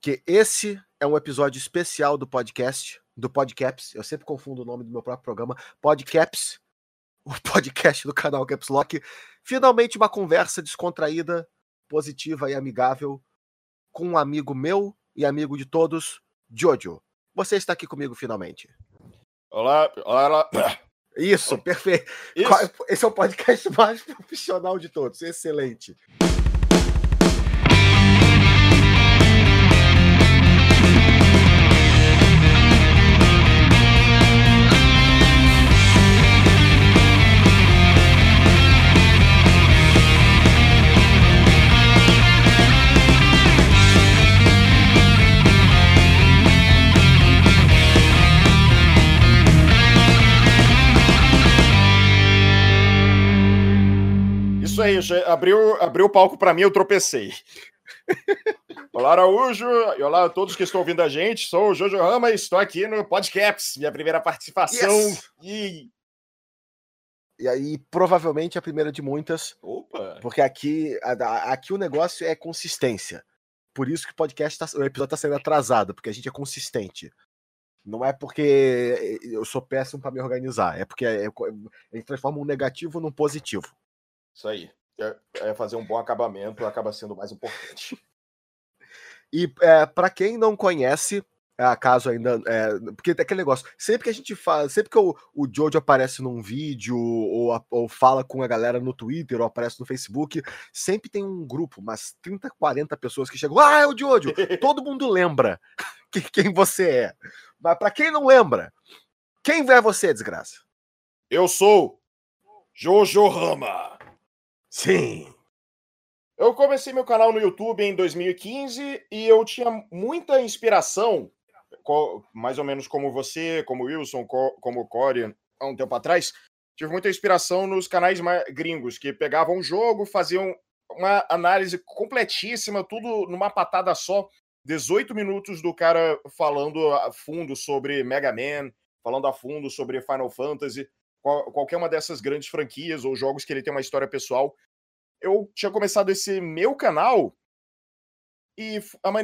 que esse é um episódio especial do podcast, do Podcaps. Eu sempre confundo o nome do meu próprio programa. Podcaps, o podcast do canal Caps Lock. Finalmente uma conversa descontraída, positiva e amigável com um amigo meu e amigo de todos, Jojo. Você está aqui comigo finalmente. Olá. Isso, perfeito. Isso. Esse é o podcast mais profissional de todos. Excelente. Isso aí, abriu o palco pra mim, eu tropecei. Olá, Araújo, e olá a todos que estão ouvindo a gente. Sou o Jojo Rama e estou aqui no Podcaps, minha primeira participação. Yes! E aí, provavelmente a primeira de muitas. Opa! Porque aqui o negócio é consistência. Por isso que o episódio está sendo atrasado, porque a gente é consistente. Não é porque eu sou péssimo para me organizar, é porque a gente transforma um negativo num positivo. Isso aí. Fazer um bom acabamento acaba sendo o mais importante. E para quem não conhece, caso ainda. Porque tem aquele negócio, sempre que a gente fala, sempre que o Jojo aparece num vídeo, ou fala com a galera no Twitter, ou aparece no Facebook, sempre tem um grupo, umas 30, 40 pessoas que chegam. Ah, é o Jojo! Todo mundo lembra quem você é. Mas para quem não lembra, quem é você, desgraça? Eu sou Jojo Rama. Sim. Eu comecei meu canal no YouTube em 2015 e eu tinha muita inspiração, mais ou menos como você, como o Wilson, como o Corey, há um tempo atrás. Tive muita inspiração nos canais gringos, que pegavam um jogo, faziam uma análise completíssima, tudo numa patada só. 18 minutos do cara falando a fundo sobre Mega Man, falando a fundo sobre Final Fantasy, qualquer uma dessas grandes franquias ou jogos que ele tem uma história pessoal. Eu tinha começado esse meu canal e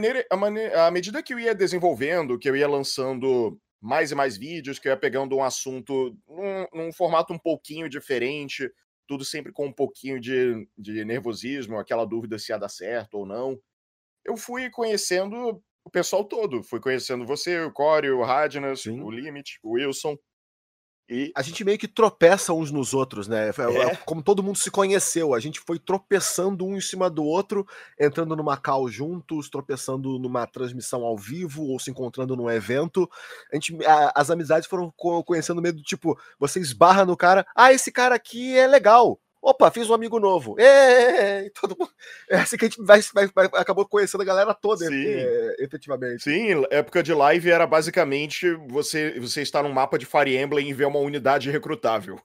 à medida que eu ia desenvolvendo, que eu ia lançando mais e mais vídeos, que eu ia pegando um assunto num formato um pouquinho diferente, tudo sempre com um pouquinho de nervosismo, aquela dúvida se ia dar certo ou não, eu fui conhecendo o pessoal todo. Fui conhecendo você, o Corey, o Radnas, o Limit, o Wilson. E a gente meio que tropeça uns nos outros, né? Como todo mundo se conheceu, a gente foi tropeçando um em cima do outro, entrando numa call juntos, tropeçando numa transmissão ao vivo ou se encontrando num evento. As amizades foram conhecendo meio do tipo, você esbarra no cara, esse cara aqui é legal. Opa, fiz um amigo novo. Todo mundo... É assim que a gente acabou conhecendo a galera toda, efetivamente. Sim, época de live era basicamente você estar num mapa de Fire Emblem e ver uma unidade recrutável.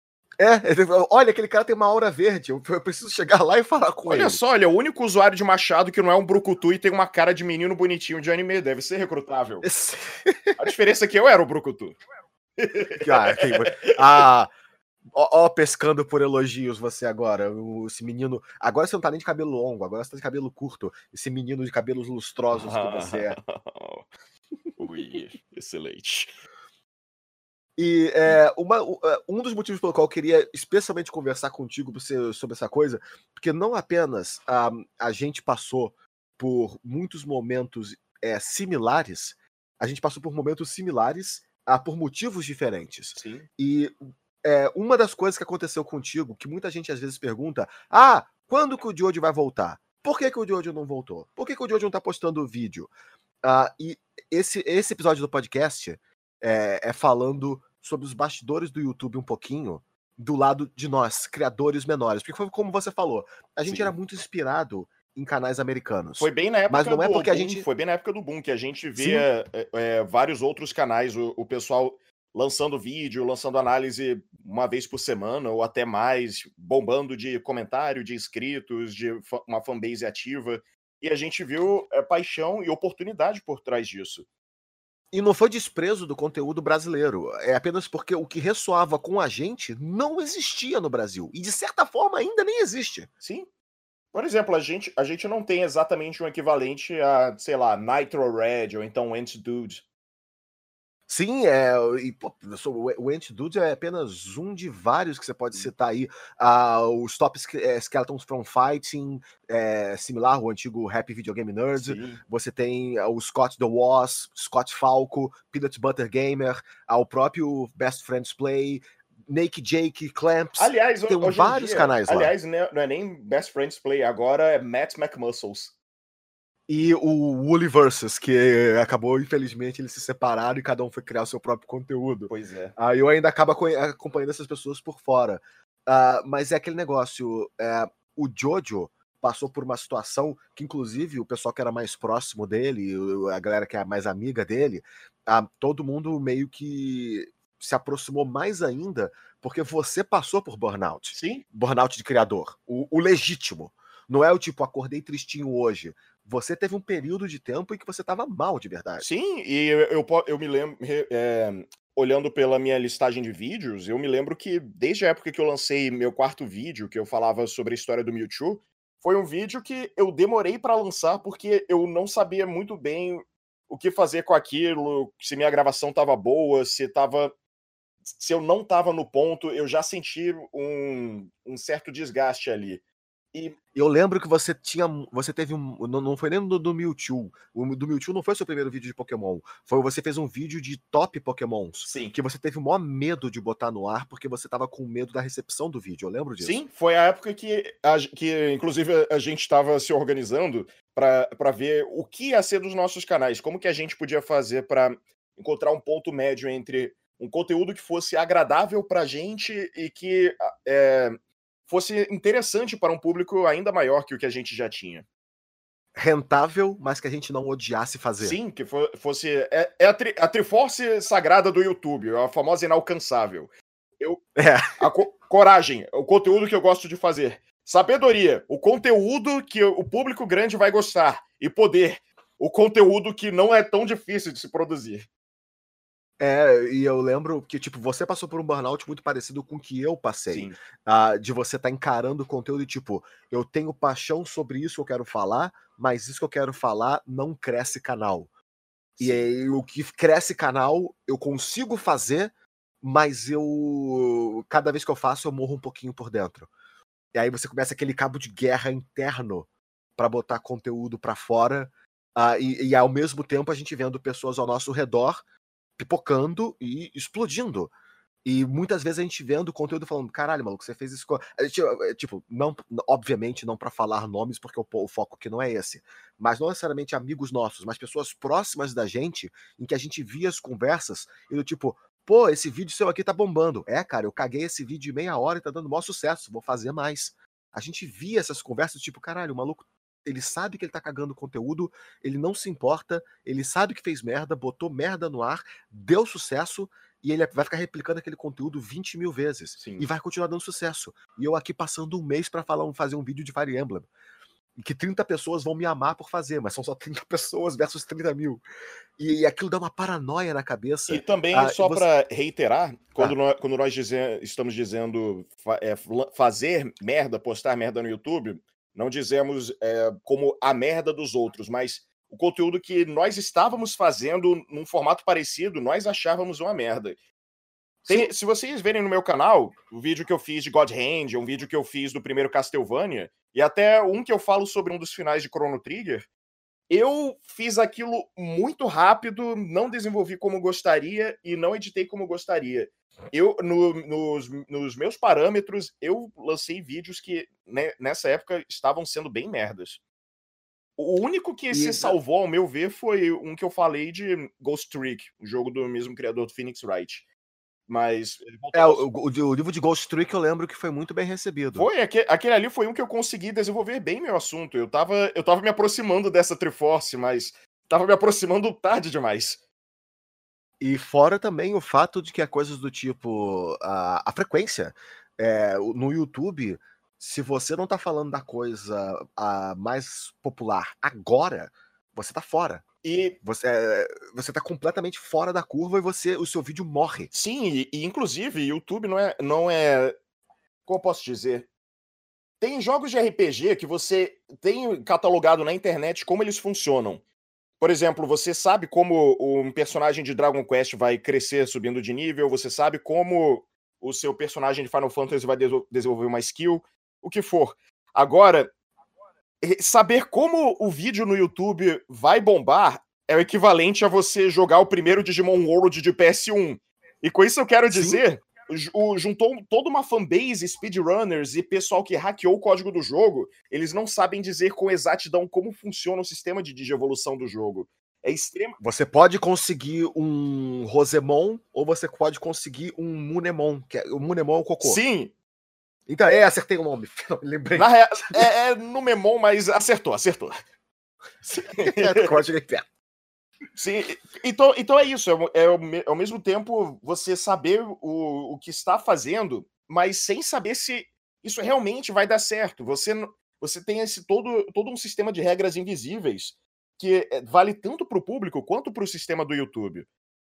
Olha, aquele cara tem uma aura verde, eu preciso chegar lá e falar com ele. Olha só, ele é o único usuário de machado que não é um brucutu e tem uma cara de menino bonitinho de anime, deve ser recrutável. A diferença é que eu era o brucutu. Pescando por elogios você agora. Esse menino. Agora você não tá nem de cabelo longo, agora você tá de cabelo curto. Esse menino de cabelos lustrosos que você é. Ui, excelente. E um dos motivos pelo qual eu queria especialmente conversar contigo sobre essa coisa, porque não apenas a gente passou por muitos momentos similares, a gente passou por momentos similares por motivos diferentes. Sim. E uma das coisas que aconteceu contigo, que muita gente às vezes pergunta, quando que o Jojo vai voltar? Por que o Jojo não voltou? Por que o Jojo não tá postando vídeo? E esse episódio do podcast é falando sobre os bastidores do YouTube um pouquinho, do lado de nós, criadores menores. Porque foi como você falou, a gente era muito inspirado em canais americanos. Foi bem na época mas não é porque Foi bem na época do boom que a gente via vários outros canais, o pessoal lançando vídeo, lançando análise uma vez por semana ou até mais, bombando de comentário, de inscritos, de uma fanbase ativa. E a gente viu paixão e oportunidade por trás disso. E não foi desprezo do conteúdo brasileiro, é apenas porque o que ressoava com a gente não existia no Brasil. E de certa forma ainda nem existe. Sim. Por exemplo, a gente não tem exatamente um equivalente a, sei lá, Nitro Red ou então Antidude. Sim, e pô, o Antidote é apenas um de vários que você pode citar aí. Os Top Skeletons from Fighting, similar ao antigo Happy Video Game Nerd. Sim. Você tem o Scott the Wasp, Scott Falco, Peanut Butter Gamer, o próprio Best Friends Play, Naked Jake, Clamps. Aliás, Tem hoje em vários dia, canais lá. não é nem Best Friends Play, agora é Matt McMuscles. E o Woolly Versus, que acabou, infelizmente, eles se separaram e cada um foi criar o seu próprio conteúdo. Pois é. Aí eu ainda acabo acompanhando essas pessoas por fora. Mas é aquele negócio, o Jojo passou por uma situação que, inclusive, o pessoal que era mais próximo dele, a galera que é mais amiga dele, todo mundo meio que se aproximou mais ainda, porque você passou por burnout. Sim, Burnout de criador. O legítimo. Não é o tipo, acordei tristinho hoje. Você teve um período de tempo em que você estava mal de verdade. sim, e eu me lembro, olhando pela minha listagem de vídeos, eu me lembro que desde a época que eu lancei meu quarto vídeo, que eu falava sobre a história do Mewtwo, foi um vídeo que eu demorei para lançar, porque eu não sabia muito bem o que fazer com aquilo, se minha gravação estava boa, se eu não estava no ponto, eu já senti um certo desgaste ali. E Eu lembro que você teve não foi nem do Mewtwo. O do Mewtwo não foi o seu primeiro vídeo de Pokémon. Você fez um vídeo de top Pokémons. sim. Que você teve o maior medo de botar no ar, porque você tava com medo da recepção do vídeo. Eu lembro disso. Sim, foi a época que inclusive a gente estava se organizando para ver o que ia ser dos nossos canais, como que a gente podia fazer para encontrar um ponto médio entre um conteúdo que fosse agradável para a gente e que fosse interessante para um público ainda maior que o que a gente já tinha. Rentável, mas que a gente não odiasse fazer. Sim, que fosse. A Triforce sagrada do YouTube, a famosa inalcançável. Eu, É. coragem, o conteúdo que eu gosto de fazer. Sabedoria, o conteúdo que o público grande vai gostar. E poder, o conteúdo que não é tão difícil de se produzir. E eu lembro que, tipo, você passou por um burnout muito parecido com o que eu passei. Sim. De você estar encarando o conteúdo e, tipo, eu tenho paixão sobre isso que eu quero falar, mas isso que eu quero falar não cresce canal. E Sim. aí, o que cresce canal, eu consigo fazer, mas cada vez que eu faço, eu morro um pouquinho por dentro. E aí você começa aquele cabo de guerra interno pra botar conteúdo pra fora. E ao mesmo tempo a gente vendo pessoas ao nosso redor pipocando e explodindo. E muitas vezes a gente vendo o conteúdo falando, caralho, maluco, você fez isso. A gente, tipo, não, obviamente não pra falar nomes, porque o foco aqui não é esse. Mas não necessariamente amigos nossos, mas pessoas próximas da gente, em que a gente via as conversas, e do tipo, pô, esse vídeo seu aqui tá bombando. Cara, eu caguei esse vídeo em meia hora e tá dando maior sucesso, vou fazer mais. A gente via essas conversas, tipo, caralho, o maluco, ele sabe que ele tá cagando conteúdo, ele não se importa, ele sabe que fez merda, botou merda no ar, deu sucesso, e ele vai ficar replicando aquele conteúdo 20 mil vezes. Sim. E vai continuar dando sucesso. E eu aqui passando um mês pra fazer um vídeo de Fire Emblem. E que 30 pessoas vão me amar por fazer, mas são só 30 pessoas versus 30 mil. E aquilo dá uma paranoia na cabeça. E também, só você... para reiterar, quando nós estamos dizendo fazer merda, postar merda no YouTube, não dizemos como a merda dos outros, mas o conteúdo que nós estávamos fazendo num formato parecido, nós achávamos uma merda. Se vocês verem no meu canal, o vídeo que eu fiz de God Hand, um vídeo que eu fiz do primeiro Castlevania, e até um que eu falo sobre um dos finais de Chrono Trigger, eu fiz aquilo muito rápido, não desenvolvi como gostaria e não editei como gostaria. Nos meus parâmetros, eu lancei vídeos que, né, nessa época, estavam sendo bem merdas. O único que se salvou, ao meu ver, foi um que eu falei de Ghost Trick, um jogo do mesmo criador do Phoenix Wright. Mas o livro de Ghost Trick eu lembro que foi muito bem recebido. Aquele ali foi um que eu consegui desenvolver bem meu assunto. Eu tava me aproximando dessa Triforce, mas tava me aproximando tarde demais. E fora também o fato de que é coisas do tipo a frequência. No YouTube, se você não tá falando da coisa mais popular agora, você tá fora. E você tá completamente fora da curva e o seu vídeo morre. Sim, e inclusive YouTube não é. Como eu posso dizer? Tem jogos de RPG que você tem catalogado na internet como eles funcionam. Por exemplo, você sabe como um personagem de Dragon Quest vai crescer subindo de nível, você sabe como o seu personagem de Final Fantasy vai desenvolver uma skill, o que for. Agora, saber como o vídeo no YouTube vai bombar é o equivalente a você jogar o primeiro Digimon World de PS1. E com isso eu quero dizer, juntou toda uma fanbase, speedrunners e pessoal que hackeou o código do jogo, eles não sabem dizer com exatidão como funciona o sistema de digievolução do jogo. É extremo. Você pode conseguir um Rosemon ou você pode conseguir um Munemon, que o Munemon é o cocô. Sim. Então, acertei o nome, lembrei. Na real, é no Memon, mas acertou. Código interno. Sim, então é isso, ao mesmo tempo você saber o que está fazendo, mas sem saber se isso realmente vai dar certo. Você tem todo um sistema de regras invisíveis que vale tanto para o público quanto para o sistema do YouTube.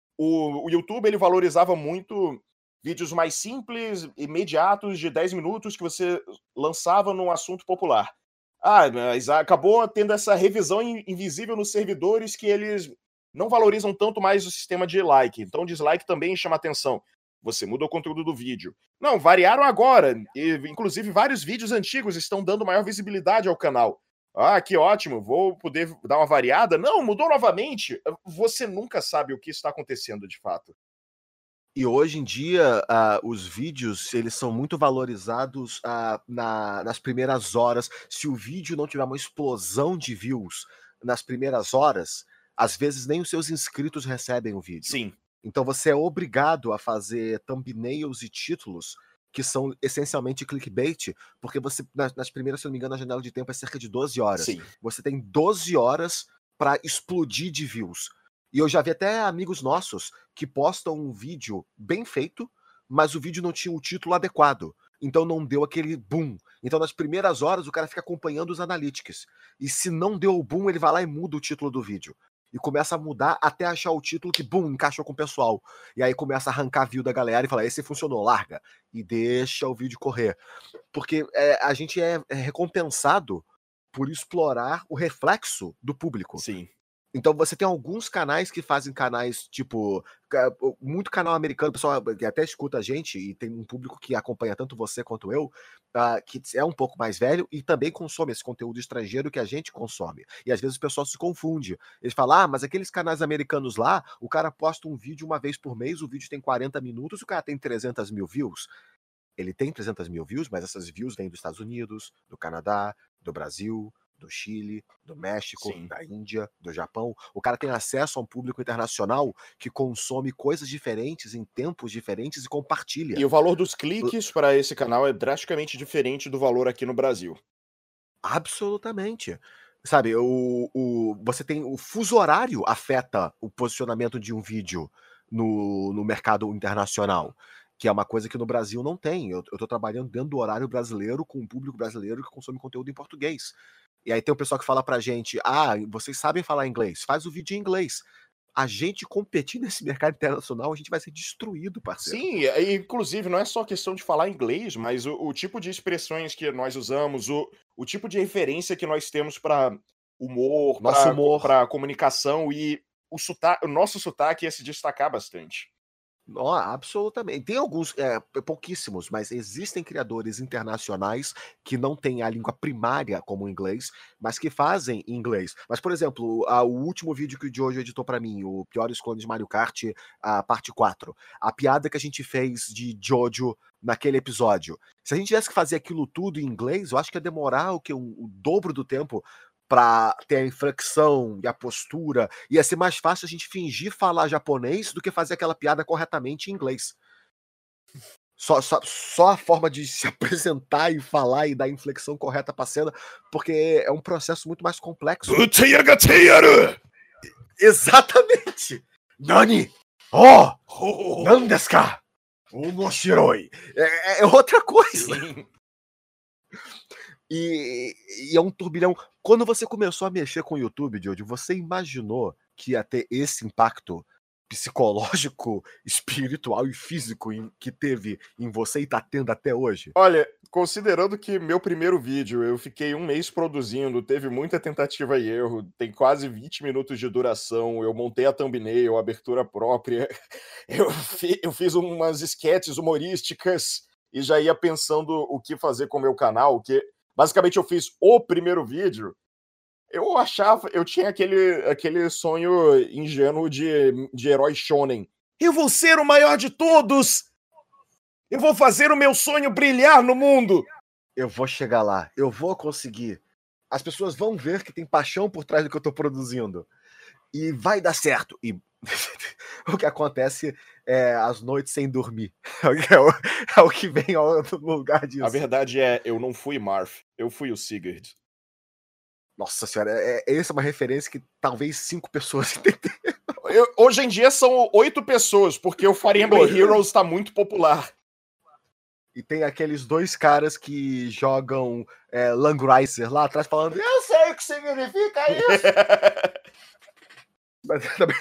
O YouTube ele valorizava muito vídeos mais simples, imediatos, de 10 minutos, que você lançava num assunto popular. Mas acabou tendo essa revisão invisível nos servidores que eles não valorizam tanto mais o sistema de like. Então, dislike também chama atenção. Você muda o conteúdo do vídeo. Não, variaram agora. E, inclusive, vários vídeos antigos estão dando maior visibilidade ao canal. Que ótimo, vou poder dar uma variada. Não, mudou novamente. Você nunca sabe o que está acontecendo de fato. E hoje em dia, os vídeos, eles são muito valorizados nas primeiras horas. Se o vídeo não tiver uma explosão de views nas primeiras horas, às vezes nem os seus inscritos recebem o vídeo. Sim. Então você é obrigado a fazer thumbnails e títulos que são essencialmente clickbait, porque você, nas primeiras, se eu não me engano, a janela de tempo é cerca de 12 horas. Sim. Você tem 12 horas para explodir de views. E eu já vi até amigos nossos que postam um vídeo bem feito, mas o vídeo não tinha o título adequado. Então não deu aquele boom. Então nas primeiras horas o cara fica acompanhando os analytics. E se não deu o boom, ele vai lá e muda o título do vídeo. E começa a mudar até achar o título que, boom, encaixou com o pessoal. E aí começa a arrancar view da galera e fala, esse funcionou, larga. E deixa o vídeo correr. Porque a gente é recompensado por explorar o reflexo do público. Sim. Então você tem alguns canais que fazem canais, tipo, muito canal americano, o pessoal que até escuta a gente, e tem um público que acompanha tanto você quanto eu, que é um pouco mais velho e também consome esse conteúdo estrangeiro que a gente consome. E às vezes o pessoal se confunde. Eles falam, mas aqueles canais americanos lá, o cara posta um vídeo uma vez por mês, o vídeo tem 40 minutos, o cara tem 300 mil views. Ele tem 300 mil views, mas essas views vêm dos Estados Unidos, do Canadá, do Brasil, do Chile, do México, Sim. da Índia, do Japão. O cara tem acesso a um público internacional que consome coisas diferentes em tempos diferentes e compartilha. E o valor dos cliques para esse canal é drasticamente diferente do valor aqui no Brasil. Absolutamente. Sabe, você tem o fuso horário afeta o posicionamento de um vídeo no mercado internacional, que é uma coisa que no Brasil não tem. Eu tô trabalhando dentro do horário brasileiro com um público brasileiro que consome conteúdo em português. E aí tem o pessoal que fala pra gente, vocês sabem falar inglês, faz o vídeo em inglês. A gente competir nesse mercado internacional, a gente vai ser destruído, parceiro. Sim, e, inclusive não é só questão de falar inglês, mas o tipo de expressões que nós usamos, o tipo de referência que nós temos para humor, para comunicação e o nosso sotaque ia se destacar bastante. Absolutamente. Tem alguns, pouquíssimos, mas existem criadores internacionais que não têm a língua primária como o inglês, mas que fazem em inglês. Mas, por exemplo, o último vídeo que o Jojo editou pra mim, o Piores Clones de Mario Kart, a parte 4, a piada que a gente fez de Jojo naquele episódio. Se a gente tivesse que fazer aquilo tudo em inglês, eu acho que ia demorar o dobro do tempo para ter a inflexão e a postura. Ia ser mais fácil a gente fingir falar japonês do que fazer aquela piada corretamente em inglês. Só a forma de se apresentar e falar e dar a inflexão correta pra cena, porque é um processo muito mais complexo. Exatamente! Nani! Nandeska! Omoshiroi! É outra coisa. Sim. E é um turbilhão. Quando você começou a mexer com o YouTube, Jojo, você imaginou que ia ter esse impacto psicológico, espiritual e físico que teve em você e tá tendo até hoje? Olha, considerando que meu primeiro vídeo eu fiquei 1 mês produzindo, teve muita tentativa e erro, tem quase 20 minutos de duração, eu montei a thumbnail, a abertura própria, eu fiz umas sketches humorísticas e já ia pensando o que fazer com o meu canal, que basicamente eu fiz o primeiro vídeo, eu tinha aquele sonho ingênuo de herói shonen. Eu vou ser o maior de todos! Eu vou fazer o meu sonho brilhar no mundo! Eu vou chegar lá, eu vou conseguir. As pessoas vão ver que tem paixão por trás do que eu tô produzindo. E vai dar certo. E o que acontece é as noites sem dormir. É o que vem no lugar disso. A verdade é, eu não fui Marth, eu fui o Sigurd. Nossa senhora, essa é uma referência que talvez 5 pessoas entenderam. Hoje em dia são 8 pessoas, porque o Fire Emblem Heroes tá muito popular. E tem aqueles 2 caras que jogam Langriser lá atrás falando, eu sei o que significa isso! Mas também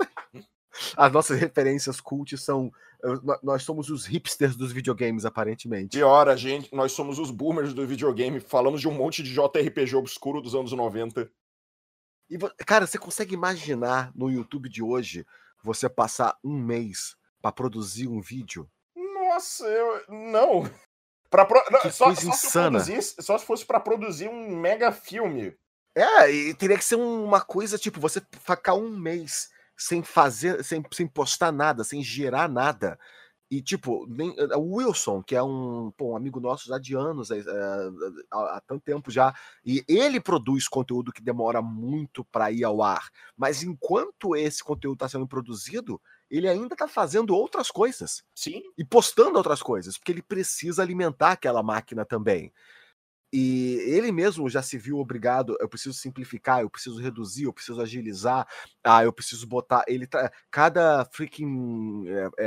as nossas referências cult são... Nós somos os hipsters dos videogames, aparentemente. Pior, nós somos os boomers do videogame, falamos de um monte de JRPG obscuro dos anos 90. E, cara, você consegue imaginar no YouTube de hoje você passar 1 mês pra produzir um vídeo? Nossa, não. Só insana. Só se fosse pra produzir um mega filme. E teria que ser uma coisa, tipo, você ficar 1 mês sem fazer, sem postar nada, sem gerar nada. E, tipo, o Wilson, que é um amigo nosso já de anos, há tanto tempo já, e ele produz conteúdo que demora muito para ir ao ar. Mas enquanto esse conteúdo está sendo produzido, ele ainda está fazendo outras coisas. Sim. E postando outras coisas, porque ele precisa alimentar aquela máquina também. E ele mesmo já se viu obrigado, eu preciso simplificar, eu preciso reduzir, eu preciso agilizar, eu preciso botar, cada freaking,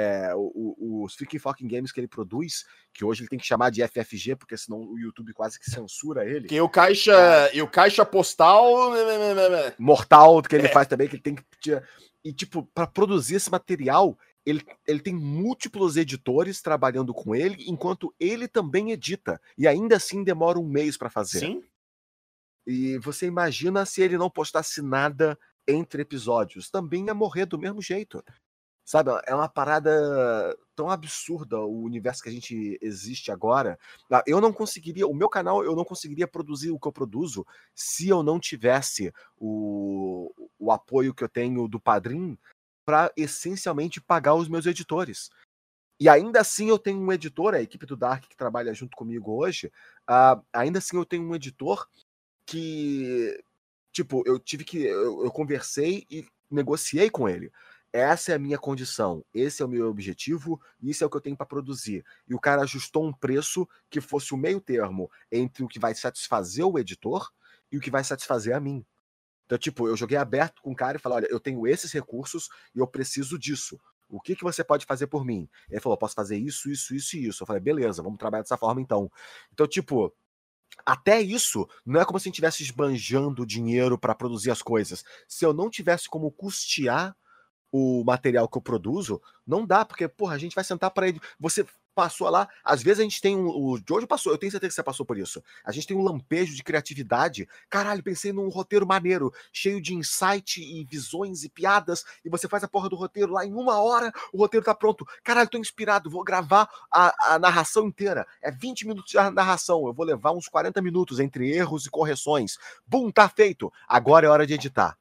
os freaking fucking games que ele produz, que hoje ele tem que chamar de FFG, porque senão o YouTube quase que censura ele. E o caixa postal... Mortal, que ele faz também, que ele tem que tirar. E tipo, para produzir esse material, ele tem múltiplos editores trabalhando com ele, enquanto ele também edita. E ainda assim demora 1 mês para fazer. Sim. E você imagina se ele não postasse nada entre episódios. Também ia morrer do mesmo jeito. Sabe, é uma parada tão absurda o universo que a gente existe agora. Eu não conseguiria, o meu canal, eu não conseguiria produzir o que eu produzo se eu não tivesse o apoio que eu tenho do Padrim para essencialmente pagar os meus editores. E ainda assim eu tenho um editor, a equipe do Dark que trabalha junto comigo hoje, ainda assim eu tenho um editor que, tipo, eu conversei e negociei com ele. Essa é a minha condição, esse é o meu objetivo, isso é o que eu tenho para produzir. E o cara ajustou um preço que fosse o meio termo entre o que vai satisfazer o editor e o que vai satisfazer a mim. Então, tipo, eu joguei aberto com o cara e falei, olha, eu tenho esses recursos e eu preciso disso. O que você pode fazer por mim? Ele falou, posso fazer isso, isso, isso e isso. Eu falei, beleza, vamos trabalhar dessa forma então. Então, tipo, até isso, não é como se a gente estivesse esbanjando dinheiro para produzir as coisas. Se eu não tivesse como custear o material que eu produzo, não dá, porque, porra, a gente vai sentar para ele. Você passou lá, às vezes a gente tem o Jojo passou, eu tenho certeza que você passou por isso. A gente tem um lampejo de criatividade. Caralho, pensei num roteiro maneiro, cheio de insight e visões e piadas, e você faz a porra do roteiro lá em 1 hora, o roteiro tá pronto. Caralho, tô inspirado, vou gravar a narração inteira. É 20 minutos de narração, eu vou levar uns 40 minutos entre erros e correções. Bum, tá feito. Agora é hora de editar.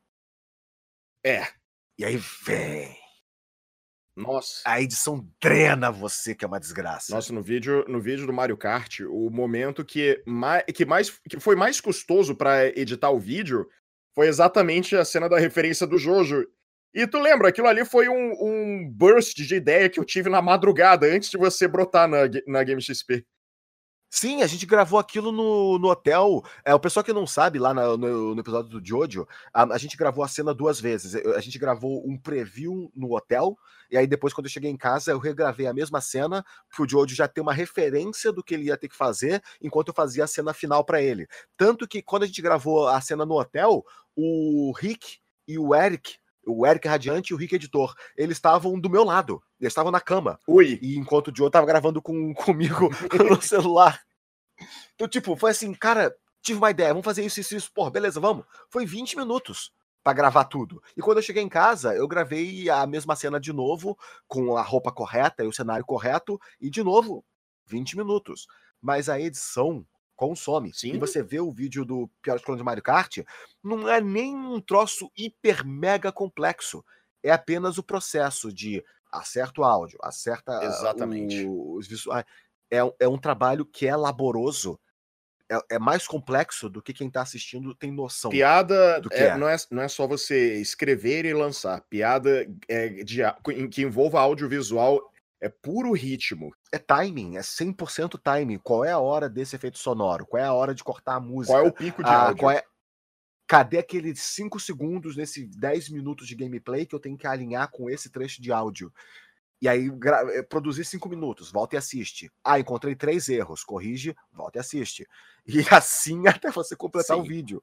E aí vem. Nossa. A edição drena você, que é uma desgraça. Nossa, no vídeo do Mario Kart, o momento que foi mais custoso pra editar o vídeo foi exatamente a cena da referência do Jojo. E tu lembra, aquilo ali foi um burst de ideia que eu tive na madrugada, antes de você brotar na Game XP. Sim, a gente gravou aquilo no hotel. O pessoal que não sabe, lá no episódio do Jojo, a gente gravou a cena 2 vezes. A gente gravou um preview no hotel, e aí depois, quando eu cheguei em casa, eu regravei a mesma cena, pro Jojo já ter uma referência do que ele ia ter que fazer, enquanto eu fazia a cena final pra ele. Tanto que, quando a gente gravou a cena no hotel, o Rick e o Eric Radiante e o Rick Editor, eles estavam do meu lado. Eles estavam na cama. Ui. E enquanto o Joe tava gravando comigo no celular. Então, tipo, foi assim, cara, tive uma ideia, vamos fazer isso, isso, isso. Pô, beleza, vamos. Foi 20 minutos pra gravar tudo. E quando eu cheguei em casa, eu gravei a mesma cena de novo, com a roupa correta e o cenário correto, e de novo, 20 minutos. Mas a edição consome. Sim. E você vê o vídeo do Piores Clones de Mario Kart, não é nem um troço hiper mega complexo. É apenas o processo de acerta o áudio, acerta Exatamente. os visuais. É um trabalho que é laboroso, é mais complexo do que quem tá assistindo tem noção Piada do que é. não é só você escrever e lançar. Piada que envolva audiovisual é puro ritmo. É timing, é 100% timing. Qual é a hora desse efeito sonoro? Qual é a hora de cortar a música? Qual é o pico de áudio? Cadê aqueles 5 segundos nesse 10 minutos de gameplay que eu tenho que alinhar com esse trecho de áudio? E aí, produzir 5 minutos, volta e assiste. Ah, encontrei 3 erros, corrige, volta e assiste. E assim até você completar o vídeo.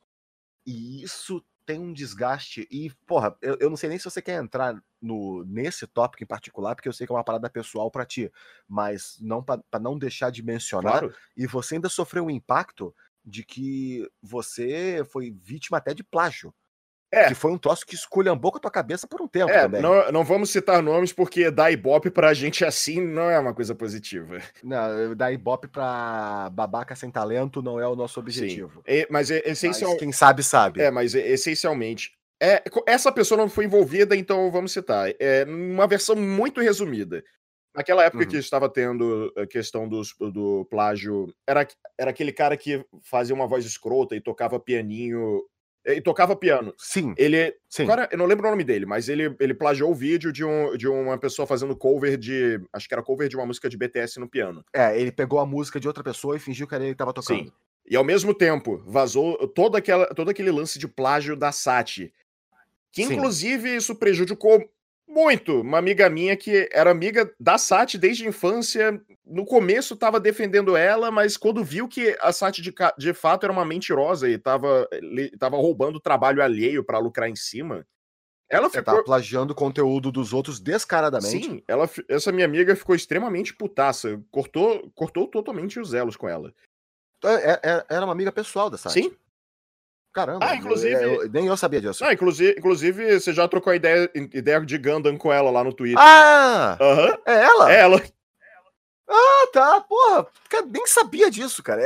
E isso tem um desgaste. E, porra, eu não sei nem se você quer entrar nesse tópico em particular, porque eu sei que é uma parada pessoal pra ti. Mas não pra não deixar de mencionar. Claro. E você ainda sofreu um impacto de que você foi vítima até de plágio. Que foi um troço que esculhambou com a tua cabeça por um tempo também. Não vamos citar nomes, porque dar ibope pra gente assim não é uma coisa positiva. Não, dar ibope pra babaca sem talento não é o nosso objetivo. Sim. Mas essencialmente. Quem sabe, sabe. Mas essencialmente. Essa pessoa não foi envolvida, então vamos citar. Uma versão muito resumida. Naquela época que estava tendo a questão do plágio, era aquele cara que fazia uma voz escrota e tocava pianinho. E tocava piano. Sim. Sim. Cara, eu não lembro o nome dele, mas ele plagiou o vídeo de uma pessoa fazendo cover de. Acho que era cover de uma música de BTS no piano. Ele pegou a música de outra pessoa e fingiu que era ele que tava tocando. Sim. E ao mesmo tempo, vazou todo aquele lance de plágio da Sati. Que inclusive isso prejudicou muito uma amiga minha que era amiga da Sati desde a infância. No começo tava defendendo ela, mas quando viu que a Sati de fato era uma mentirosa e tava roubando trabalho alheio pra lucrar em cima, ela ficou... tava plagiando o conteúdo dos outros descaradamente. Sim, essa minha amiga ficou extremamente putaça, cortou totalmente os elos com ela. Era uma amiga pessoal da Sati. Sim. Caramba, inclusive... nem eu sabia disso. Inclusive, você já trocou ideia de Gundam com ela lá no Twitter. É ela? É ela. Tá, porra, nem sabia disso, cara.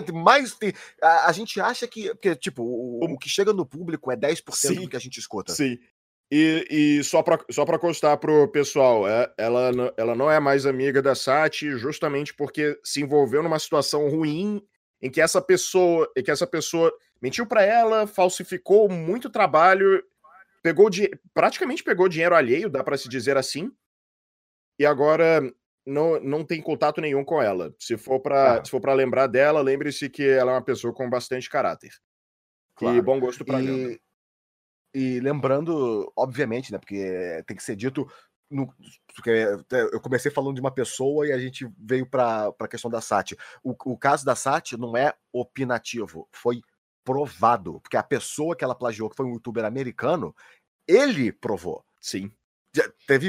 A gente acha que tipo, o que chega no público é 10% do que a gente escuta. Sim. E só pra constar pro pessoal, ela não é mais amiga da Sati justamente porque se envolveu numa situação ruim em que essa pessoa mentiu pra ela, falsificou muito trabalho, praticamente pegou dinheiro alheio, dá pra se dizer assim, e agora não tem contato nenhum com ela. Se for pra lembrar dela, lembre-se que ela é uma pessoa com bastante caráter. Claro. E bom gosto pra Gundam. E lembrando, obviamente, né, porque tem que ser dito, porque eu comecei falando de uma pessoa e a gente veio pra questão da Sati. O caso da Sati não é opinativo, foi provado, porque a pessoa que ela plagiou, que foi um youtuber americano, ele provou. Sim. Teve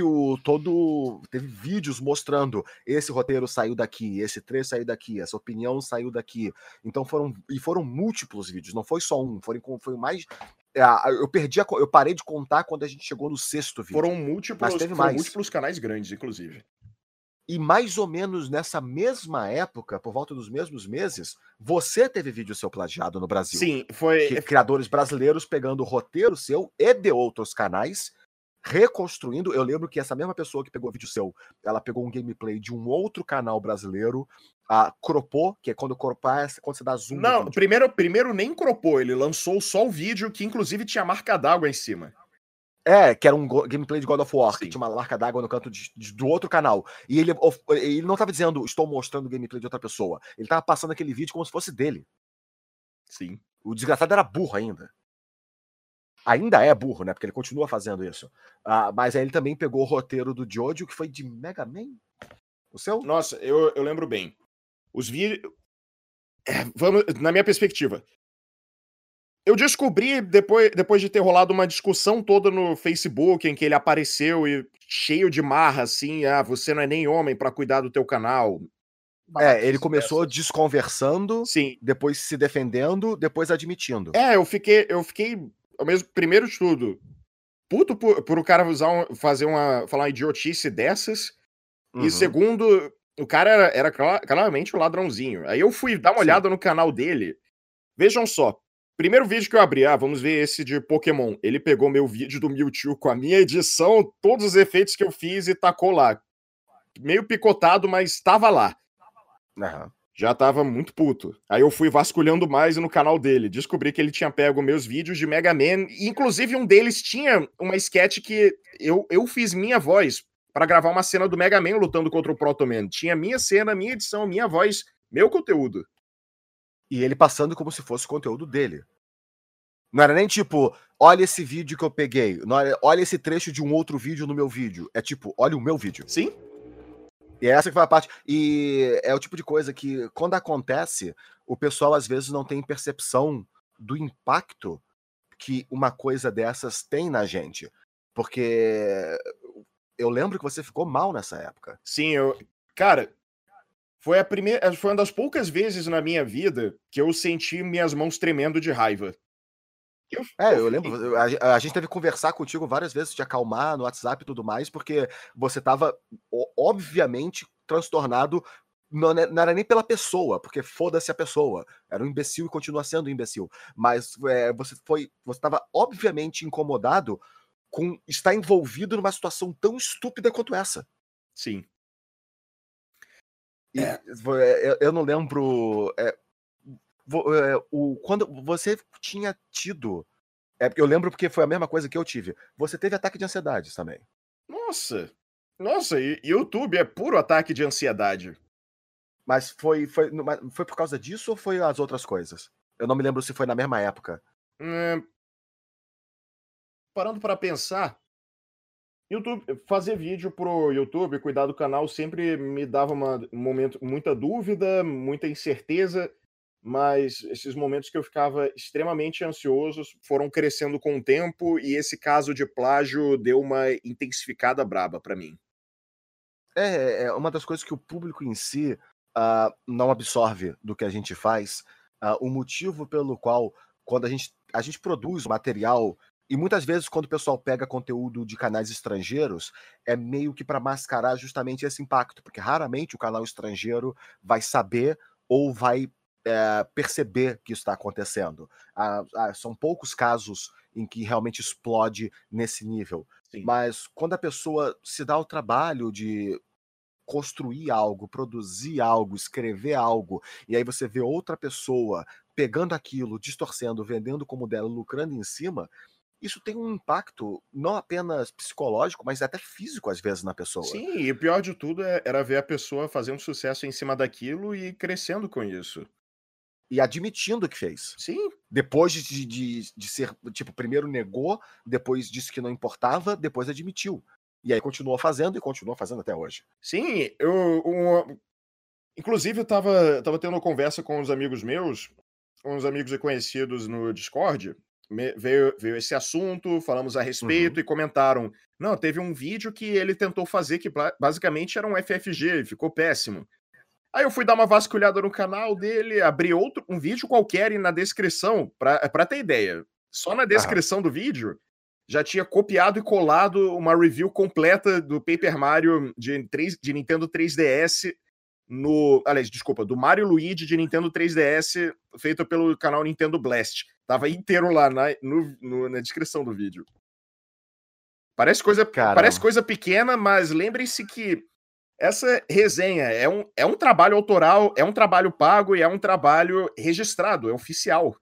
vídeos mostrando esse roteiro saiu daqui, esse trecho saiu daqui, essa opinião saiu daqui. Então foram múltiplos vídeos, não foi só um, foi mais. Eu parei de contar quando a gente chegou no 6º vídeo. Foram múltiplos canais grandes, inclusive. E mais ou menos nessa mesma época, por volta dos mesmos meses, você teve vídeo seu plagiado no Brasil. Sim, foi. Criadores brasileiros pegando o roteiro seu e de outros canais, reconstruindo. Eu lembro que essa mesma pessoa que pegou o vídeo seu, ela pegou um gameplay de um outro canal brasileiro, cropou, que é quando cropar, quando você dá zoom. Não, primeiro nem cropou, ele lançou só o vídeo que inclusive tinha marca d'água em cima. Que era um gameplay de God of War, que tinha uma marca d'água no canto do outro canal. E ele não tava dizendo, estou mostrando o gameplay de outra pessoa. Ele tava passando aquele vídeo como se fosse dele. Sim. O desgraçado era burro ainda. Ainda é burro, né? Porque ele continua fazendo isso. Mas aí ele também pegou o roteiro do Jojo, que foi de Mega Man. O seu? Nossa, eu lembro bem. Os vídeos... na minha perspectiva. Eu descobri, depois de ter rolado uma discussão toda no Facebook, em que ele apareceu e cheio de marra, assim, você não é nem homem pra cuidar do teu canal. Ele começou dessas. desconversando, Sim. depois se defendendo, depois admitindo. Eu fiquei, ao mesmo primeiro de tudo, puto por o cara falar uma idiotice dessas, e Uhum. segundo, o cara era claramente um ladrãozinho. Aí eu fui dar uma Sim. olhada no canal dele. Vejam só, primeiro vídeo que eu abri, vamos ver esse de Pokémon. Ele pegou meu vídeo do Mewtwo com a minha edição, todos os efeitos que eu fiz e tacou lá. Meio picotado, mas tava lá. Aham. Já tava muito puto. Aí eu fui vasculhando mais no canal dele. Descobri que ele tinha pego meus vídeos de Mega Man. E inclusive um deles tinha uma sketch que eu fiz minha voz pra gravar uma cena do Mega Man lutando contra o Proto Man. Tinha minha cena, minha edição, minha voz, meu conteúdo. E ele passando como se fosse o conteúdo dele. Não era nem tipo, olha esse vídeo que eu peguei, olha esse trecho de um outro vídeo no meu vídeo. É tipo, olha o meu vídeo. Sim? E essa que foi a parte. E é o tipo de coisa que, quando acontece, o pessoal às vezes não tem percepção do impacto que uma coisa dessas tem na gente. Porque eu lembro que você ficou mal nessa época. Sim, cara, foi uma das poucas vezes na minha vida que eu senti minhas mãos tremendo de raiva. Eu lembro, a gente teve que conversar contigo várias vezes, te acalmar no WhatsApp e tudo mais, porque você estava obviamente transtornado. Não era nem pela pessoa, porque foda-se a pessoa. Era um imbecil e continua sendo um imbecil. Mas você estava obviamente incomodado com estar envolvido numa situação tão estúpida quanto essa. Sim. E eu não lembro. Quando você tinha tido. Eu lembro porque foi a mesma coisa que eu tive. Você teve ataque de ansiedade também. Nossa, e YouTube é puro ataque de ansiedade. Mas foi por causa disso ou foi as outras coisas? Eu não me lembro se foi na mesma época. Parando para pensar, fazer vídeo pro YouTube, cuidar do canal sempre me dava um momento, muita dúvida, muita incerteza, mas esses momentos que eu ficava extremamente ansioso foram crescendo com o tempo e esse caso de plágio deu uma intensificada braba para mim. É uma das coisas que o público em si não absorve do que a gente faz. O motivo pelo qual, quando a gente produz material, e muitas vezes quando o pessoal pega conteúdo de canais estrangeiros, é meio que para mascarar justamente esse impacto, porque raramente o canal estrangeiro vai saber ou vai perceber que isso está acontecendo. São poucos casos em que realmente explode nesse nível. Sim. Mas quando a pessoa se dá o trabalho de construir algo, produzir algo, escrever algo, e aí você vê outra pessoa pegando aquilo, distorcendo, vendendo como dela, lucrando em cima, isso tem um impacto não apenas psicológico, mas até físico às vezes na pessoa. Sim, e o pior de tudo era ver a pessoa fazendo sucesso em cima daquilo e crescendo com isso. E admitindo que fez. Sim. Depois de ser, tipo, primeiro negou, depois disse que não importava, depois admitiu. E aí continuou fazendo e continua fazendo até hoje. Sim, inclusive eu tava tendo uma conversa com uns amigos meus, uns amigos e conhecidos no Discord, veio esse assunto, falamos a respeito Uhum. e comentaram: "Não, teve um vídeo que ele tentou fazer que basicamente era um FFG e ficou péssimo". Aí eu fui dar uma vasculhada no canal dele, abri um vídeo qualquer e na descrição, pra ter ideia, só na Aham. descrição do vídeo, já tinha copiado e colado uma review completa do Paper Mario de Nintendo 3DS aliás, desculpa, do Mario Luigi de Nintendo 3DS, feito pelo canal Nintendo Blast. Tava inteiro lá na descrição do vídeo. Parece Caramba. coisa pequena, mas lembrem-se que essa resenha é um trabalho autoral, é um trabalho pago e é um trabalho registrado, é oficial.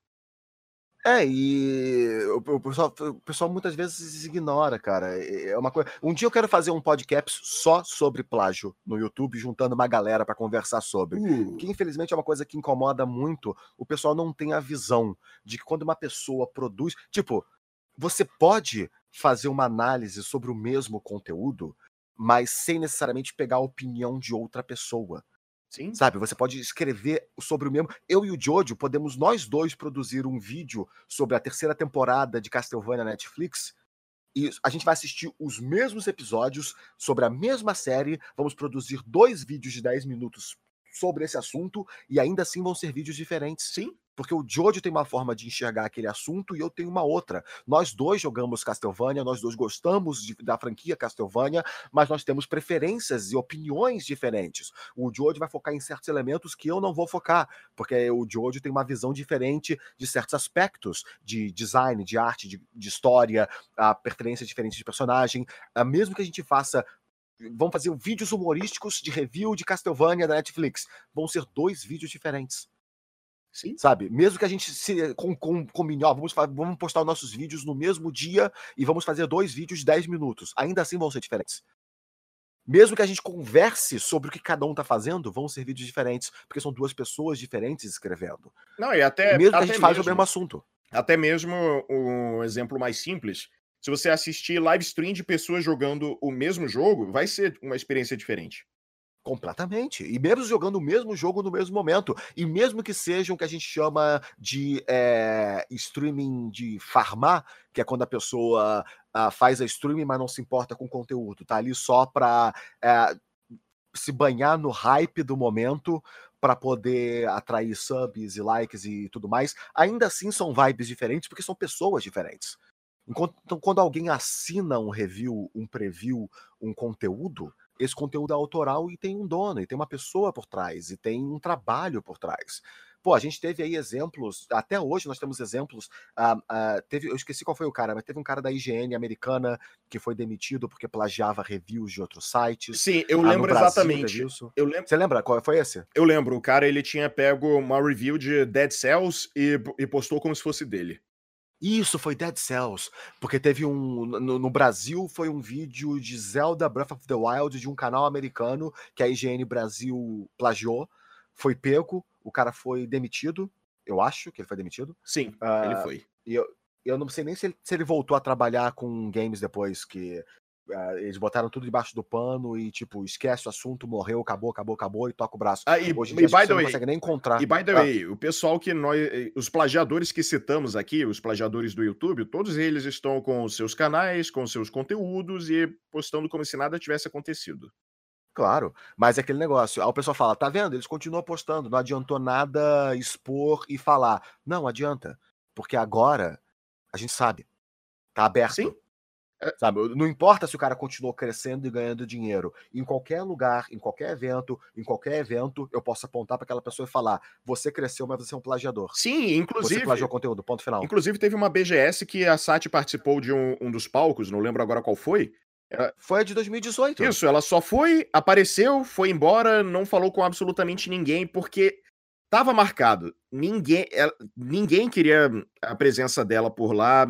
E o pessoal muitas vezes ignora, cara. É uma coisa. Um dia eu quero fazer um podcast só sobre plágio no YouTube, juntando uma galera pra conversar sobre. Que infelizmente é uma coisa que incomoda muito. O pessoal não tem a visão de que quando uma pessoa produz. Tipo, você pode fazer uma análise sobre o mesmo conteúdo, mas sem necessariamente pegar a opinião de outra pessoa. Sim. Sabe, você pode escrever sobre o mesmo. Eu e o Jojo podemos nós dois produzir um vídeo sobre a terceira temporada de Castlevania na Netflix e a gente vai assistir os mesmos episódios sobre a mesma série. Vamos produzir 2 vídeos de 10 minutos sobre esse assunto e ainda assim vão ser vídeos diferentes. Sim. Porque o Jojo tem uma forma de enxergar aquele assunto e eu tenho uma outra. Nós dois jogamos Castlevania, nós dois gostamos da franquia Castlevania, mas nós temos preferências e opiniões diferentes. O Jojo vai focar em certos elementos que eu não vou focar, porque o Jojo tem uma visão diferente de certos aspectos de design, de arte, de história, a preferência diferente de personagem. Mesmo que a gente faça... Vamos fazer vídeos humorísticos de review de Castlevania da Netflix. Vão ser 2 vídeos diferentes. Sim. Sabe? Mesmo que a gente se combine, vamos postar os nossos vídeos no mesmo dia e vamos fazer 2 vídeos de 10 minutos. Ainda assim vão ser diferentes. Mesmo que a gente converse sobre o que cada um tá fazendo, vão ser vídeos diferentes, porque são 2 pessoas diferentes escrevendo. Não, e até Mesmo que a até gente faz o mesmo mesmo assunto. até mesmo um exemplo mais simples, se você assistir live stream de pessoas jogando o mesmo jogo, vai ser uma experiência diferente. Completamente. E mesmo jogando o mesmo jogo no mesmo momento. E mesmo que sejam o que a gente chama de streaming de farmar, que é quando a pessoa faz a streaming, mas não se importa com o conteúdo. Tá ali só pra se banhar no hype do momento para poder atrair subs e likes e tudo mais. Ainda assim são vibes diferentes, porque são pessoas diferentes. Então, quando alguém assina um review, um preview, um conteúdo, esse conteúdo é autoral e tem um dono, e tem uma pessoa por trás, e tem um trabalho por trás. Pô, a gente teve aí exemplos, até hoje nós temos exemplos, eu esqueci qual foi o cara, mas teve um cara da IGN americana que foi demitido porque plagiava reviews de outros sites. Sim, eu lembro exatamente. Você lembra qual foi esse? Eu lembro, o cara ele tinha pego uma review de Dead Cells e postou como se fosse dele. Isso, foi Dead Cells, porque teve no Brasil foi um vídeo de Zelda Breath of the Wild de um canal americano que a IGN Brasil plagiou, foi pego, o cara foi demitido, eu acho que ele foi demitido. Sim, ele foi. E eu não sei nem se ele voltou a trabalhar com games depois, que eles botaram tudo debaixo do pano e, tipo, esquece o assunto, morreu, acabou e toca o braço. Hoje em dia você não consegue nem encontrar. E by the way, o pessoal que os plagiadores que citamos aqui, os plagiadores do YouTube, todos eles estão com os seus canais, com os seus conteúdos e postando como se nada tivesse acontecido. Claro, mas é aquele negócio, aí o pessoal fala, tá vendo? Eles continuam postando, não adiantou nada expor e falar. Não, adianta, porque agora a gente sabe, tá aberto. Sim. Sabe, não importa se o cara continuou crescendo e ganhando dinheiro. Em qualquer lugar, em qualquer evento, eu posso apontar para aquela pessoa e falar: você cresceu, mas você é um plagiador. Sim, inclusive. Você plagiou conteúdo, ponto final. Inclusive, teve uma BGS que a Sati participou de um dos palcos, não lembro agora qual foi. Foi a de 2018. Isso, ela só foi, apareceu, foi embora, não falou com absolutamente ninguém, porque tava marcado. Ninguém queria a presença dela por lá.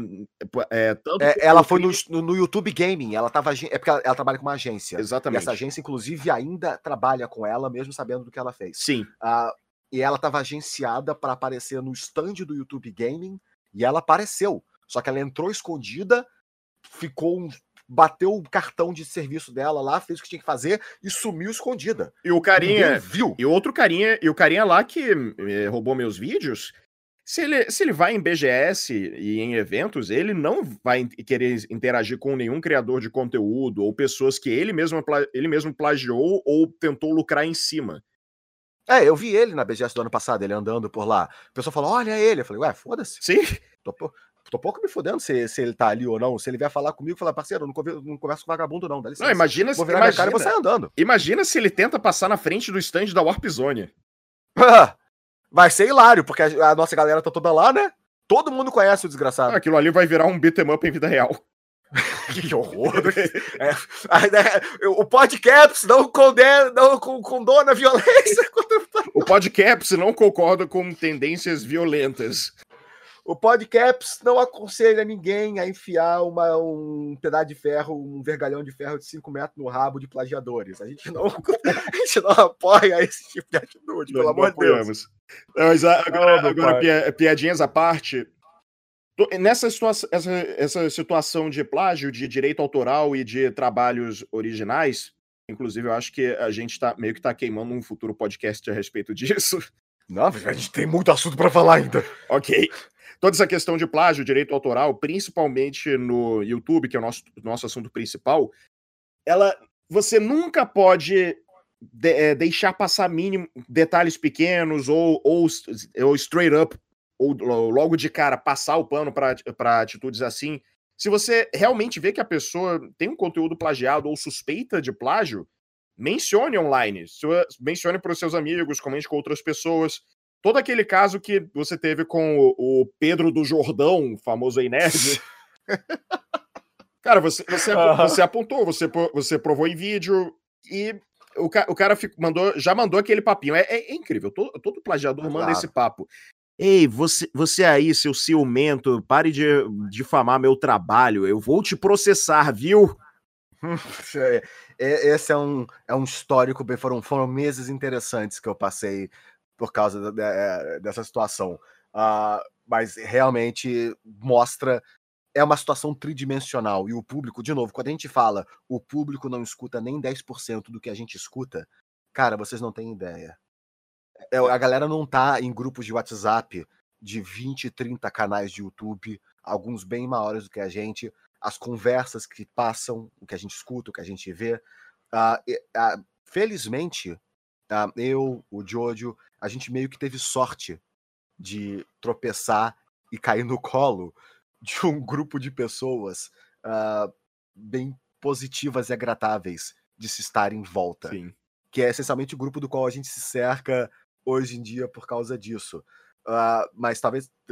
Ela foi no YouTube Gaming. É porque ela trabalha com uma agência. Exatamente. E essa agência, inclusive, ainda trabalha com ela, mesmo sabendo do que ela fez. Sim. E ela estava agenciada para aparecer no stand do YouTube Gaming. E ela apareceu. Só que ela entrou escondida, bateu o cartão de serviço dela lá, fez o que tinha que fazer e sumiu escondida. E o carinha viu. E o carinha lá que roubou meus vídeos, se ele vai em BGS e em eventos, ele não vai querer interagir com nenhum criador de conteúdo ou pessoas que ele mesmo plagiou ou tentou lucrar em cima. Eu vi ele na BGS do ano passado, ele andando por lá. O pessoal falou, olha ele. Eu falei, ué, foda-se. Sim. Tô pouco me fudendo se ele tá ali ou não. Se ele vier falar comigo, falar, parceiro, não converso com vagabundo não, dá licença. Não, imagina Vou virar minha cara e vou sair andando. Imagina se ele tenta passar na frente do stand da Warp Zone. Vai ser hilário, porque a nossa galera tá toda lá, né? Todo mundo conhece o desgraçado. Aquilo ali vai virar um beat'em up em vida real. Que horror. O Podcaps não condona a violência. O Podcaps não concorda com tendências violentas. O Podcaps não aconselha ninguém a enfiar um pedaço de ferro, um vergalhão de ferro de 5 metros no rabo de plagiadores. A gente não apoia esse tipo de atitude, pelo amor de Deus. Mas agora piadinhas à parte, nessa situação, essa situação de plágio, de direito autoral e de trabalhos originais, inclusive eu acho que a gente meio que tá queimando um futuro podcast a respeito disso. Não, a gente tem muito assunto para falar ainda. Ok. Toda essa questão de plágio, direito autoral, principalmente no YouTube, que é o nosso assunto principal, você nunca pode deixar passar mínimo detalhes pequenos ou straight up, ou logo de cara passar o pano para atitudes assim. Se você realmente vê que a pessoa tem um conteúdo plagiado ou suspeita de plágio, mencione online, mencione para os seus amigos, comente com outras pessoas. Todo aquele caso que você teve com o Pedro do Jordão, famoso aí nerd. Cara, você apontou, você provou em vídeo e o cara já mandou aquele papinho. É incrível, todo plagiador manda esse papo. Ei, você aí, seu ciumento, pare de difamar meu trabalho, eu vou te processar, viu? Esse é um histórico, foram meses interessantes que eu passei por causa dessa situação. Mas realmente mostra, é uma situação tridimensional. E o público, de novo, quando a gente fala o público não escuta nem 10% do que a gente escuta, cara, vocês não têm ideia. A galera não tá em grupos de WhatsApp de 20, 30 canais de YouTube, alguns bem maiores do que a gente, as conversas que passam, o que a gente escuta, o que a gente vê. Felizmente, eu, o Jojo, a gente meio que teve sorte de tropeçar e cair no colo de um grupo de pessoas bem positivas e agradáveis de se estar em volta. Sim. Que é essencialmente o grupo do qual a gente se cerca hoje em dia por causa disso. Mas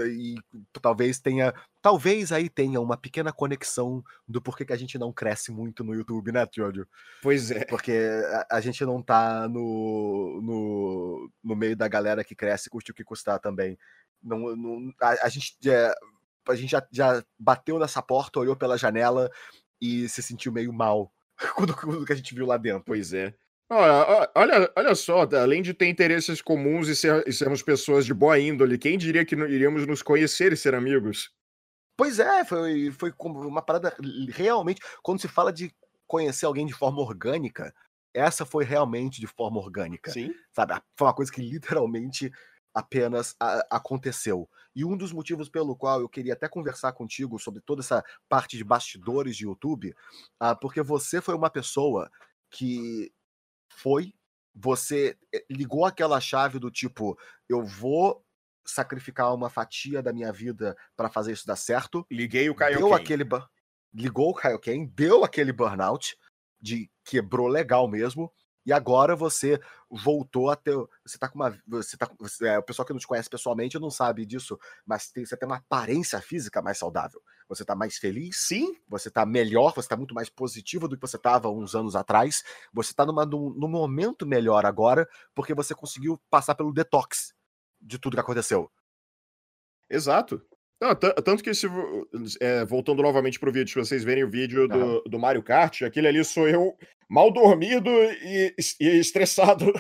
talvez aí tenha uma pequena conexão do porquê que a gente não cresce muito no YouTube, né, Jojo? Pois é. Porque a gente não tá no meio da galera que cresce, custe o que custar também. A gente já bateu nessa porta, olhou pela janela e se sentiu meio mal quando que a gente viu lá dentro. Pois é. Olha só, além de ter interesses comuns e sermos pessoas de boa índole, quem diria que iríamos nos conhecer e ser amigos? Pois é, foi como uma parada realmente. Quando se fala de conhecer alguém de forma orgânica, essa foi realmente de forma orgânica. Sim. Sabe? Foi uma coisa que literalmente apenas aconteceu. E um dos motivos pelo qual eu queria até conversar contigo sobre toda essa parte de bastidores de YouTube, porque você foi uma pessoa que você ligou aquela chave do tipo, eu vou sacrificar uma fatia da minha vida para fazer isso dar certo. Liguei o Kaioken. Ligou o Kaioken, deu aquele burnout, quebrou legal mesmo, e agora você voltou a ter. Você tá com uma. O pessoal que não te conhece pessoalmente não sabe disso, mas você tem uma aparência física mais saudável. Você tá mais feliz. Sim. Você tá melhor, você tá muito mais positiva do que você tava uns anos atrás. Você tá num momento melhor agora, porque você conseguiu passar pelo detox de tudo que aconteceu. Exato. Não, tanto que voltando novamente pro vídeo, se vocês verem o vídeo do Mario Kart, aquele ali sou eu mal dormido e estressado.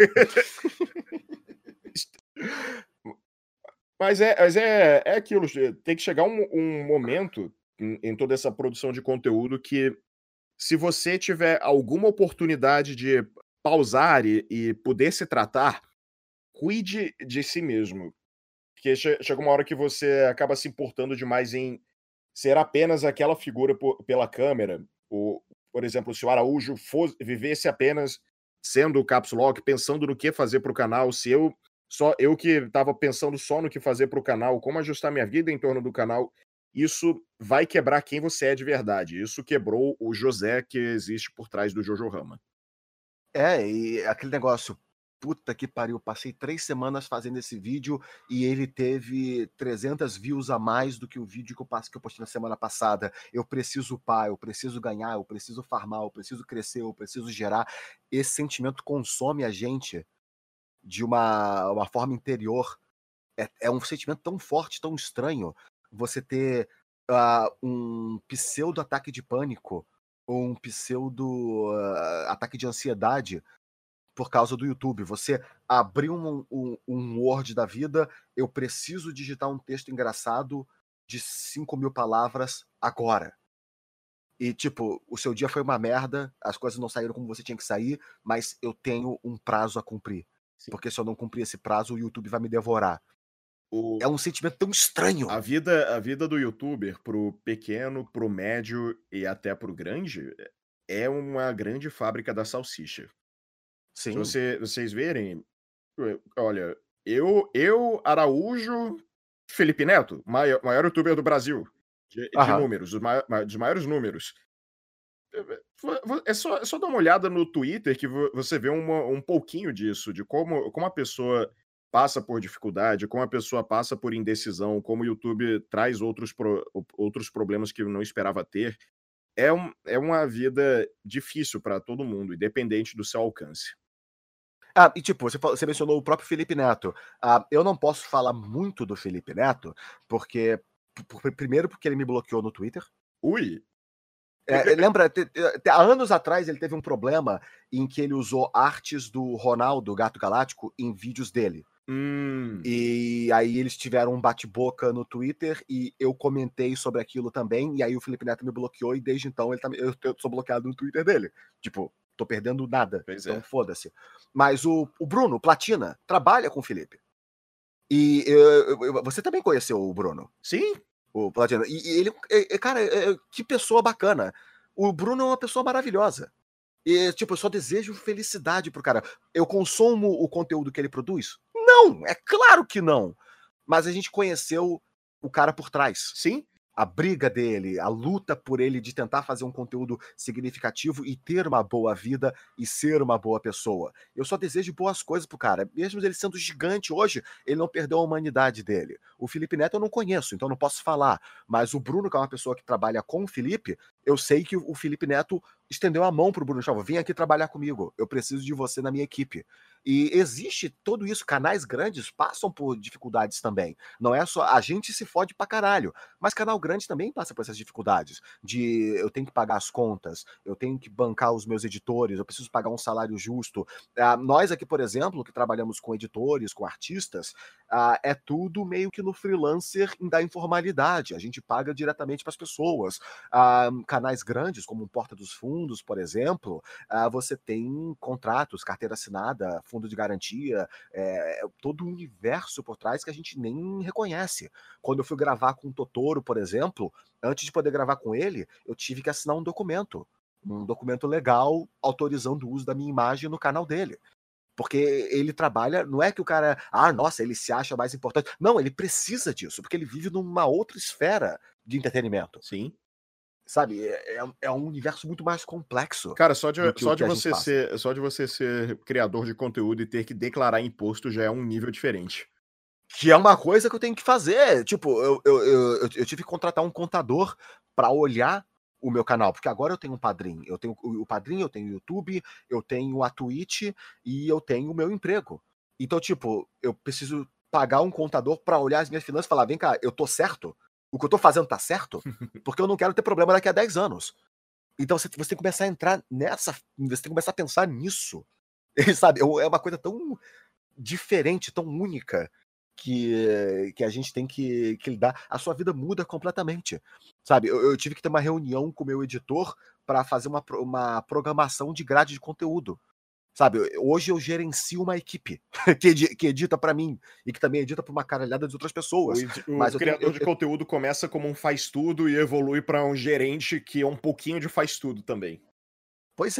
Mas é aquilo, tem que chegar um momento em toda essa produção de conteúdo que, se você tiver alguma oportunidade de pausar e poder se tratar, cuide de si mesmo. Porque chega uma hora que você acaba se importando demais em ser apenas aquela figura pela câmera. Por exemplo, se o Araújo vivesse apenas sendo o Caps Lock, pensando no que fazer para o canal, se eu que estava pensando só no que fazer para o canal, como ajustar minha vida em torno do canal, isso vai quebrar quem você é de verdade. Isso quebrou o José que existe por trás do Jojo Rama. E aquele negócio, puta que pariu, passei 3 semanas fazendo esse vídeo e ele teve 300 views a mais do que o vídeo que eu postei na semana passada. Eu preciso upar, eu preciso ganhar, eu preciso farmar, eu preciso crescer, eu preciso gerar. Esse sentimento consome a gente de uma forma interior. É um sentimento tão forte, tão estranho, você ter um pseudo ataque de pânico ou um pseudo ataque de ansiedade por causa do YouTube. Você abriu um Word da vida, eu preciso digitar um texto engraçado de 5.000 palavras agora. E, tipo, o seu dia foi uma merda, as coisas não saíram como você tinha que sair, mas eu tenho um prazo a cumprir. Sim. Porque se eu não cumprir esse prazo, o YouTube vai me devorar. É um sentimento tão estranho. A vida do youtuber, pro pequeno, pro médio e até pro grande, é uma grande fábrica da salsicha. Sim. Vocês verem, olha, eu, Araújo, Felipe Neto, maior youtuber do Brasil, de Aham. números, dos maiores números. É só dar uma olhada no Twitter que você vê um pouquinho disso, de como a pessoa passa por dificuldade, como a pessoa passa por indecisão, como o YouTube traz outros problemas que eu não esperava ter. É uma vida difícil para todo mundo, independente do seu alcance. E tipo, você mencionou o próprio Felipe Neto. Eu não posso falar muito do Felipe Neto, porque primeiro porque ele me bloqueou no Twitter. Ui! Lembra, há anos atrás ele teve um problema em que ele usou artes do Ronaldo, Gato Galáctico, em vídeos dele. Hum. E aí eles tiveram um bate-boca no Twitter e eu comentei sobre aquilo também, e aí o Felipe Neto me bloqueou e desde então eu sou bloqueado no Twitter dele. Tipo, tô perdendo nada, Pois então é. foda-se. Mas o Bruno, Platina, trabalha com o Felipe. E você também conheceu o Bruno, Sim, o Platina. E ele, cara, que pessoa bacana. O Bruno é uma pessoa maravilhosa. E, tipo, eu só desejo felicidade pro cara. Eu consumo o conteúdo que ele produz? Não, é claro que não. Mas a gente conheceu o cara por trás. sim. A briga dele, a luta por ele de tentar fazer um conteúdo significativo e ter uma boa vida e ser uma boa pessoa. Eu só desejo boas coisas pro cara. Mesmo ele sendo gigante hoje, ele não perdeu a humanidade dele. O Felipe Neto eu não conheço, então não posso falar. Mas o Bruno, que é uma pessoa que trabalha com o Felipe, eu sei que o Felipe Neto estendeu a mão pro Bruno. Falou, vem aqui trabalhar comigo. Eu preciso de você na minha equipe. E existe tudo isso. Canais grandes passam por dificuldades também. Não é só... A gente se fode pra caralho. Mas canal grande também passa por essas dificuldades. De eu tenho que pagar as contas, eu tenho que bancar os meus editores, eu preciso pagar um salário justo. Nós aqui, por exemplo, que trabalhamos com editores, com artistas, é tudo meio que no freelancer da informalidade. A gente paga diretamente para as pessoas. Canais grandes, como o Porta dos Fundos, por exemplo, você tem contratos, carteira assinada, fundo de garantia, todo o universo por trás que a gente nem reconhece. Quando eu fui gravar com o Totoro, por exemplo, antes de poder gravar com ele, eu tive que assinar um documento legal autorizando o uso da minha imagem no canal dele. Porque ele trabalha, não é que o cara, nossa, ele se acha mais importante. Não, ele precisa disso, porque ele vive numa outra esfera de entretenimento. Sim. Sabe? É um universo muito mais complexo Cara, só de do que o só que de a gente você passa. ser só de você ser criador de conteúdo e ter que declarar imposto já é um nível diferente. Que é uma coisa que eu tenho que fazer. Tipo, eu tive que contratar um contador para olhar o meu canal, porque agora eu tenho um Padrim. Eu tenho o Padrim, eu tenho o YouTube, eu tenho a Twitch e eu tenho o meu emprego. Então, tipo, eu preciso pagar um contador para olhar as minhas finanças e falar: vem cá, eu tô certo? O que eu tô fazendo tá certo? Porque eu não quero ter problema daqui a 10 anos. Então você tem que começar a entrar nessa. Você tem que começar a pensar nisso. Sabe? É uma coisa tão diferente, tão única que a gente tem que lidar. A sua vida muda completamente, sabe? Eu tive que ter uma reunião com o meu editor para fazer uma programação de grade de conteúdo, sabe? Hoje eu gerencio uma equipe que edita para mim e que também edita para uma caralhada de outras pessoas, O mas criador de conteúdo começa como um faz-tudo e evolui para um gerente que é um pouquinho de faz-tudo também. Pois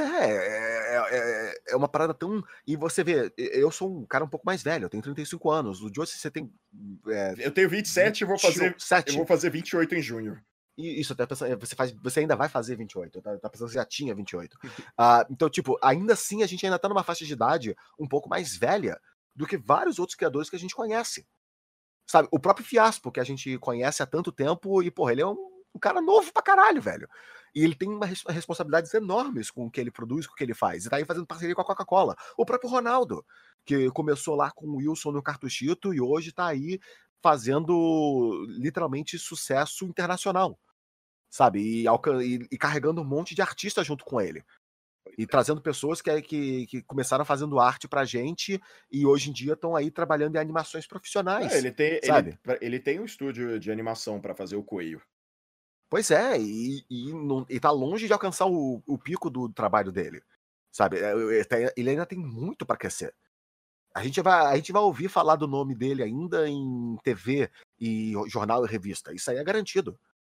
é uma parada tão. E você vê, eu sou um cara um pouco mais velho, eu tenho 35 anos. O Joe, você tem Eu tenho 27 e eu 27. vou fazer 28 em junho. E isso, até pensando, você ainda vai fazer 28, tá pensando que já tinha 28. Então, tipo, ainda assim a gente ainda tá numa faixa de idade um pouco mais velha do que vários outros criadores que a gente conhece. Sabe? O próprio Fiaspo, que a gente conhece há tanto tempo, e, porra, ele é um cara novo pra caralho, velho. E ele tem responsabilidades enormes com o que ele produz, com o que ele faz. E tá aí fazendo parceria com a Coca-Cola. O próprio Ronaldo, que começou lá com o Wilson no Cartuchito e hoje tá aí fazendo literalmente sucesso internacional, sabe? E carregando um monte de artistas junto com ele. E trazendo pessoas que começaram fazendo arte pra gente e hoje em dia estão aí trabalhando em animações profissionais, sabe? Ele tem um estúdio de animação para fazer o Coelho. Pois é, e tá longe de alcançar o pico do trabalho dele, sabe? Ele ainda tem muito pra crescer. A gente vai ouvir falar do nome dele ainda em TV e jornal e revista. Isso aí é garantido.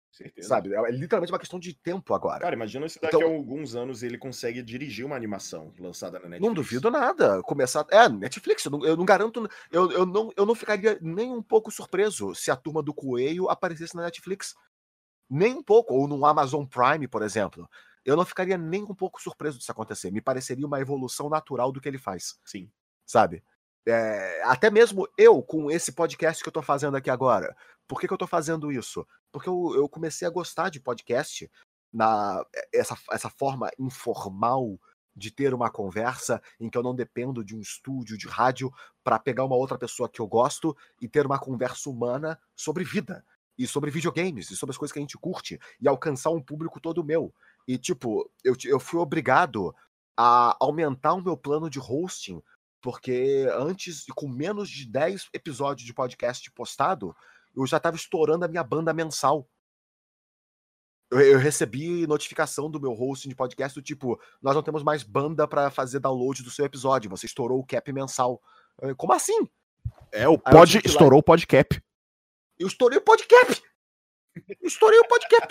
Certeza. Sabe? É literalmente uma questão de tempo agora. Cara, imagina se daqui a alguns anos ele consegue dirigir uma animação lançada na Netflix. Não duvido nada. Começar. Netflix, eu não garanto. Eu não ficaria nem um pouco surpreso se a Turma do Coelho aparecesse na Netflix. Nem um pouco. Ou no Amazon Prime, por exemplo. Eu não ficaria nem um pouco surpreso disso acontecer. Me pareceria uma evolução natural do que ele faz. Sim. Sabe? Até mesmo eu, com esse podcast que eu tô fazendo aqui agora. Por que eu tô fazendo isso? Porque eu comecei a gostar de podcast, essa forma informal de ter uma conversa em que eu não dependo de um estúdio de rádio para pegar uma outra pessoa que eu gosto e ter uma conversa humana sobre vida, e sobre videogames, e sobre as coisas que a gente curte, e alcançar um público todo meu. E, tipo, eu fui obrigado a aumentar o meu plano de hosting, porque antes, com menos de 10 episódios de podcast postado, eu já estava estourando a minha banda mensal. Eu recebi notificação do meu hosting de podcast do tipo, nós não temos mais banda para fazer download do seu episódio, você estourou o cap mensal. Como assim? Estourou o podcast. Eu estourei o podcast! Estourei o podcast!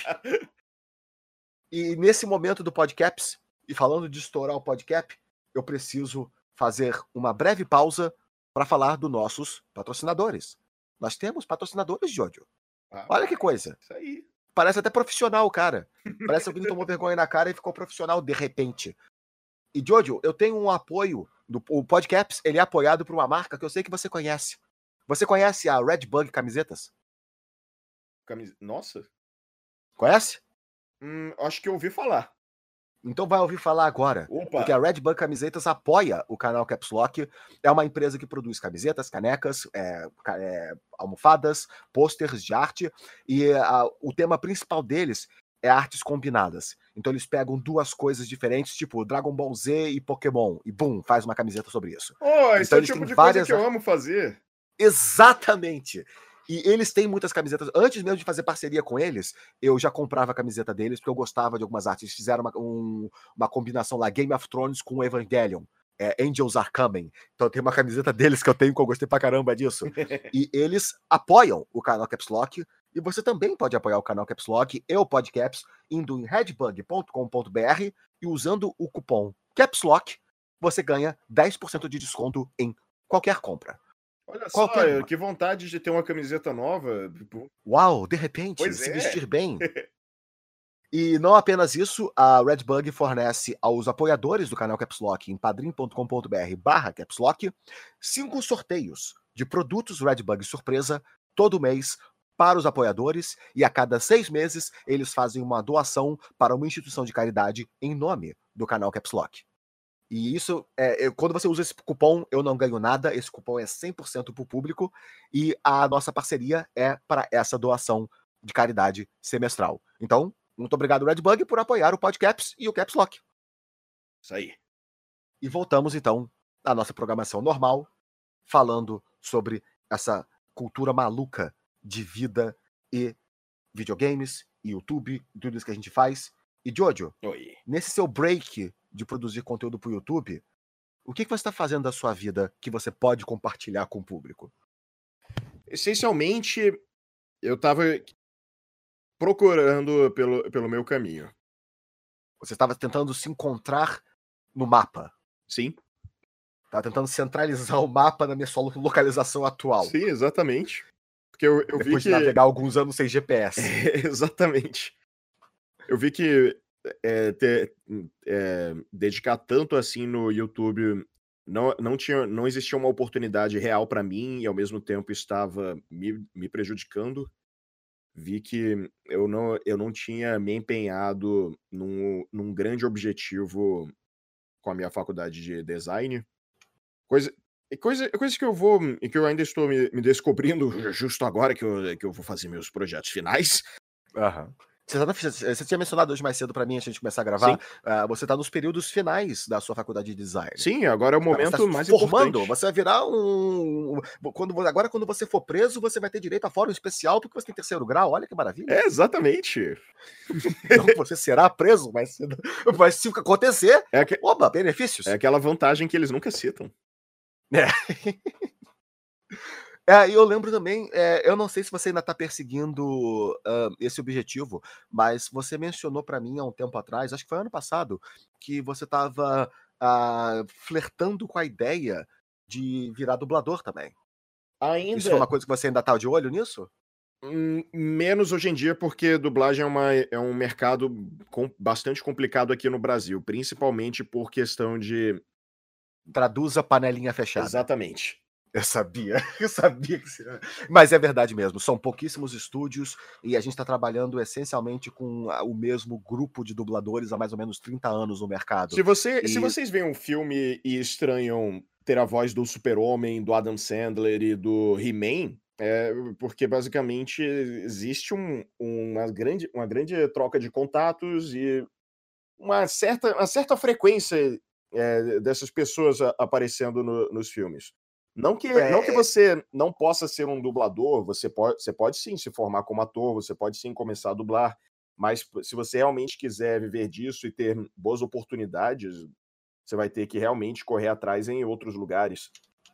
E nesse momento do podcast, e falando de estourar o podcast, eu preciso fazer uma breve pausa para falar dos nossos patrocinadores. Nós temos patrocinadores, Jojo. Olha que coisa. Isso aí. Parece até profissional, cara. Parece alguém que tomou vergonha na cara e ficou profissional de repente. E, Jojo, eu tenho um apoio. O Podcaps, ele é apoiado por uma marca que eu sei que você conhece. Você conhece a Redbug Camisetas? Nossa. Conhece? Acho que eu ouvi falar. Então vai ouvir falar agora. Opa. Porque a Redbug Camisetas apoia o canal Caps Lock. É uma empresa que produz camisetas, canecas, almofadas, pôsteres de arte. E o tema principal deles é artes combinadas. Então eles pegam duas coisas diferentes, tipo Dragon Ball Z e Pokémon. E bum, faz uma camiseta sobre isso. Esse é o tipo de coisa que eu amo fazer. Exatamente! E eles têm muitas camisetas. Antes mesmo de fazer parceria com eles, eu já comprava a camiseta deles, porque eu gostava de algumas artes. Eles fizeram uma combinação lá, Game of Thrones com Evangelion. Angels Are Coming. Então tem uma camiseta deles que eu tenho, que eu gostei pra caramba disso. E eles apoiam o canal Caps Lock. E você também pode apoiar o canal Caps Lock e o Podcaps indo em redbug.com.br e usando o cupom Caps Lock, você ganha 10% de desconto em qualquer compra. Olha só, que vontade de ter uma camiseta nova. Uau, de repente, se vestir bem. E não apenas isso, a Redbug fornece aos apoiadores do canal Caps Lock em padrim.com.br/capslock 5 sorteios de produtos Redbug surpresa todo mês para os apoiadores, e a cada 6 meses eles fazem uma doação para uma instituição de caridade em nome do canal Caps Lock. E isso, quando você usa esse cupom, eu não ganho nada, esse cupom é 100% para o público, e a nossa parceria é para essa doação de caridade semestral. Então, muito obrigado, Redbug, por apoiar o Podcaps e o Caps Lock. Isso aí. E voltamos, então, à nossa programação normal, falando sobre essa cultura maluca de vida e videogames, e YouTube, e tudo isso que a gente faz. E, Jojo, nesse seu break de produzir conteúdo para o YouTube, o que você está fazendo da sua vida que você pode compartilhar com o público? Essencialmente, eu estava procurando pelo meu caminho. Você estava tentando se encontrar no mapa? Sim. Estava tentando centralizar o mapa na sua localização atual? Sim, exatamente. Porque eu Depois vi de navegar alguns anos sem GPS. Exatamente. Eu vi que dedicar tanto assim no YouTube não existia uma oportunidade real para mim, e ao mesmo tempo estava me prejudicando. Vi que eu não tinha me empenhado num grande objetivo com a minha faculdade de design. Coisa que eu ainda estou me descobrindo justo agora que eu vou fazer meus projetos finais. Aham. Você tinha mencionado hoje mais cedo pra mim, antes de a gente começar a gravar, você tá nos períodos finais da sua faculdade de design. Sim, agora é o momento mais formando, importante. você vai virar agora, quando você for preso, você vai ter direito a fórum especial porque você tem 3º grau, olha que maravilha. Exatamente. Não que você será preso, mas se acontecer, oba, benefícios. É aquela vantagem que eles nunca citam. E eu lembro também, eu não sei se você ainda tá perseguindo, esse objetivo, mas você mencionou pra mim há um tempo atrás, acho que foi ano passado, que você estava, flertando com a ideia de virar dublador também. Isso foi Ainda uma coisa que você ainda tá de olho nisso? menos hoje em dia, porque dublagem é um mercado bastante complicado aqui no Brasil, principalmente por questão de. Traduza panelinha fechada. Exatamente. Eu sabia, eu sabia que você mas é verdade mesmo, são pouquíssimos estúdios e a gente tá trabalhando essencialmente com o mesmo grupo de dubladores há mais ou menos 30 anos no mercado. Se E vocês veem um filme e estranham ter a voz do Super-Homem, do Adam Sandler e do He-Man, é porque basicamente existe uma grande troca de contatos e uma certa frequência, dessas pessoas aparecendo nos filmes. Não que é, você não possa ser um dublador, você pode sim se formar como ator, você pode sim começar a dublar, mas se você realmente quiser viver disso e ter boas oportunidades, você vai ter que realmente correr atrás em outros lugares.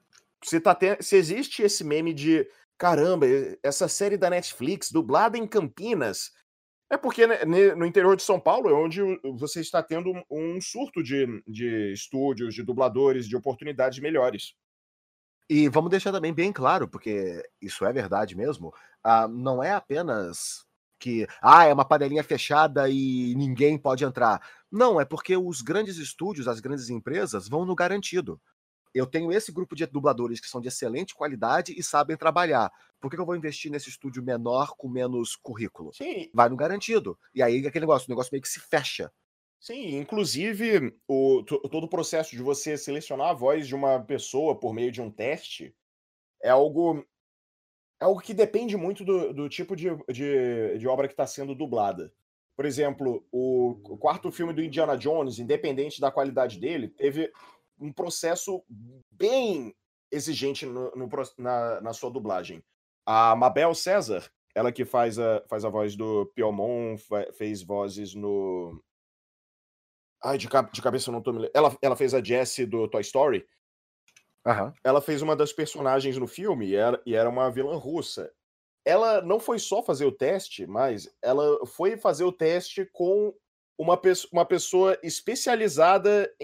Se existe esse meme de: "Caramba, essa série da Netflix dublada em Campinas", é porque, no interior de São Paulo é onde você está tendo um surto de estúdios, de dubladores, de oportunidades melhores. e vamos deixar também bem claro, porque isso é verdade mesmo, não é apenas que, é uma panelinha fechada e ninguém pode entrar. Não, é porque os grandes estúdios, as grandes empresas vão no garantido. Eu tenho esse grupo de dubladores que são de excelente qualidade e sabem trabalhar. Por que eu vou investir nesse estúdio menor com menos currículo? Sim, Vai no garantido. E aí aquele negócio, o negócio meio que se fecha. sim, inclusive todo o processo de você selecionar a voz de uma pessoa por meio de um teste é algo que depende muito do tipo de obra que está sendo dublada. Por exemplo, o quarto filme do Indiana Jones, independente da qualidade dele, teve um processo bem exigente na sua dublagem. A Mabel César, ela que faz a voz do Piomon, fez vozes no. Ai, de cabeça eu não tô me ela fez a Jessie do Toy Story. Aham. Ela fez uma das personagens no filme e era uma vilã russa. Ela não foi só fazer o teste, mas ela foi fazer o teste com uma pessoa especializada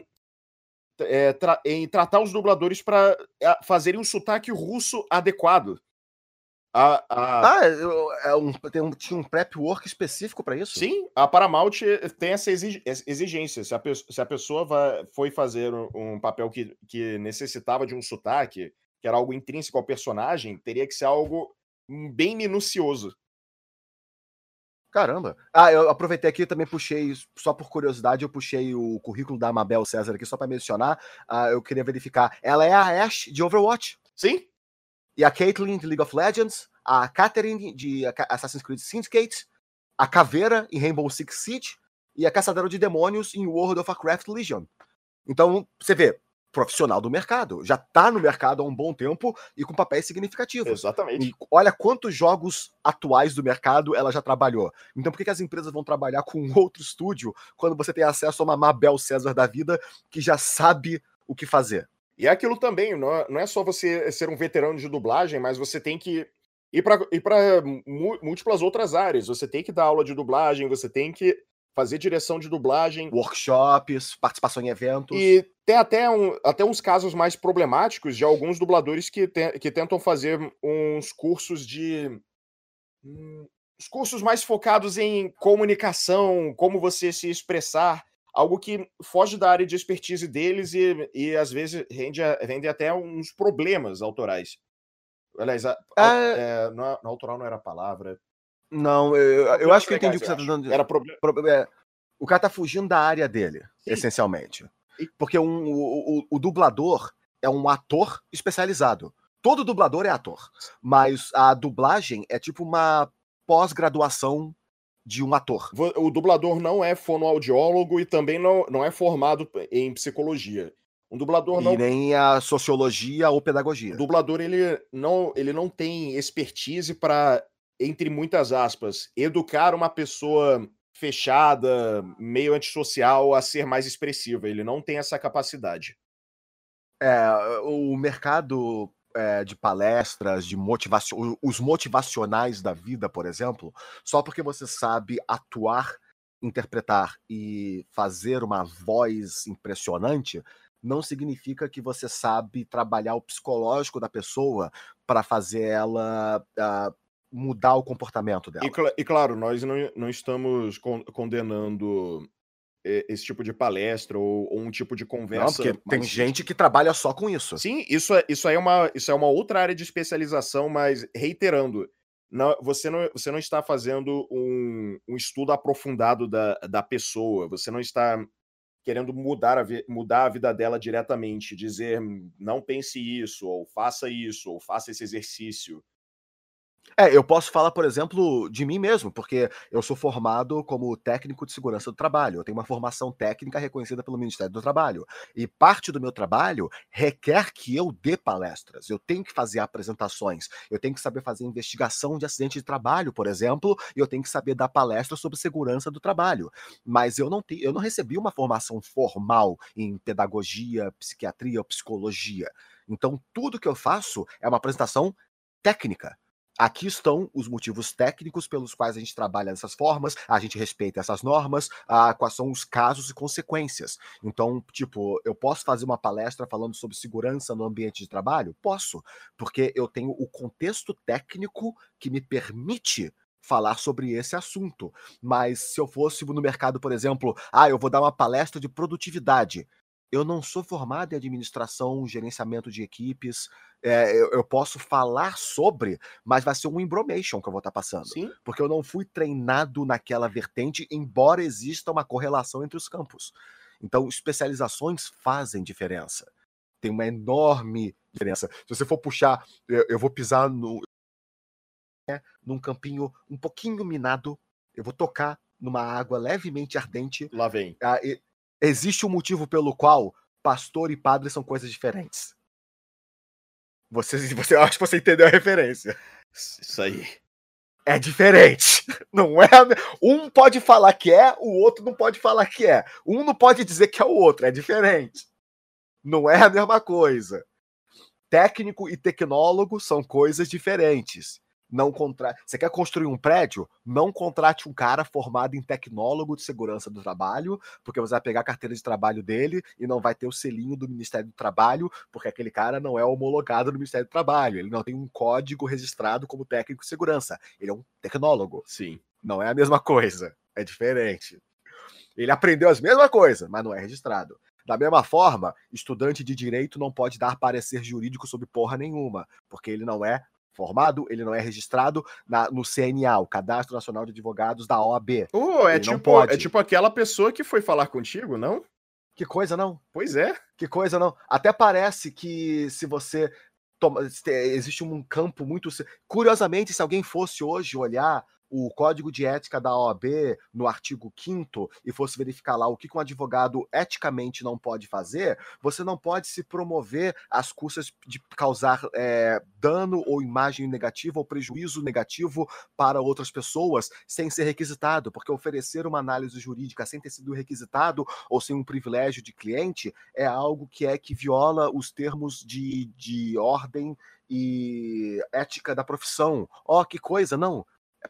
em tratar os dubladores para fazerem um sotaque russo adequado. A Tinha um prep work específico pra isso? Sim, a Paramount tem essa exigência. Se a pessoa foi fazer um papel que necessitava de um sotaque, que era algo intrínseco ao personagem, teria que ser algo, bem minucioso. Caramba. Eu aproveitei aqui e também puxei, só por curiosidade, eu puxei o currículo da Mabel César aqui só pra mencionar. Eu queria verificar. Ela é a Ashe de Overwatch. Sim, E a Caitlyn de League of Legends, a Catherine de Assassin's Creed Syndicate, a Caveira em Rainbow Six Siege e a Caçadora de Demônios em World of Warcraft Legion. Então, você vê, profissional do mercado, já tá no mercado há um bom tempo e com papéis significativos. E exatamente. olha quantos jogos atuais do mercado ela já trabalhou. Então por que as empresas vão trabalhar com outro estúdio quando você tem acesso a uma Mabel César da vida que já sabe o que fazer? E é aquilo também, não é só você ser um veterano de dublagem, mas você tem que ir para múltiplas outras áreas. Você tem que dar aula de dublagem, você tem que fazer direção de dublagem. Workshops, participação em eventos. E tem até uns casos mais problemáticos de alguns dubladores que tentam fazer uns cursos os cursos mais focados em comunicação, como você se expressar, algo que foge da área de expertise deles e às vezes rende até uns problemas autorais. Aliás, É, não autoral não era a palavra. não, eu Problemas acho que eu entendi o legais, que eu você tá acho. dando. Era problema. O cara tá fugindo da área dele, Sim. essencialmente. E Porque o dublador é um ator especializado. Todo dublador é ator. Mas a dublagem é tipo uma pós-graduação de um ator. o dublador não é fonoaudiólogo e também não é formado em psicologia. Um dublador E não. nem a sociologia ou O pedagogia. dublador ele não tem expertise para, entre muitas aspas, educar uma pessoa fechada, meio antissocial a ser mais expressiva. Ele não tem essa capacidade. É, o mercado. de palestras, os motivacionais da vida, por exemplo, só porque você sabe atuar, interpretar e fazer uma voz impressionante, não significa que você sabe trabalhar o psicológico da pessoa para fazer ela mudar o comportamento dela. E claro, nós não estamos condenando esse tipo de palestra ou um tipo de Não, conversa porque tem mais gente que trabalha só com isso. Sim, isso aí é uma outra área de especialização, mas reiterando, você não está fazendo um estudo aprofundado da pessoa, você não está querendo mudar a vida dela diretamente, dizer: "Não pense isso", ou "Faça esse exercício". Eu posso falar, por exemplo, de mim mesmo, porque eu sou formado como técnico de segurança do trabalho. Eu tenho uma formação técnica reconhecida pelo Ministério do Trabalho. E parte do meu trabalho requer que eu dê palestras. Eu tenho que fazer apresentações. Eu tenho que saber fazer investigação de acidente de trabalho, por exemplo, e eu tenho que saber dar palestras sobre segurança do trabalho. Mas eu não recebi uma formação formal em pedagogia, psiquiatria ou psicologia. Então, tudo que eu faço é uma apresentação técnica. Aqui estão os motivos técnicos pelos quais a gente trabalha dessas formas, a gente respeita essas normas, quais são os casos e consequências. Então, tipo, eu posso fazer uma palestra falando sobre segurança no ambiente de trabalho? Posso, porque eu tenho o contexto técnico que me permite falar sobre esse assunto. Mas se eu fosse no mercado, por exemplo, eu vou dar uma palestra de produtividade. Eu não sou formado em administração, gerenciamento de equipes. Eu posso falar sobre, mas vai ser um embromation que eu vou estar passando. Sim. Porque eu não fui treinado naquela vertente, embora exista uma correlação entre os campos. Então, especializações fazem diferença. Tem uma enorme diferença. Se você for puxar, eu vou pisar num campinho um pouquinho minado, eu vou tocar numa água levemente ardente. Lá vem. Existe um motivo pelo qual pastor e padre são coisas diferentes. Eu acho que você entendeu a referência. Isso aí. É diferente. Não é. Um pode falar que é, o outro não pode falar que é. Um não pode dizer que é o outro. É diferente. Não é a mesma coisa. Técnico e tecnólogo são coisas diferentes. Você quer construir um prédio? Não contrate um cara formado em tecnólogo de segurança do trabalho, porque você vai pegar a carteira de trabalho dele e não vai ter o selinho do Ministério do Trabalho, porque aquele cara não é homologado no Ministério do Trabalho. Ele não tem um código registrado como técnico de segurança. Ele é um tecnólogo. Sim. Não é a mesma coisa. É diferente. Ele aprendeu as mesmas coisas, mas não é registrado. Da mesma forma, estudante de direito não pode dar parecer jurídico sobre porra nenhuma, porque ele não é formado, ele não é registrado no CNA, o Cadastro Nacional de Advogados da OAB. Ele não pode. É tipo aquela pessoa que foi falar contigo, não? Que coisa, não? Pois é. Que coisa, não? Até parece que se você existe um campo muito. Curiosamente, se alguém fosse hoje olhar o Código de Ética da OAB no artigo 5º e fosse verificar lá o que um advogado eticamente não pode fazer, você não pode se promover às custas de causar dano ou imagem negativa ou prejuízo negativo para outras pessoas sem ser requisitado, porque oferecer uma análise jurídica sem ter sido requisitado ou sem um privilégio de cliente é algo que viola os termos de ordem e ética da profissão. Que coisa, não?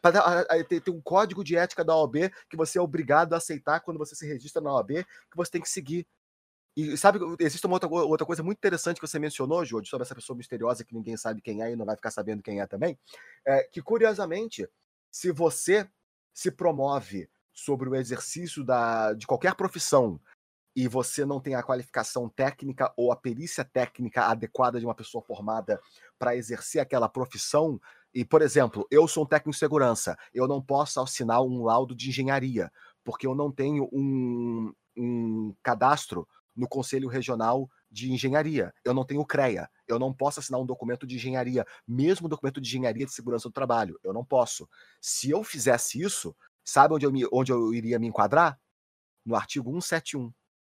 Tem um código de ética da OAB que você é obrigado a aceitar quando você se registra na OAB, que você tem que seguir. E sabe, existe uma outra coisa muito interessante que você mencionou, Jô, sobre essa pessoa misteriosa que ninguém sabe quem é e não vai ficar sabendo quem é também, que curiosamente, se você se promove sobre o exercício de qualquer profissão e você não tem a qualificação técnica ou a perícia técnica adequada de uma pessoa formada para exercer aquela profissão, e, por exemplo, eu sou um técnico de segurança, eu não posso assinar um laudo de engenharia, porque eu não tenho um cadastro no Conselho Regional de Engenharia, eu não tenho CREA, eu não posso assinar um documento de engenharia, mesmo documento de engenharia de segurança do trabalho, eu não posso. Se eu fizesse isso, sabe onde eu iria me enquadrar? No artigo 171.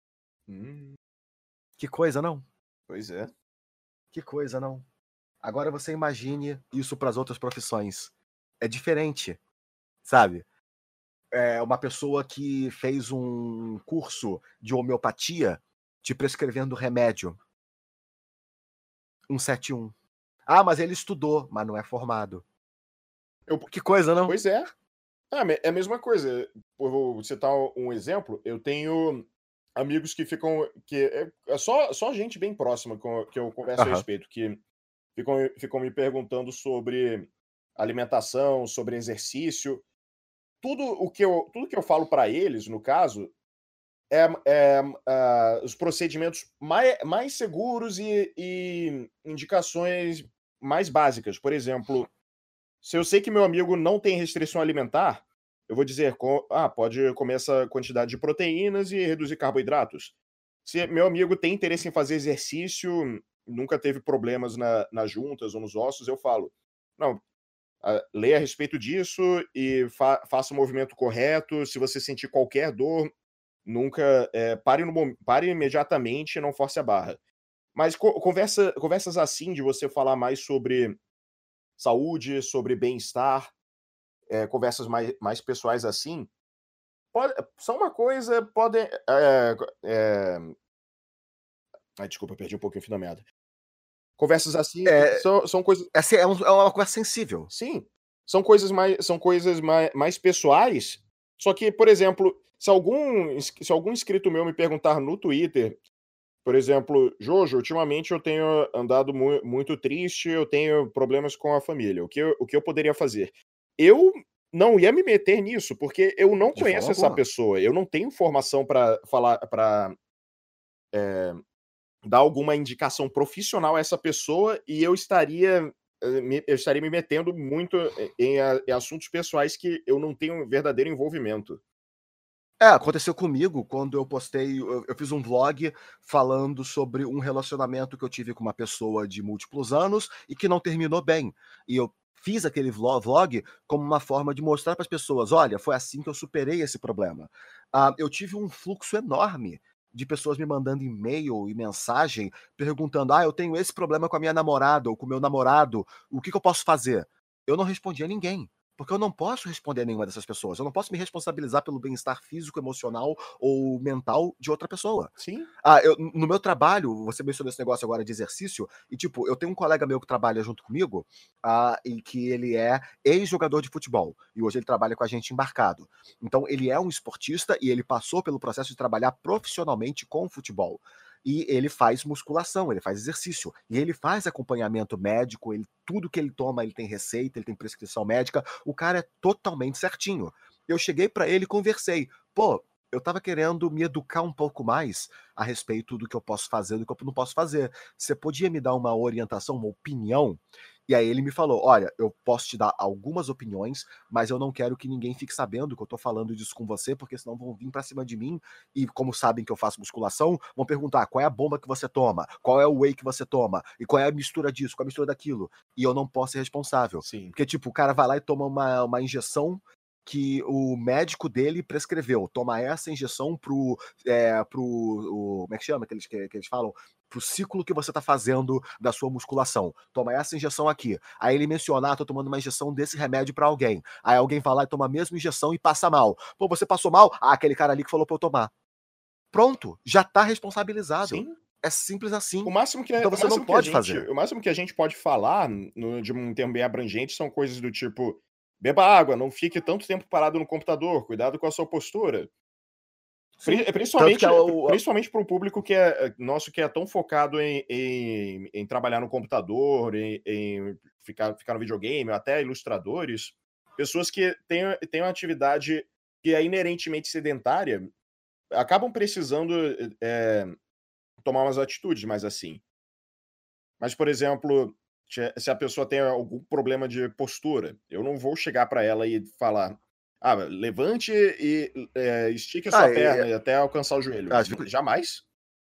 Que coisa, não? Pois é. Que coisa, não? Agora você imagine isso para as outras profissões. É diferente, sabe? É uma pessoa que fez um curso de homeopatia te prescrevendo remédio. 171. Ah, mas ele estudou, mas não é formado. Que coisa, não? Pois é. É a mesma coisa. Vou citar um exemplo. Eu tenho amigos que ficam. É só gente bem próxima que eu converso a Aham. respeito, que ficam me perguntando sobre alimentação, sobre exercício. Tudo que eu falo para eles, no caso, os procedimentos mais seguros e indicações mais básicas. Por exemplo, se eu sei que meu amigo não tem restrição alimentar, eu vou dizer: pode comer essa quantidade de proteínas e reduzir carboidratos. Se meu amigo tem interesse em fazer exercício, nunca teve problemas nas juntas ou nos ossos, eu falo: "Não, leia a respeito disso e faça o movimento correto. Se você sentir qualquer dor, nunca, pare imediatamente e não force a barra". Mas conversas assim, de você falar mais sobre saúde, sobre bem-estar, conversas mais pessoais assim, são uma coisa, podem. Ai, desculpa, perdi um pouquinho o fio da meada. Conversas assim É, são coisas. assim, é uma conversa sensível. Sim, são coisas mais pessoais. Só que, por exemplo, se algum inscrito meu me perguntar no Twitter, por exemplo: "Jojo, ultimamente eu tenho andado muito triste, eu tenho problemas com a família, o que eu poderia fazer?". Eu não ia me meter nisso, porque eu não De forma conheço essa alguma. pessoa, eu não tenho informação para falar, para dar alguma indicação profissional a essa pessoa, e eu estaria me metendo muito em assuntos pessoais que eu não tenho verdadeiro envolvimento. É, aconteceu comigo quando eu postei, eu fiz um vlog falando sobre um relacionamento que eu tive com uma pessoa de múltiplos anos e que não terminou bem. E eu fiz aquele vlog como uma forma de mostrar para as pessoas: olha, foi assim que eu superei esse problema. Eu tive um fluxo enorme de pessoas me mandando e-mail e mensagem perguntando: eu tenho esse problema com a minha namorada ou com o meu namorado, o que eu posso fazer? Eu não respondi a ninguém. Porque eu não posso responder a nenhuma dessas pessoas. Eu não posso me responsabilizar pelo bem-estar físico, emocional ou mental de outra pessoa. Sim, No meu trabalho, você mencionou esse negócio agora de exercício, e tipo, eu tenho um colega meu que trabalha junto comigo, e que ele é ex-jogador de futebol, e hoje ele trabalha com a gente embarcado. Então, ele é um esportista e ele passou pelo processo de trabalhar profissionalmente com futebol. E ele faz musculação, ele faz exercício, e ele faz acompanhamento médico, tudo que ele toma, ele tem receita, ele tem prescrição médica, o cara é totalmente certinho. Eu cheguei para ele e conversei. Pô, eu tava querendo me educar um pouco mais a respeito do que eu posso fazer, do que eu não posso fazer. Você podia me dar uma orientação, uma opinião? E aí ele me falou: olha, eu posso te dar algumas opiniões, mas eu não quero que ninguém fique sabendo que eu tô falando disso com você, porque senão vão vir pra cima de mim e, como sabem que eu faço musculação, vão perguntar qual é a bomba que você toma, qual é o whey que você toma, e qual é a mistura disso, qual é a mistura daquilo. E eu não posso ser responsável. sim. Porque, tipo, o cara vai lá e toma uma injeção que o médico dele prescreveu. Toma essa injeção como é que chama que eles falam? Pro ciclo que você tá fazendo da sua musculação. Toma essa injeção aqui. Aí ele menciona: tô tomando uma injeção desse remédio pra alguém. Aí alguém vai lá e toma a mesma injeção e passa mal. Pô, você passou mal? Aquele cara ali que falou pra eu tomar. Pronto, já tá responsabilizado. Sim. É simples O assim. máximo que Então o você não máximo que a pode gente fazer. o máximo que a gente pode falar de um termo bem abrangente são coisas do tipo: "Beba água, não fique tanto tempo parado no computador, cuidado com a sua postura". Sim. Tanto que Principalmente principalmente para o público nosso, que é tão focado em trabalhar no computador, em ficar no videogame, ou até ilustradores, pessoas que têm uma atividade que é inerentemente sedentária, acabam precisando, tomar umas atitudes mais assim. Mas, por exemplo, se a pessoa tem algum problema de postura, eu não vou chegar para ela e falar: levante e, estique a ah, sua e- perna até alcançar o joelho. ah, fico- Jamais.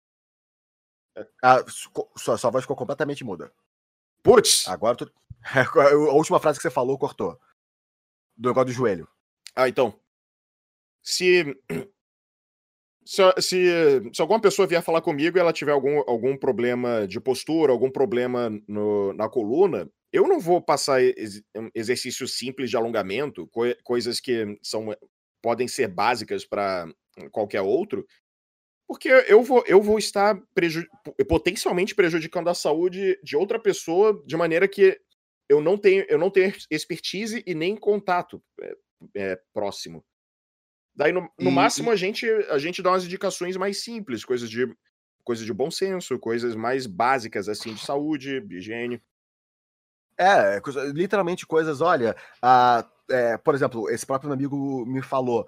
sua voz ficou completamente muda. Putz! Agora tu... A última frase que você falou cortou. Do negócio do joelho. Então, se se alguma pessoa vier falar comigo e ela tiver algum problema de postura, algum problema na coluna, eu não vou passar exercícios simples de alongamento, coisas que podem ser básicas para qualquer outro, Porque eu vou estar potencialmente prejudicando a saúde de outra pessoa de maneira que eu não tenho expertise e nem contato próximo. Daí, no máximo, a gente dá umas indicações mais simples, coisas de bom senso, coisas mais básicas, assim, de saúde, de higiene. Literalmente coisas, olha, por exemplo, esse próprio amigo me falou,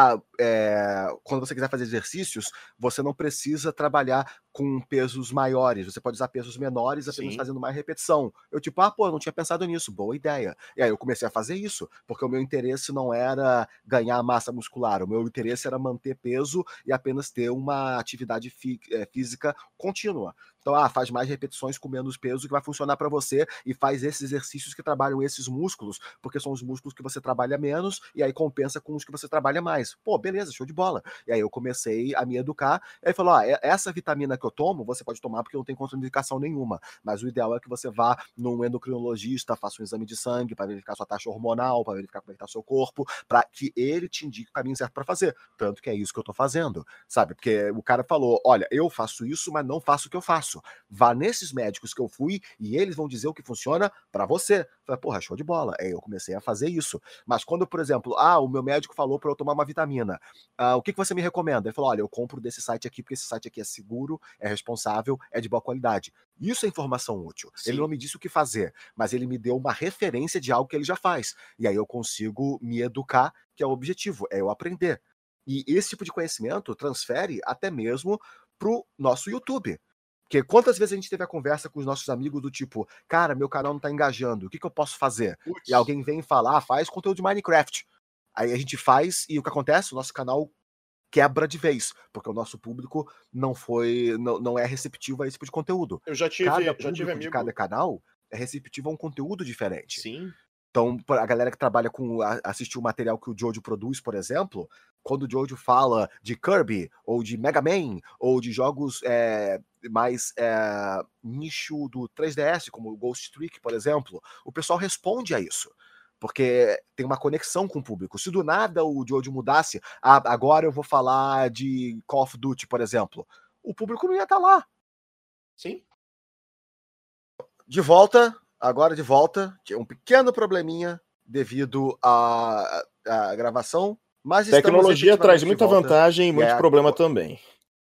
quando você quiser fazer exercícios, você não precisa trabalhar com pesos maiores, você pode usar pesos menores apenas fazendo mais repetição. Eu tipo, eu não tinha pensado nisso, boa ideia. E aí eu comecei a fazer isso, porque o meu interesse não era ganhar massa muscular, o meu interesse era manter peso e apenas ter uma atividade física contínua. Então, faz mais repetições com menos peso que vai funcionar para você e faz esses exercícios que trabalham esses músculos, porque são os músculos que você trabalha menos e aí compensa com os que você trabalha mais. Pô, beleza, show de bola. E aí eu comecei a me educar. E aí falou, essa vitamina que eu tomo, você pode tomar porque não tem contraindicação nenhuma, mas o ideal é que você vá num endocrinologista, faça um exame de sangue para verificar sua taxa hormonal, para verificar como é que tá o seu corpo, para que ele te indique o caminho certo para fazer. Tanto que é isso que eu tô fazendo, sabe? Porque o cara falou, olha, eu faço isso, mas não faço o que eu faço. Vá nesses médicos que eu fui e eles vão dizer o que funciona para você. Eu falei, porra, show de bola. Aí eu comecei a fazer isso. Mas quando, por exemplo, o meu médico falou para eu tomar uma vitamina, o que você me recomenda? Ele falou, olha, eu compro desse site aqui porque esse site aqui é seguro, é responsável, é de boa qualidade. Isso é informação útil. Sim. Ele não me disse o que fazer, mas ele me deu uma referência de algo que ele já faz. E aí eu consigo me educar, que é o objetivo, é eu aprender. E esse tipo de conhecimento transfere até mesmo pro nosso YouTube. Porque quantas vezes a gente teve a conversa com os nossos amigos do tipo, cara, meu canal não tá engajando, o que eu posso fazer? E alguém vem falar, faz conteúdo de Minecraft. Aí a gente faz e o que acontece? O nosso canal quebra de vez, porque o nosso público não é receptivo a esse tipo de conteúdo. Eu já tive amigo de cada canal é receptivo a um conteúdo diferente. Sim. Então, a galera que trabalha com assistir o material que o Jojo produz, por exemplo, quando o Jojo fala de Kirby, ou de Mega Man, ou de jogos mais nicho do 3DS, como o Ghost Trick, por exemplo, o pessoal responde a isso. Porque tem uma conexão com o público. Se do nada o Jojo mudasse, agora eu vou falar de Call of Duty, por exemplo, o público não ia estar lá. Sim. Agora de volta, tinha um pequeno probleminha devido à gravação, mas tecnologia traz muita vantagem e muito problema também.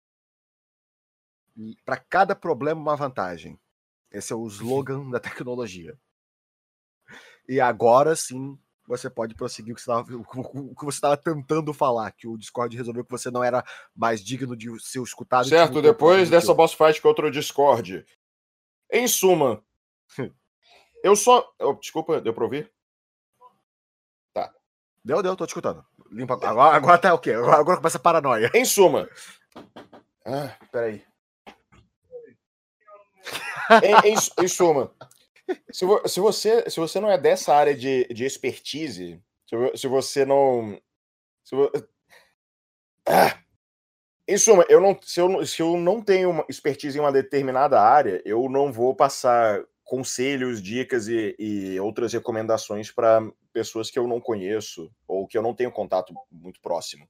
Para cada problema, uma vantagem. Esse é o slogan da tecnologia. E agora sim, você pode prosseguir o que você estava tentando falar, que o Discord resolveu que você não era mais digno de ser escutado. Certo, depois dessa boss fight contra o Discord. Em suma, desculpa, deu pra ouvir? Tá. Deu, tô te escutando. Limpa. Agora tá o quê? Agora começa a paranoia. Em suma. Peraí. Em suma, se você não é dessa área de expertise, se você não. Em suma, se eu não tenho uma expertise em uma determinada área, eu não vou passar conselhos, dicas e outras recomendações para pessoas que eu não conheço ou que eu não tenho contato muito próximo.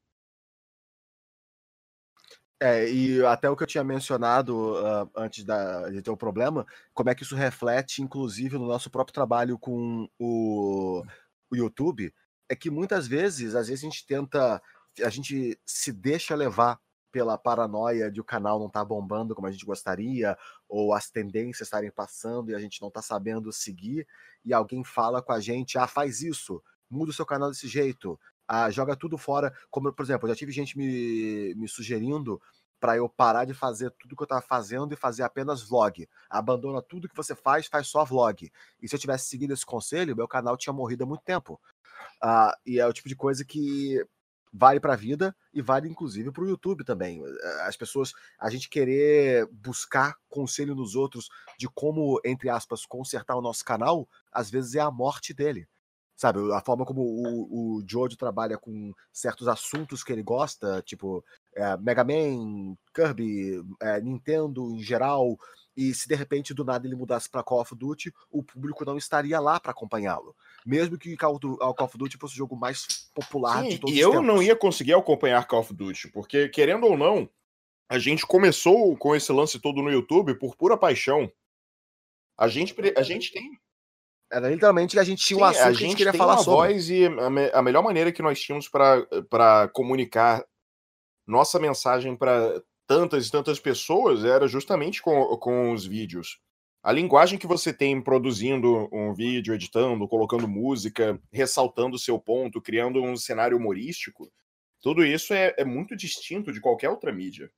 E até o que eu tinha mencionado antes de ter o problema, como é que isso reflete, inclusive, no nosso próprio trabalho com o YouTube, é que muitas vezes, a gente se deixa levar pela paranoia de o canal não tá bombando como a gente gostaria, ou as tendências estarem passando e a gente não tá sabendo seguir, e alguém fala com a gente, faz isso, muda o seu canal desse jeito, joga tudo fora, como, por exemplo, eu já tive gente me sugerindo para eu parar de fazer tudo que eu tava fazendo e fazer apenas vlog. Abandona tudo que você faz só vlog. E se eu tivesse seguido esse conselho, meu canal tinha morrido há muito tempo. E é o tipo de coisa que vale para a vida e vale inclusive para o YouTube também. As pessoas, a gente querer buscar conselho nos outros de como, entre aspas, consertar o nosso canal, às vezes é a morte dele. Sabe, a forma como o Jojo trabalha com certos assuntos que ele gosta, tipo Mega Man, Kirby, Nintendo em geral, e se de repente do nada ele mudasse para Call of Duty, o público não estaria lá para acompanhá-lo. Mesmo que Call of Duty fosse o jogo mais popular de todos os tempos. E eu não ia conseguir acompanhar Call of Duty, porque, querendo ou não, A gente começou com esse lance todo no YouTube por pura paixão. A gente tem. Era literalmente que a gente tinha um Sim, a assunto que a gente gente queria tem falar uma sobre. voz e a melhor maneira que nós tínhamos para comunicar nossa mensagem para tantas e tantas pessoas era justamente com os vídeos. A linguagem que você tem produzindo um vídeo, editando, colocando música, ressaltando o seu ponto, criando um cenário humorístico, tudo isso é muito distinto de qualquer outra mídia.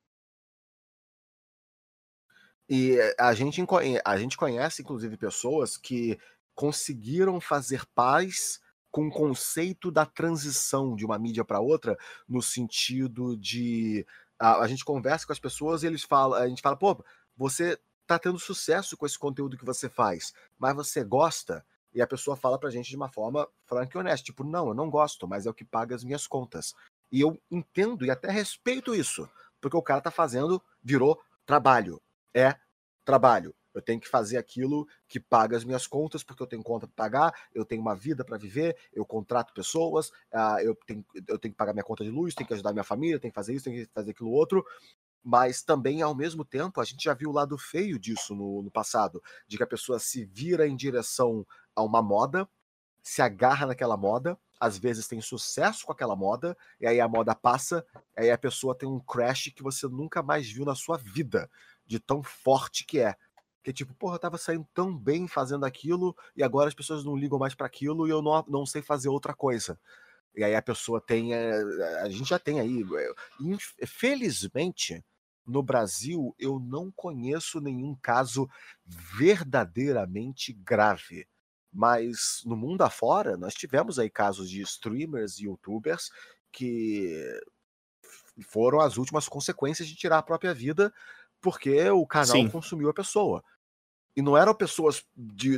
E a gente conhece, inclusive, pessoas que conseguiram fazer paz com o conceito da transição de uma mídia para outra, no sentido de a gente conversa com as pessoas e a gente fala, pô, você tá tendo sucesso com esse conteúdo que você faz, mas você gosta? E a pessoa fala pra gente de uma forma franca e honesta, tipo, não, eu não gosto, mas é o que paga as minhas contas. E eu entendo e até respeito isso, porque o cara tá fazendo, virou trabalho. É trabalho. Eu tenho que fazer aquilo que paga as minhas contas, porque eu tenho conta para pagar, eu tenho uma vida para viver, eu contrato pessoas, eu tenho que pagar minha conta de luz, tenho que ajudar minha família, tenho que fazer isso, tenho que fazer aquilo outro. Mas também, ao mesmo tempo, a gente já viu o lado feio disso no passado, de que a pessoa se vira em direção a uma moda, se agarra naquela moda, às vezes tem sucesso com aquela moda, e aí a moda passa, e aí a pessoa tem um crash que você nunca mais viu na sua vida, de tão forte que é. Que tipo, porra, eu tava saindo tão bem fazendo aquilo, e agora as pessoas não ligam mais para aquilo, e eu não sei fazer outra coisa. E aí a pessoa tem. A gente já tem aí. Felizmente, no Brasil, eu não conheço nenhum caso verdadeiramente grave. Mas no mundo afora, nós tivemos aí casos de streamers e youtubers que foram as últimas consequências de tirar a própria vida porque o canal Sim. consumiu a pessoa. E não eram pessoas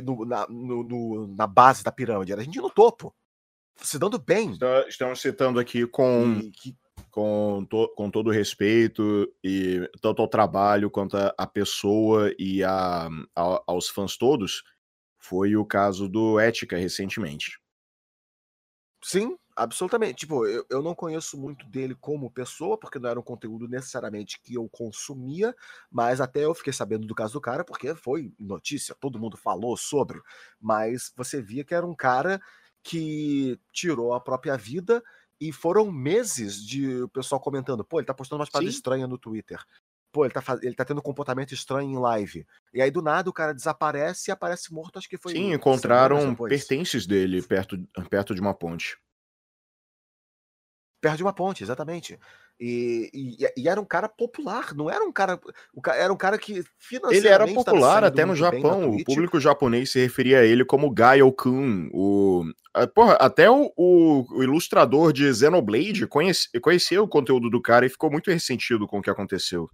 na base da pirâmide, era gente no topo, se dando bem. Estamos citando aqui Que com todo respeito, e tanto ao trabalho quanto à pessoa e aos fãs todos, foi o caso do Ética recentemente. Sim, absolutamente. Tipo, eu não conheço muito dele como pessoa, porque não era um conteúdo necessariamente que eu consumia, mas até eu fiquei sabendo do caso do cara, porque foi notícia, todo mundo falou sobre. Mas você via que era um cara que tirou a própria vida e foram meses de o pessoal comentando, pô, ele tá postando umas paradas Sim, estranhas no Twitter. Pô, ele tá tendo um comportamento estranho em live. E aí, do nada, o cara desaparece e aparece morto, acho que foi sim, semanas encontraram depois. pertences dele perto de uma ponte. Perto de uma ponte, exatamente. E era um cara popular, não era um cara. Era um cara que Ele era financeiramente estava popular saindo até no muito bem na Japão, o Twitch. público japonês se referia a ele como Gaio-kun, porra, até o ilustrador de Xenoblade conhecia o conteúdo do cara e ficou muito ressentido com o que aconteceu.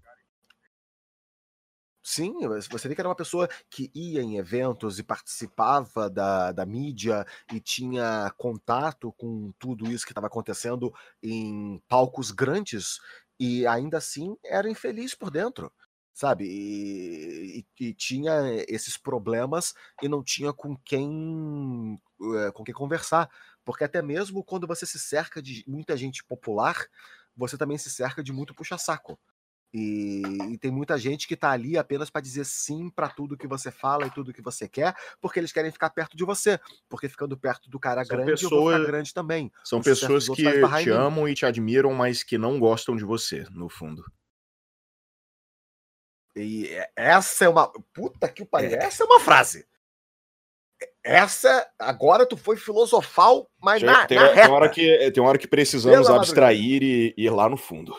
Sim, você vê que era uma pessoa que ia em eventos e participava da mídia e tinha contato com tudo isso que estava acontecendo em palcos grandes e ainda assim era infeliz por dentro, sabe? E tinha esses problemas e não tinha com quem conversar, porque até mesmo quando você se cerca de muita gente popular, você também se cerca de muito puxa-saco. E tem muita gente que tá ali apenas para dizer sim para tudo que você fala e tudo que você quer, porque eles querem ficar perto de você. Porque ficando perto do cara São grande, eu vou ficar pessoas, grande também. são O sucesso pessoas dos outros vai que esbarrar em te mim. amam e te admiram, mas que não gostam de você, no fundo. E essa é uma. Puta que pariu, É. essa é uma frase. Essa, agora tu foi filosofal, mas na reta. Tem uma hora que precisamos Pela madrugada. abstrair e ir lá no fundo.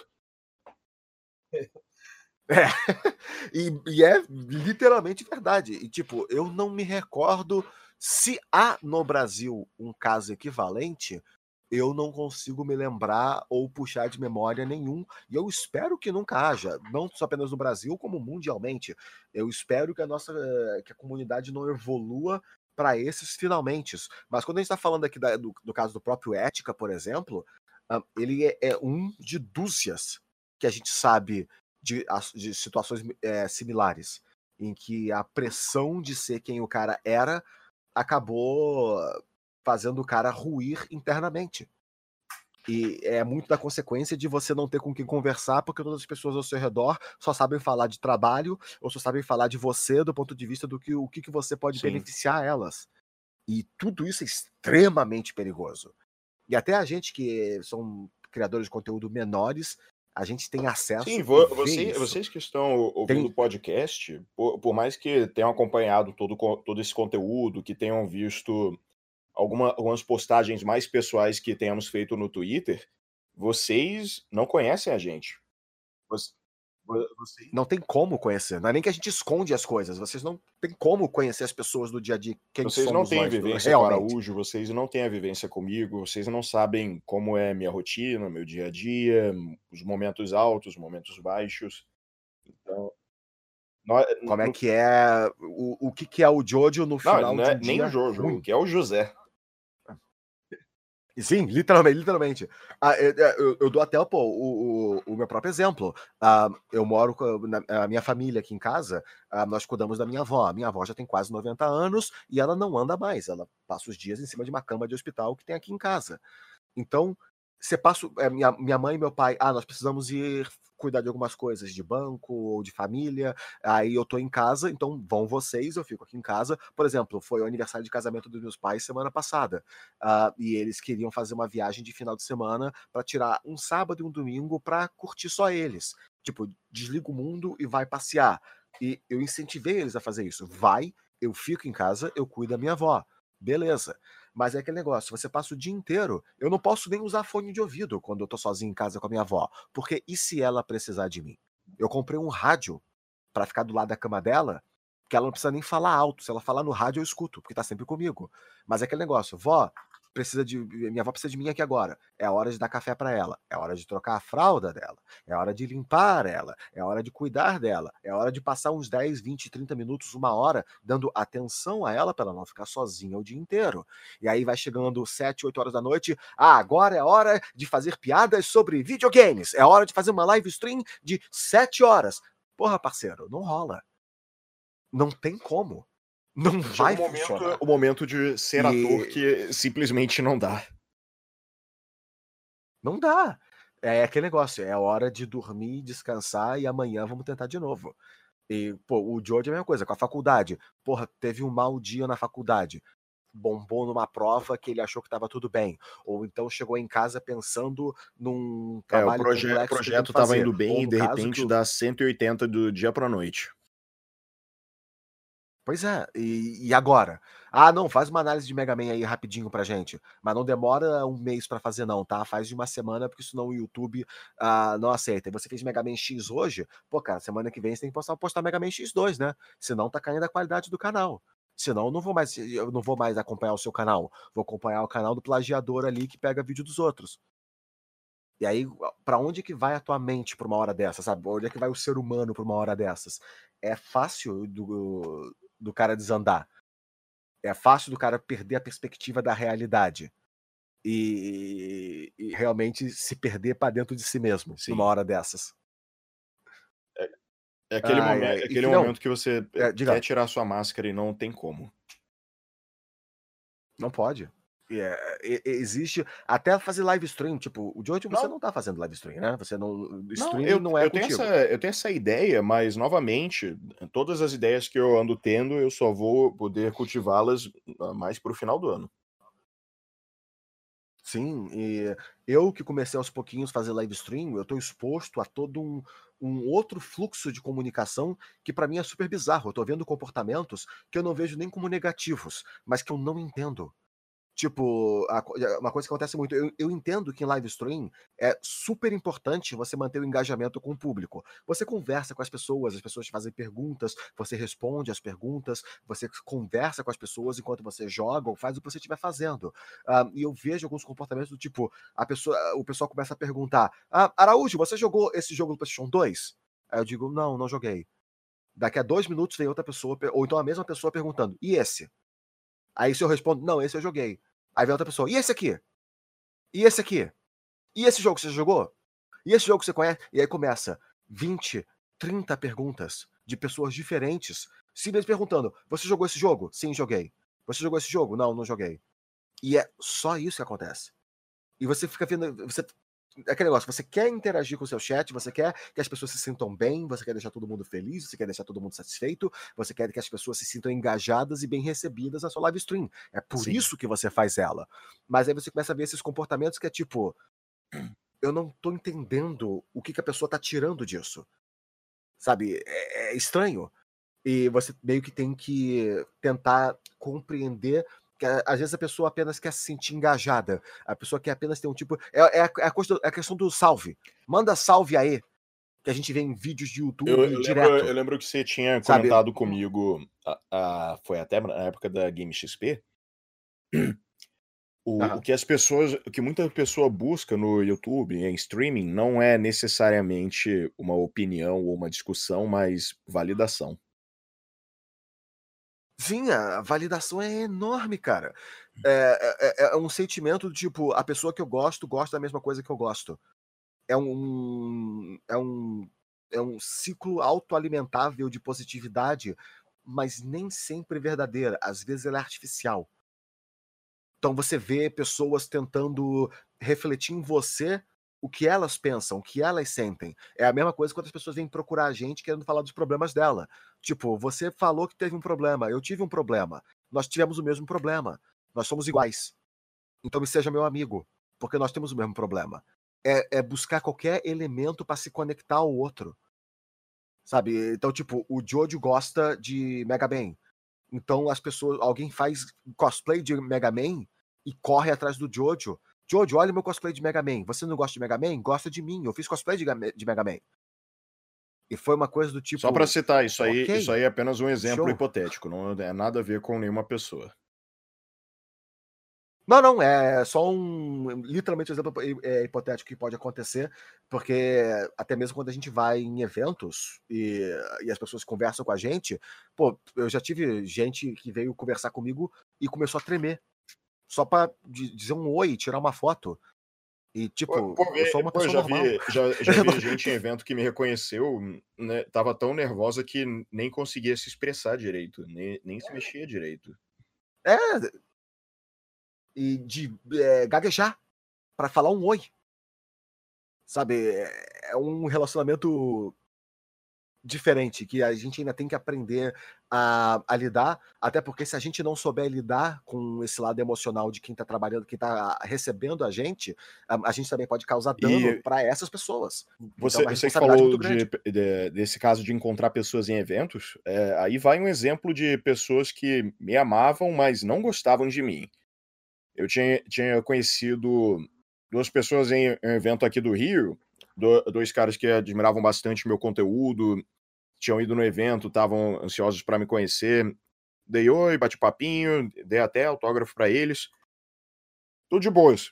É. E é literalmente verdade. E, tipo, eu não me recordo se há no Brasil um caso equivalente. Eu não consigo me lembrar ou puxar de memória nenhum. E eu espero que nunca haja, não só apenas no Brasil, como mundialmente. Eu espero que que a comunidade não evolua para esses finalmente. Mas quando a gente está falando aqui do caso do próprio Ética, por exemplo, ele é um de dúzias que a gente sabe de situações similares, em que a pressão de ser quem o cara era acabou fazendo o cara ruir internamente. E é muito da consequência de você não ter com quem conversar, porque todas as pessoas ao seu redor só sabem falar de trabalho ou só sabem falar de você do ponto de vista do que o que você pode Sim. beneficiar elas. E tudo isso é extremamente perigoso. E até a gente que são criadores de conteúdo menores, a gente tem Sim, acesso e vê isso. vocês que estão ouvindo Tem, o podcast, por mais que tenham acompanhado todo esse conteúdo, que tenham visto algumas postagens mais pessoais que tenhamos feito no Twitter, vocês não conhecem a gente. Voc vocês não tem como conhecer, não é nem que a gente esconde as coisas, vocês não tem como conhecer as pessoas do dia a dia, quem vocês não somos têm a nós vivência com o realmente. Araújo, vocês não têm a vivência comigo, vocês não sabem como é minha rotina, meu dia a dia, os momentos altos, os momentos baixos. Então, nó Como é no que é o que que é o Jojo no não, final não de é um nem o dia Jojo, o ruim. que é o José. E sim, literalmente, literalmente. Eu dou até pô, o meu próprio exemplo. Eu moro com a minha família aqui em casa, nós cuidamos da minha avó. A minha avó já tem quase 90 anos e ela não anda mais. Ela passa os dias em cima de uma cama de hospital que tem aqui em casa. Então, você passa. Minha mãe e meu pai, nós precisamos ir cuidar de algumas coisas de banco ou de família. Aí eu tô em casa, então vão vocês, eu fico aqui em casa. Por exemplo, foi o aniversário de casamento dos meus pais semana passada. E eles queriam fazer uma viagem de final de semana para tirar um sábado e um domingo para curtir só eles. Tipo, desliga o mundo e vai passear. E eu incentivei eles a fazer isso. Vai, eu fico em casa, eu cuido da minha avó. Beleza. Mas é aquele negócio, você passa o dia inteiro. Eu não posso nem usar fone de ouvido quando eu tô sozinho em casa com a minha avó. Porque e se ela precisar de mim? Eu comprei um rádio pra ficar do lado da cama dela, que ela não precisa nem falar alto. Se ela falar no rádio, eu escuto, porque tá sempre comigo. Mas é aquele negócio, vó, minha avó precisa de mim aqui agora. É a hora de dar café para ela, é a hora de trocar a fralda dela, é a hora de limpar ela, é a hora de cuidar dela, é a hora de passar uns 10, 20, 30 minutos, uma hora, dando atenção a ela para ela não ficar sozinha o dia inteiro. E aí vai chegando 7, 8 horas da noite, agora é hora de fazer piadas sobre videogames, é hora de fazer uma live stream de 7 horas. Porra, parceiro, não rola. Não tem como. Não Chega vai funcionar. o momento de ser ator E que simplesmente não dá. não dá. É aquele negócio, é hora de dormir, descansar e amanhã vamos tentar de novo. E, pô, o George é a mesma coisa, com a faculdade. Porra, teve um mau dia na faculdade. Bombou numa prova que ele achou que estava tudo bem. Ou então chegou em casa pensando num É, trabalho o complexo que ele tem projeto que estava fazer. indo bem Ou e no de caso que repente dá 180 do dia pra noite. Pois é, e agora? Não, faz uma análise de Mega Man aí rapidinho pra gente. Mas não demora um mês pra fazer, não, tá? Faz de uma semana, porque senão o YouTube não aceita. E você fez Mega Man X hoje, pô, cara, semana que vem você tem que postar Mega Man X2, né? Senão tá caindo a qualidade do canal. Senão eu não vou mais acompanhar o seu canal. Vou acompanhar o canal do plagiador ali que pega vídeo dos outros. E aí, pra onde que vai a tua mente pra uma hora dessas, sabe? Onde é que vai o ser humano pra uma hora dessas? É fácil do cara desandar. É fácil do cara perder a perspectiva da realidade. E realmente se perder pra dentro de si mesmo, numa Sim. hora dessas. Ai, ai. É E aquele filhão, momento que você quer diga, tirar sua máscara e não tem como. não pode. Existe até fazer live stream, tipo, o Jojo você Não, não tá fazendo live stream, né? Você não, não, streaming não é contigo. eu tenho essa ideia, mas novamente, todas as ideias que eu ando tendo, eu só vou poder cultivá-las mais pro final do ano. Sim, e eu que comecei aos pouquinhos a fazer live stream, eu tô exposto a todo um outro fluxo de comunicação que pra mim é super bizarro. Eu tô vendo comportamentos que eu não vejo nem como negativos, mas que eu não entendo. Tipo, uma coisa que acontece muito, eu entendo que em live stream é super importante você manter o engajamento com o público. Você conversa com as pessoas te fazem perguntas, você responde as perguntas, você conversa com as pessoas enquanto você joga ou faz o que você estiver fazendo. E eu vejo alguns comportamentos do tipo, o pessoal começa a perguntar: Araújo, você jogou esse jogo no PlayStation 2? Aí eu digo: não, não joguei. Daqui a 2 minutos vem outra pessoa, ou então a mesma pessoa perguntando: e esse? Aí se eu respondo, não, esse eu joguei. Aí vem outra pessoa, e esse aqui? E esse aqui? E esse jogo você já jogou? E esse jogo você conhece? E aí começa 20, 30 perguntas de pessoas diferentes, simplesmente perguntando: você jogou esse jogo? Sim, joguei. Você jogou esse jogo? Não, não joguei. E é só isso que acontece. E você fica vendo. É aquele negócio, você quer interagir com o seu chat, você quer que as pessoas se sintam bem, você quer deixar todo mundo feliz, você quer deixar todo mundo satisfeito, você quer que as pessoas se sintam engajadas e bem recebidas na sua live stream. É por isso que você faz ela. Mas aí você começa a ver esses comportamentos que é tipo, eu não tô entendendo o que a pessoa tá tirando disso. Sabe? É estranho. E você meio que tem que tentar compreender que às vezes a pessoa apenas quer se sentir engajada. A pessoa quer apenas ter um tipo. É a questão do salve. Manda salve aí. Que a gente vê em vídeos de YouTube direto. Eu lembro que você tinha sabe? comentado comigo, foi até na época da Game XP, o que o que muita pessoa busca no YouTube, em streaming, não é necessariamente uma opinião ou uma discussão, mas validação. Sim, a validação é enorme, cara. É um sentimento do tipo, a pessoa que eu gosto gosta da mesma coisa que eu gosto. É um ciclo autoalimentável de positividade, mas nem sempre verdadeira. Às vezes ela é artificial. Então você vê pessoas tentando refletir em você o que elas pensam, o que elas sentem. É a mesma coisa quando as pessoas vêm procurar a gente querendo falar dos problemas dela. Tipo, você falou que teve um problema, eu tive um problema. Nós tivemos o mesmo problema. Nós somos iguais. Então me seja meu amigo, porque nós temos o mesmo problema. É buscar qualquer elemento para se conectar ao outro. Sabe? Então, tipo, o Jojo gosta de Mega Man. Então alguém faz cosplay de Mega Man e corre atrás do Jojo. Jojo, olha meu cosplay de Mega Man. Você não gosta de Mega Man? Gosta de mim. Eu fiz cosplay de Mega Man. E foi uma coisa do tipo. Só para citar, isso aí é apenas um exemplo show. Hipotético, não é nada a ver com nenhuma pessoa. Não, é só literalmente um exemplo hipotético que pode acontecer, porque até mesmo quando a gente vai em eventos e as pessoas conversam com a gente, pô, eu já tive gente que veio conversar comigo e começou a tremer, só pra dizer um oi, tirar uma foto. E tipo, eu sou uma pessoa normal. Já vi gente em evento que me reconheceu, né, tava tão nervosa que nem conseguia se expressar direito, nem se mexia direito. E de gaguejar pra falar um oi. Sabe, é um relacionamento diferente, que a gente ainda tem que aprender a lidar, até porque se a gente não souber lidar com esse lado emocional de quem tá trabalhando, quem tá recebendo a gente também pode causar dano para essas pessoas. Você, então, é uma você responsabilidade falou muito grande. desse caso de encontrar pessoas em eventos, aí vai um exemplo de pessoas que me amavam, mas não gostavam de mim. Eu tinha conhecido duas pessoas em um evento aqui do Rio, dois caras que admiravam bastante meu conteúdo, tinham ido no evento, estavam ansiosos para me conhecer. Dei oi, bate papinho, dei até autógrafo para eles. Tudo de boas.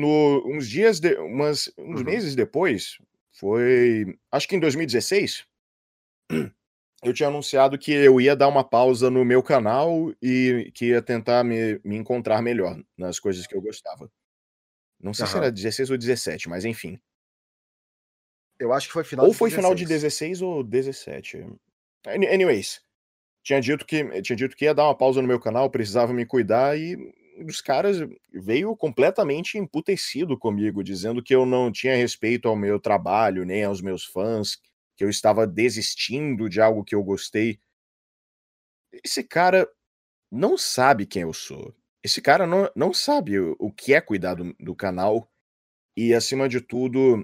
Uns meses depois, foi acho que em 2016, eu tinha anunciado que eu ia dar uma pausa no meu canal e que ia tentar me encontrar melhor nas coisas que eu gostava. Não sei se era 16 ou 17, mas enfim. Eu acho que foi final Ou de foi 16. final de 16 ou 17. Anyways, tinha dito que ia dar uma pausa no meu canal, precisava me cuidar e os caras veio completamente emputecido comigo, dizendo que eu não tinha respeito ao meu trabalho, nem aos meus fãs, que eu estava desistindo de algo que eu gostei. Esse cara não sabe quem eu sou. Esse cara não sabe o que é cuidar do canal e, acima de tudo,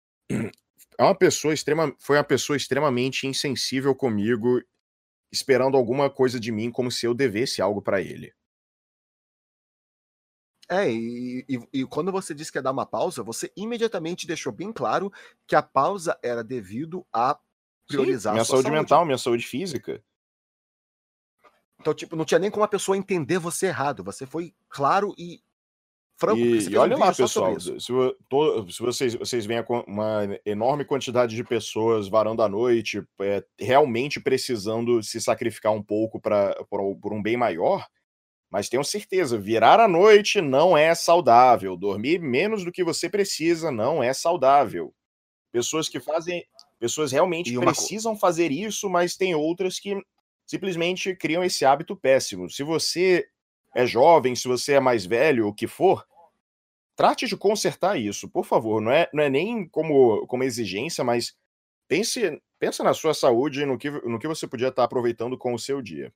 foi uma pessoa extremamente insensível comigo, esperando alguma coisa de mim como se eu devesse algo pra ele. E quando você disse que ia dar uma pausa, você imediatamente deixou bem claro que a pausa era devido a priorizar minha a sua saúde mental, minha saúde física. Então, tipo, não tinha nem como a pessoa entender você errado. Você foi claro e franco, porque você E fez um olha lá, vídeo só sobre pessoal, isso. se vocês veem uma enorme quantidade de pessoas varando a noite, realmente precisando se sacrificar um pouco por um bem maior, mas tenham certeza, virar à noite não é saudável, dormir menos do que você precisa não é saudável. Pessoas realmente precisam fazer isso, mas tem outras que simplesmente criam esse hábito péssimo. Se você é jovem, se você é mais velho, o que for, trate de consertar isso, por favor. Não é nem como exigência, mas pensa na sua saúde e no que você podia estar aproveitando com o seu dia.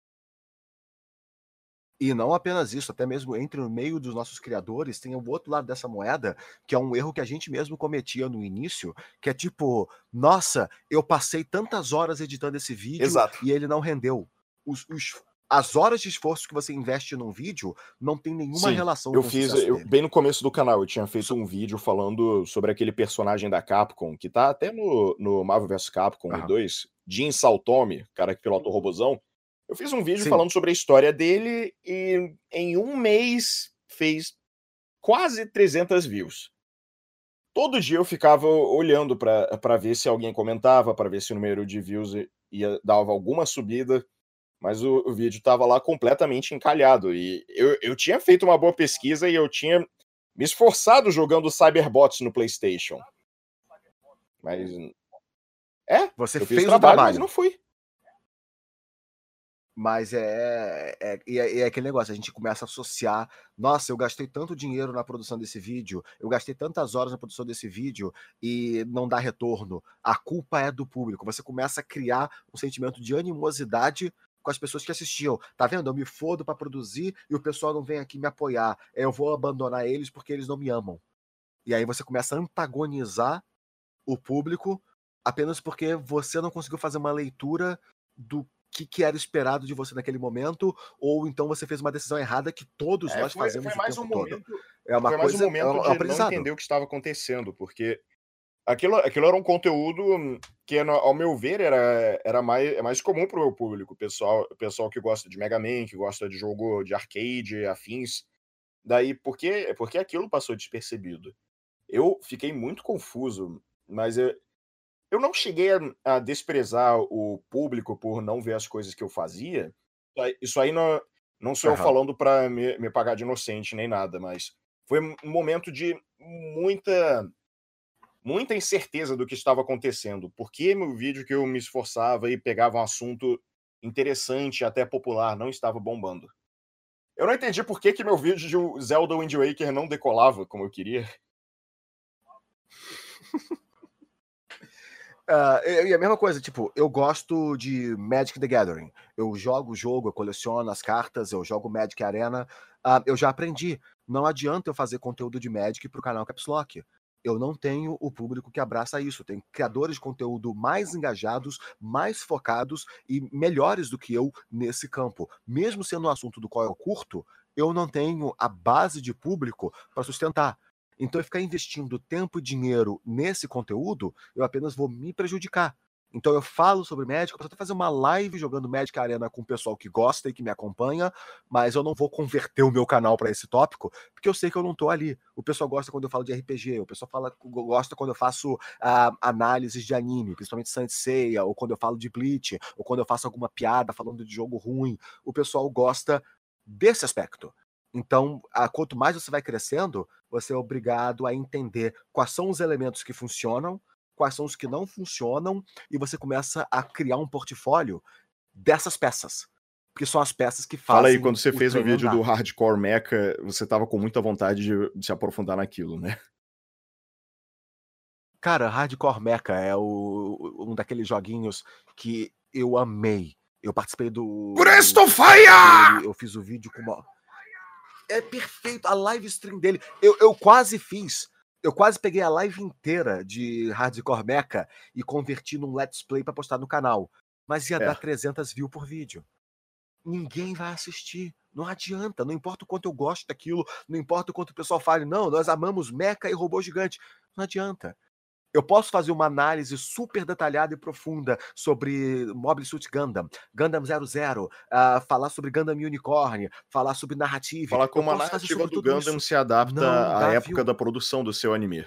E não apenas isso, até mesmo entre no meio dos nossos criadores, tem o outro lado dessa moeda, que é um erro que a gente mesmo cometia no início, que é tipo: "Nossa, eu passei tantas horas editando esse vídeo Exato. e ele não rendeu". As horas de esforço que você investe num vídeo não tem nenhuma Sim, relação eu com o fiz sucesso dele. bem no começo do canal, eu tinha feito Isso um vídeo falando sobre aquele personagem da Capcom, que tá até no Marvel vs Capcom 1 e aham. 2, Jin Saotome, o cara que pilota o robozão. Eu fiz um vídeo Sim. falando sobre a história dele e em um mês fez quase 300 views. Todo dia eu ficava olhando pra ver se alguém comentava, pra ver se o número de views dava alguma subida, mas o vídeo estava lá completamente encalhado. E eu tinha feito uma boa pesquisa e eu tinha me esforçado jogando Cyberbots no PlayStation. Mas. Você Eu fiz fez o trabalho, mas não trabalho. fui. Mas é aquele negócio, a gente começa a associar: "Nossa, eu gastei tanto dinheiro na produção desse vídeo, eu gastei tantas horas na produção desse vídeo e não dá retorno. A culpa é do público". Você começa a criar um sentimento de animosidade com as pessoas que assistiam. "Tá vendo? Eu me fodo pra produzir e o pessoal não vem aqui me apoiar. Eu vou abandonar eles porque eles não me amam". E aí você começa a antagonizar o público apenas porque você não conseguiu fazer uma leitura do que era esperado de você naquele momento, ou então você fez uma decisão errada que todos É, nós foi, fazemos foi o mais um tempo todo. momento. É uma Foi mais um coisa, é momento um de não aprendizado. entender o que estava acontecendo, porque aquilo era um conteúdo que, ao meu ver, é mais comum para o meu público, o pessoal que gosta de Mega Man, que gosta de jogo de arcade, afins. Daí, porque aquilo passou despercebido. Eu fiquei muito confuso, mas eu não cheguei a desprezar o público por não ver as coisas que eu fazia. Isso aí não sou eu Aham. falando para me pagar de inocente nem nada, mas foi um momento de muita incerteza do que estava acontecendo. Por que meu vídeo que eu me esforçava e pegava um assunto interessante, até popular, não estava bombando? Eu não entendi por que meu vídeo de Zelda Wind Waker não decolava como eu queria. E a mesma coisa, tipo, eu gosto de Magic the Gathering. Eu jogo o jogo, eu coleciono as cartas, eu jogo Magic Arena. Eu já aprendi. Não adianta eu fazer conteúdo de Magic pro canal Caps Lock. Eu não tenho o público que abraça isso. Tem criadores de conteúdo mais engajados, mais focados e melhores do que eu nesse campo. Mesmo sendo um assunto do qual eu curto, eu não tenho a base de público para sustentar. Então, eu ficar investindo tempo e dinheiro nesse conteúdo, eu apenas vou me prejudicar. Então, eu falo sobre Magic, eu posso até fazer uma live jogando Magic Arena com o pessoal que gosta e que me acompanha, mas eu não vou converter o meu canal para esse tópico, porque eu sei que eu não tô ali. O pessoal gosta quando eu falo de RPG, o pessoal gosta quando eu faço análises de anime, principalmente Saint Seiya, ou quando eu falo de Bleach, ou quando eu faço alguma piada falando de jogo ruim. O pessoal gosta desse aspecto. Então, quanto mais você vai crescendo, você é obrigado a entender quais são os elementos que funcionam, quais são os que não funcionam, e você começa a criar um portfólio dessas peças, porque são as peças que Fala aí, fazem quando você o fez o trem vídeo do andar. Hardcore Mecha, você tava com muita vontade de se aprofundar naquilo, né? Cara, Hardcore Mecha é um daqueles joguinhos que eu amei. Eu participei Presto dele, Fire! eu fiz o vídeo com uma. É perfeito, a live stream dele. Eu quase fiz. Eu quase peguei a live inteira de Hardcore Mecha e converti num Let's Play pra postar no canal. Mas ia É, dar 300 views por vídeo. Ninguém vai assistir. Não adianta. Não importa o quanto eu gosto daquilo. Não importa o quanto o pessoal fale. Não, nós amamos Mecha e robô gigante. Não adianta. Eu posso fazer uma análise super detalhada e profunda sobre Mobile Suit Gundam, Gundam 00, falar sobre Gundam Unicorn, falar sobre narrative. falar Eu como a posso fazer narrativa sobre do tudo Gundam isso. se adapta Não à dá época view. da produção do seu anime.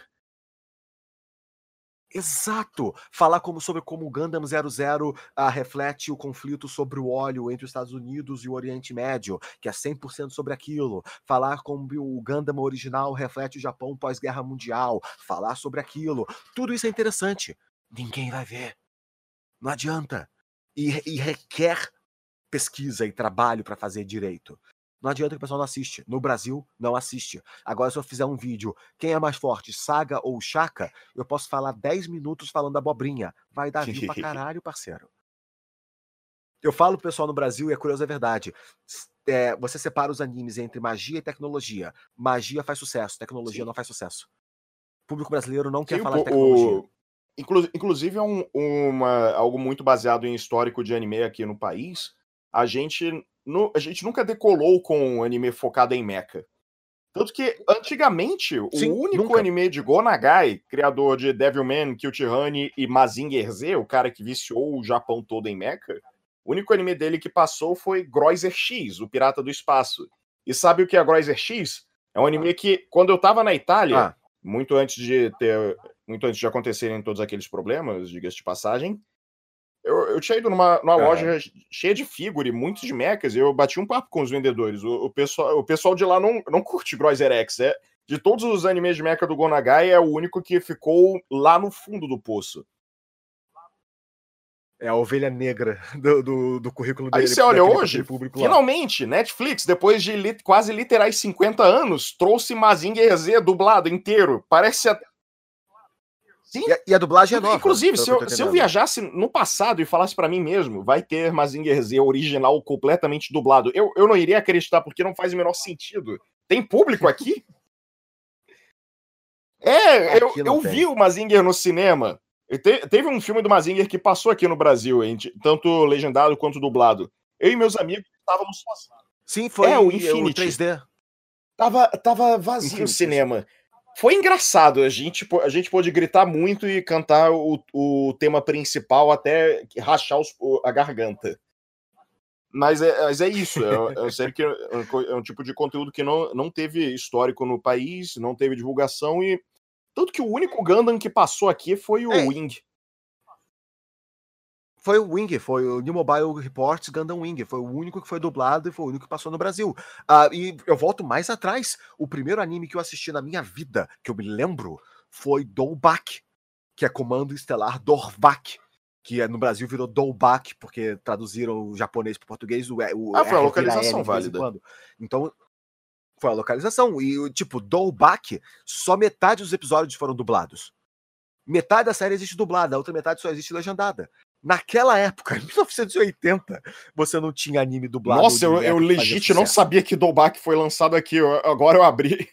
Exato! Falar sobre como o Gundam 00 reflete o conflito sobre o óleo entre os Estados Unidos e o Oriente Médio, que é 100% sobre aquilo. Falar como o Gundam original reflete o Japão pós-guerra mundial. Falar sobre aquilo. Tudo isso é interessante. Ninguém vai ver. Não adianta. E requer pesquisa e trabalho para fazer direito. Não adianta que o pessoal não assiste. No Brasil, não assiste. Agora, se eu fizer um vídeo, quem é mais forte, Saga ou Shaka, eu posso falar 10 minutos falando abobrinha. Vai dar view pra caralho, parceiro. Eu falo pro pessoal no Brasil, e é curioso, é verdade. Você separa os animes entre magia e tecnologia. Magia faz sucesso, tecnologia não faz sucesso. O público brasileiro não quer falar de tecnologia. Inclusive, é algo muito baseado em histórico de anime aqui no país. A gente nunca decolou com um anime focado em mecha. Tanto que, antigamente, o único anime de Go Nagai, criador de Devilman, Cute Honey e Mazinger Z, o cara que viciou o Japão todo em mecha, o único anime dele que passou foi Groiser X, o Pirata do Espaço. E sabe o que é Groiser X? É um anime que, quando eu tava na Itália, muito antes de acontecerem todos aqueles problemas, diga-se de passagem, eu tinha ido numa loja cheia de figure, muitos de mechas, e eu bati um papo com os vendedores. O pessoal de lá não curte Groiser X. De todos os animes de mecha do Go Nagai, é o único que ficou lá no fundo do poço. É a ovelha negra do currículo dele. Aí você olha hoje, finalmente, Netflix, depois de quase literais 50 anos, trouxe Mazinger Z dublado inteiro. Parece até... Sim. E a dublagem é nova. Inclusive, se eu viajasse no passado e falasse pra mim mesmo, vai ter Mazinger Z original completamente dublado, eu não iria acreditar, porque não faz o menor sentido. Tem público aqui? Eu vi o Mazinger no cinema. Teve um filme do Mazinger que passou aqui no Brasil, tanto legendado quanto dublado. Eu e meus amigos estávamos sozinhos. Sim, foi o Infinity. O 3D. Tava vazio o cinema. Foi engraçado, a gente pôde gritar muito e cantar o tema principal até rachar a garganta. Mas é isso, é sério que é um tipo de conteúdo que não teve histórico no país, não teve divulgação, e tanto que o único Gundam que passou aqui foi o Wing. Foi o Wing, foi o New Mobile Reports Gundam Wing, foi o único que foi dublado e foi o único que passou no Brasil. E eu volto mais atrás, o primeiro anime que eu assisti na minha vida, que eu me lembro, foi Doubak, que é Comando Estelar Dorvak, que no Brasil virou Doubak, porque traduziram o japonês para o português. Foi a localização válida. Então, foi a localização. E, tipo, Doubak, só metade dos episódios foram dublados. Metade da série existe dublada, a outra metade só existe legendada. Naquela época, em 1980, você não tinha anime dublado. Nossa, eu legit não sabia que Doubak foi lançado aqui. Agora eu abri.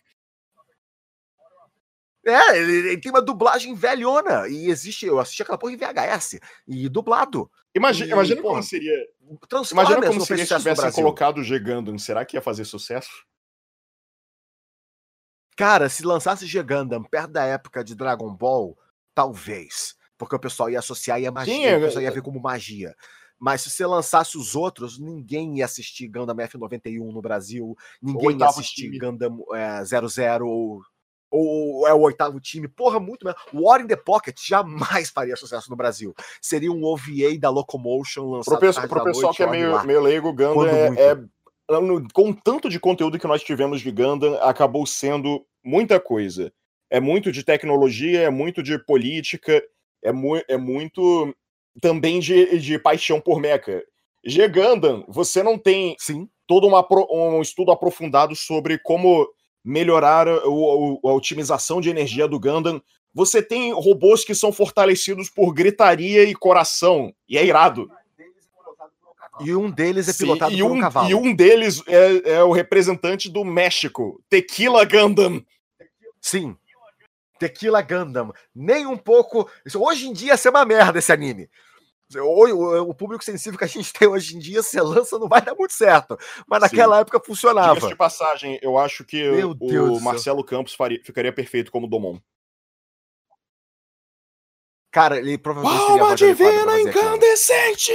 Ele tem uma dublagem velhona. E existe. Eu assisti aquela porra em VHS. E dublado. Imagina como seria. Imagina como seria se tivessem colocado o G-Gundam. Será que ia fazer sucesso? Cara, se lançasse G-Gundam perto da época de Dragon Ball, talvez. Porque o pessoal ia associar e a magia. O pessoal ia ver como magia. Mas se você lançasse os outros, ninguém ia assistir Gundam F91 no Brasil. Ninguém ia assistir Gundam 00 ou é o oitavo time. Porra, muito melhor. War in the Pocket jamais faria sucesso no Brasil. Seria um OVA da Locomotion lançado pro pessoal que é meio leigo, Gundam com tanto de conteúdo que nós tivemos de Gundam, acabou sendo muita coisa. É muito de tecnologia, é muito de política, é muito também de paixão por mecha. G-Gundam, você não tem todo um estudo aprofundado sobre como melhorar a otimização de energia do Gundam. Você tem robôs que são fortalecidos por gritaria e coração, e é irado. E um deles é pilotado por um cavalo. E um deles é o representante do México, Tequila Gundam. Sim. Tequila Gundam. Nem um pouco... Hoje em dia ia ser uma merda esse anime. O público sensível que a gente tem hoje em dia, se lança, não vai dar muito certo. Mas naquela época funcionava. Diga-se de passagem, eu acho que o Marcelo Campos ficaria perfeito como Domon. Cara, ele provavelmente seria a divina incandescente!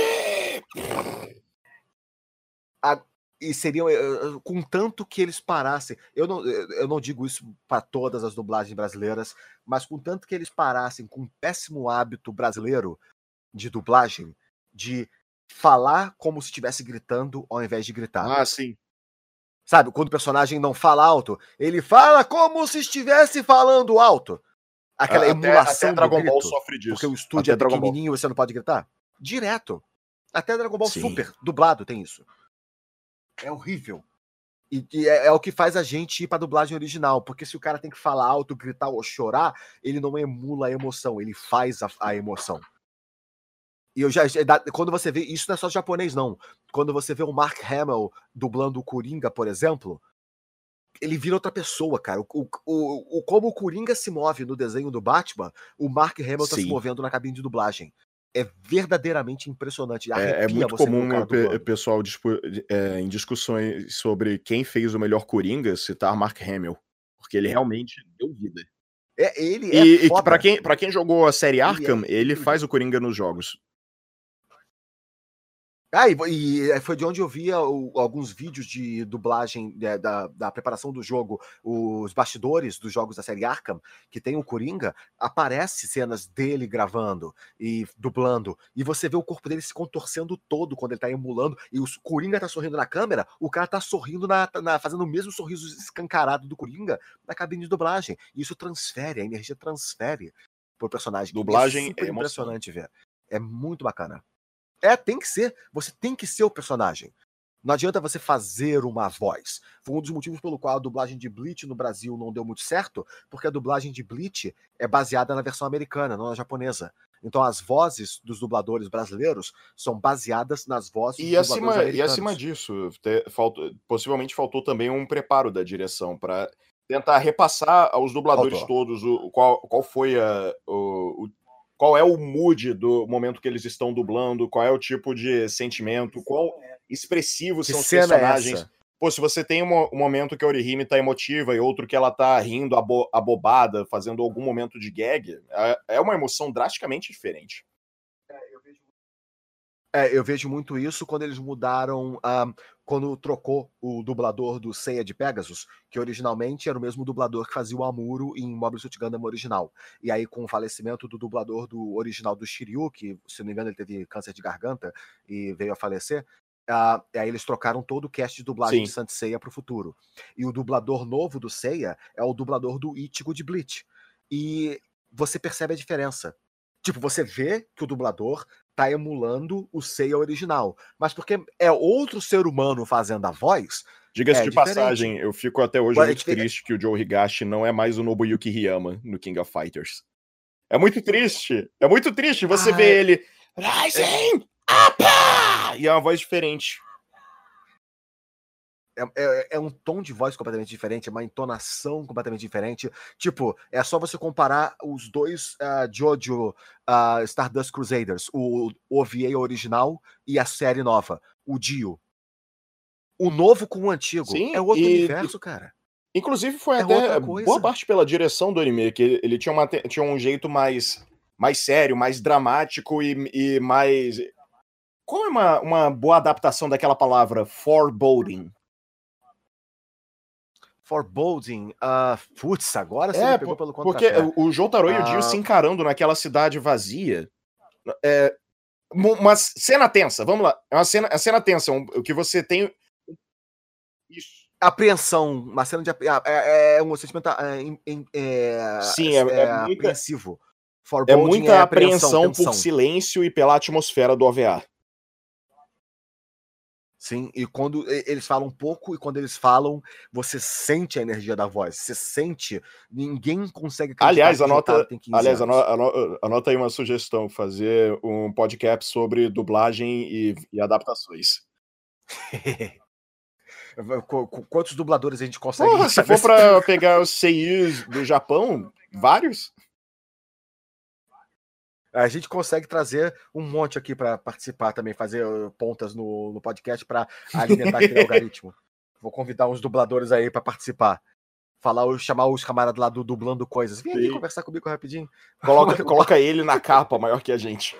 E seriam, com tanto que eles parassem, eu não digo isso para todas as dublagens brasileiras, mas com tanto que eles parassem com um péssimo hábito brasileiro de dublagem, de falar como se estivesse gritando ao invés de gritar. Sim. Sabe, quando o personagem não fala alto, ele fala como se estivesse falando alto. Aquela emulação até Dragon do Ball grito, sofre disso. Porque o estúdio é pequenininho e você não pode gritar. Direto. Até Dragon Ball Super, dublado, tem isso. É horrível. E é o que faz a gente ir pra dublagem original, porque se o cara tem que falar alto, gritar ou chorar, ele não emula a emoção, ele faz a emoção. E quando você vê, isso não é só japonês, não. Quando você vê o Mark Hamill dublando o Coringa, por exemplo, ele vira outra pessoa, cara. Como o Coringa se move no desenho do Batman, o Mark Hamill tá se Sim. movendo na cabine de dublagem. É verdadeiramente impressionante. É Arrepia muito você ver o comum cara o dublando. pessoal em discussões sobre quem fez o melhor Coringa citar Mark Hamill, porque ele realmente deu vida. Ele é E foda. pra quem jogou a série Arkham, ele incrível. faz o Coringa nos jogos. E foi de onde eu via alguns vídeos de dublagem da preparação do jogo, os bastidores dos jogos da série Arkham, que tem o Coringa, aparece cenas dele gravando e dublando, e você vê o corpo dele se contorcendo todo quando ele tá emulando, e o Coringa tá sorrindo na câmera, o cara tá sorrindo, fazendo o mesmo sorriso escancarado do Coringa na cabine de dublagem. E isso transfere, a energia transfere pro personagem. Dublagem é super é emoção. impressionante ver. É muito bacana. Tem que ser. Você tem que ser o personagem. Não adianta você fazer uma voz. Foi um dos motivos pelo qual a dublagem de Bleach no Brasil não deu muito certo, porque a dublagem de Bleach é baseada na versão americana, não na japonesa. Então as vozes dos dubladores brasileiros são baseadas nas vozes dos dubladores americanos. E acima disso, possivelmente faltou também um preparo da direção para tentar repassar aos dubladores todos qual foi qual é o mood do momento que eles estão dublando, qual é o tipo de sentimento, qual expressivos são os personagens. Pô, se você tem um momento que a Orihime tá emotiva e outro que ela tá rindo abobada, fazendo algum momento de gag, é uma emoção drasticamente diferente. Eu vejo muito isso quando eles mudaram, quando trocou o dublador do Seiya de Pegasus, que originalmente era o mesmo dublador que fazia o Amuro em Mobile Suit Gundam original. E aí, com o falecimento do dublador do original do Shiryu, que, se não me engano, ele teve câncer de garganta e veio a falecer, aí eles trocaram todo o cast de dublagem de Saint Seiya pro futuro. E o dublador novo do Seiya é o dublador do Ichigo de Bleach. E você percebe a diferença. Tipo, você vê que o dublador tá emulando o Seiya original. Mas porque é outro ser humano fazendo a voz. Diga-se de passagem, eu fico até hoje muito triste que o Joe Higashi não é mais o Nobuyuki Hiyama no King of Fighters. É muito triste você ver ele Rising Up! E é uma voz diferente. É um tom de voz completamente diferente, é uma entonação completamente diferente. Tipo, é só você comparar os dois Jojo Stardust Crusaders, o OVA original e a série nova, o Dio. O novo com o antigo. Sim, é outro universo, cara. Inclusive foi até boa parte pela direção do anime, que ele tinha um jeito mais sério, mais dramático e mais... Qual é uma boa adaptação daquela palavra? Foreboding. Foreboding, putz, agora você me pegou pelo contrapé. Porque o Jotaro e o Dio se encarando naquela cidade vazia. Uma cena tensa, vamos lá. É uma cena tensa, o que você tem... Isso. Apreensão, uma cena de... um sentimento sim, é apreensivo. É muita apreensão por silêncio e pela atmosfera do OVA. Sim, e quando eles falam pouco e quando eles falam, você sente a energia da voz, você sente, ninguém consegue acreditar que anota aí uma sugestão, fazer um podcast sobre dublagem e adaptações. Quantos dubladores a gente consegue? Porra, se for pra pegar os seiyus do Japão, vários. A gente consegue trazer um monte aqui para participar também, fazer pontas no podcast para alimentar aquele algoritmo. Vou convidar uns dubladores aí para participar. Chamar os camaradas lá do Dublando Coisas. Vem aqui conversar comigo rapidinho. Coloca ele na capa, maior que a gente.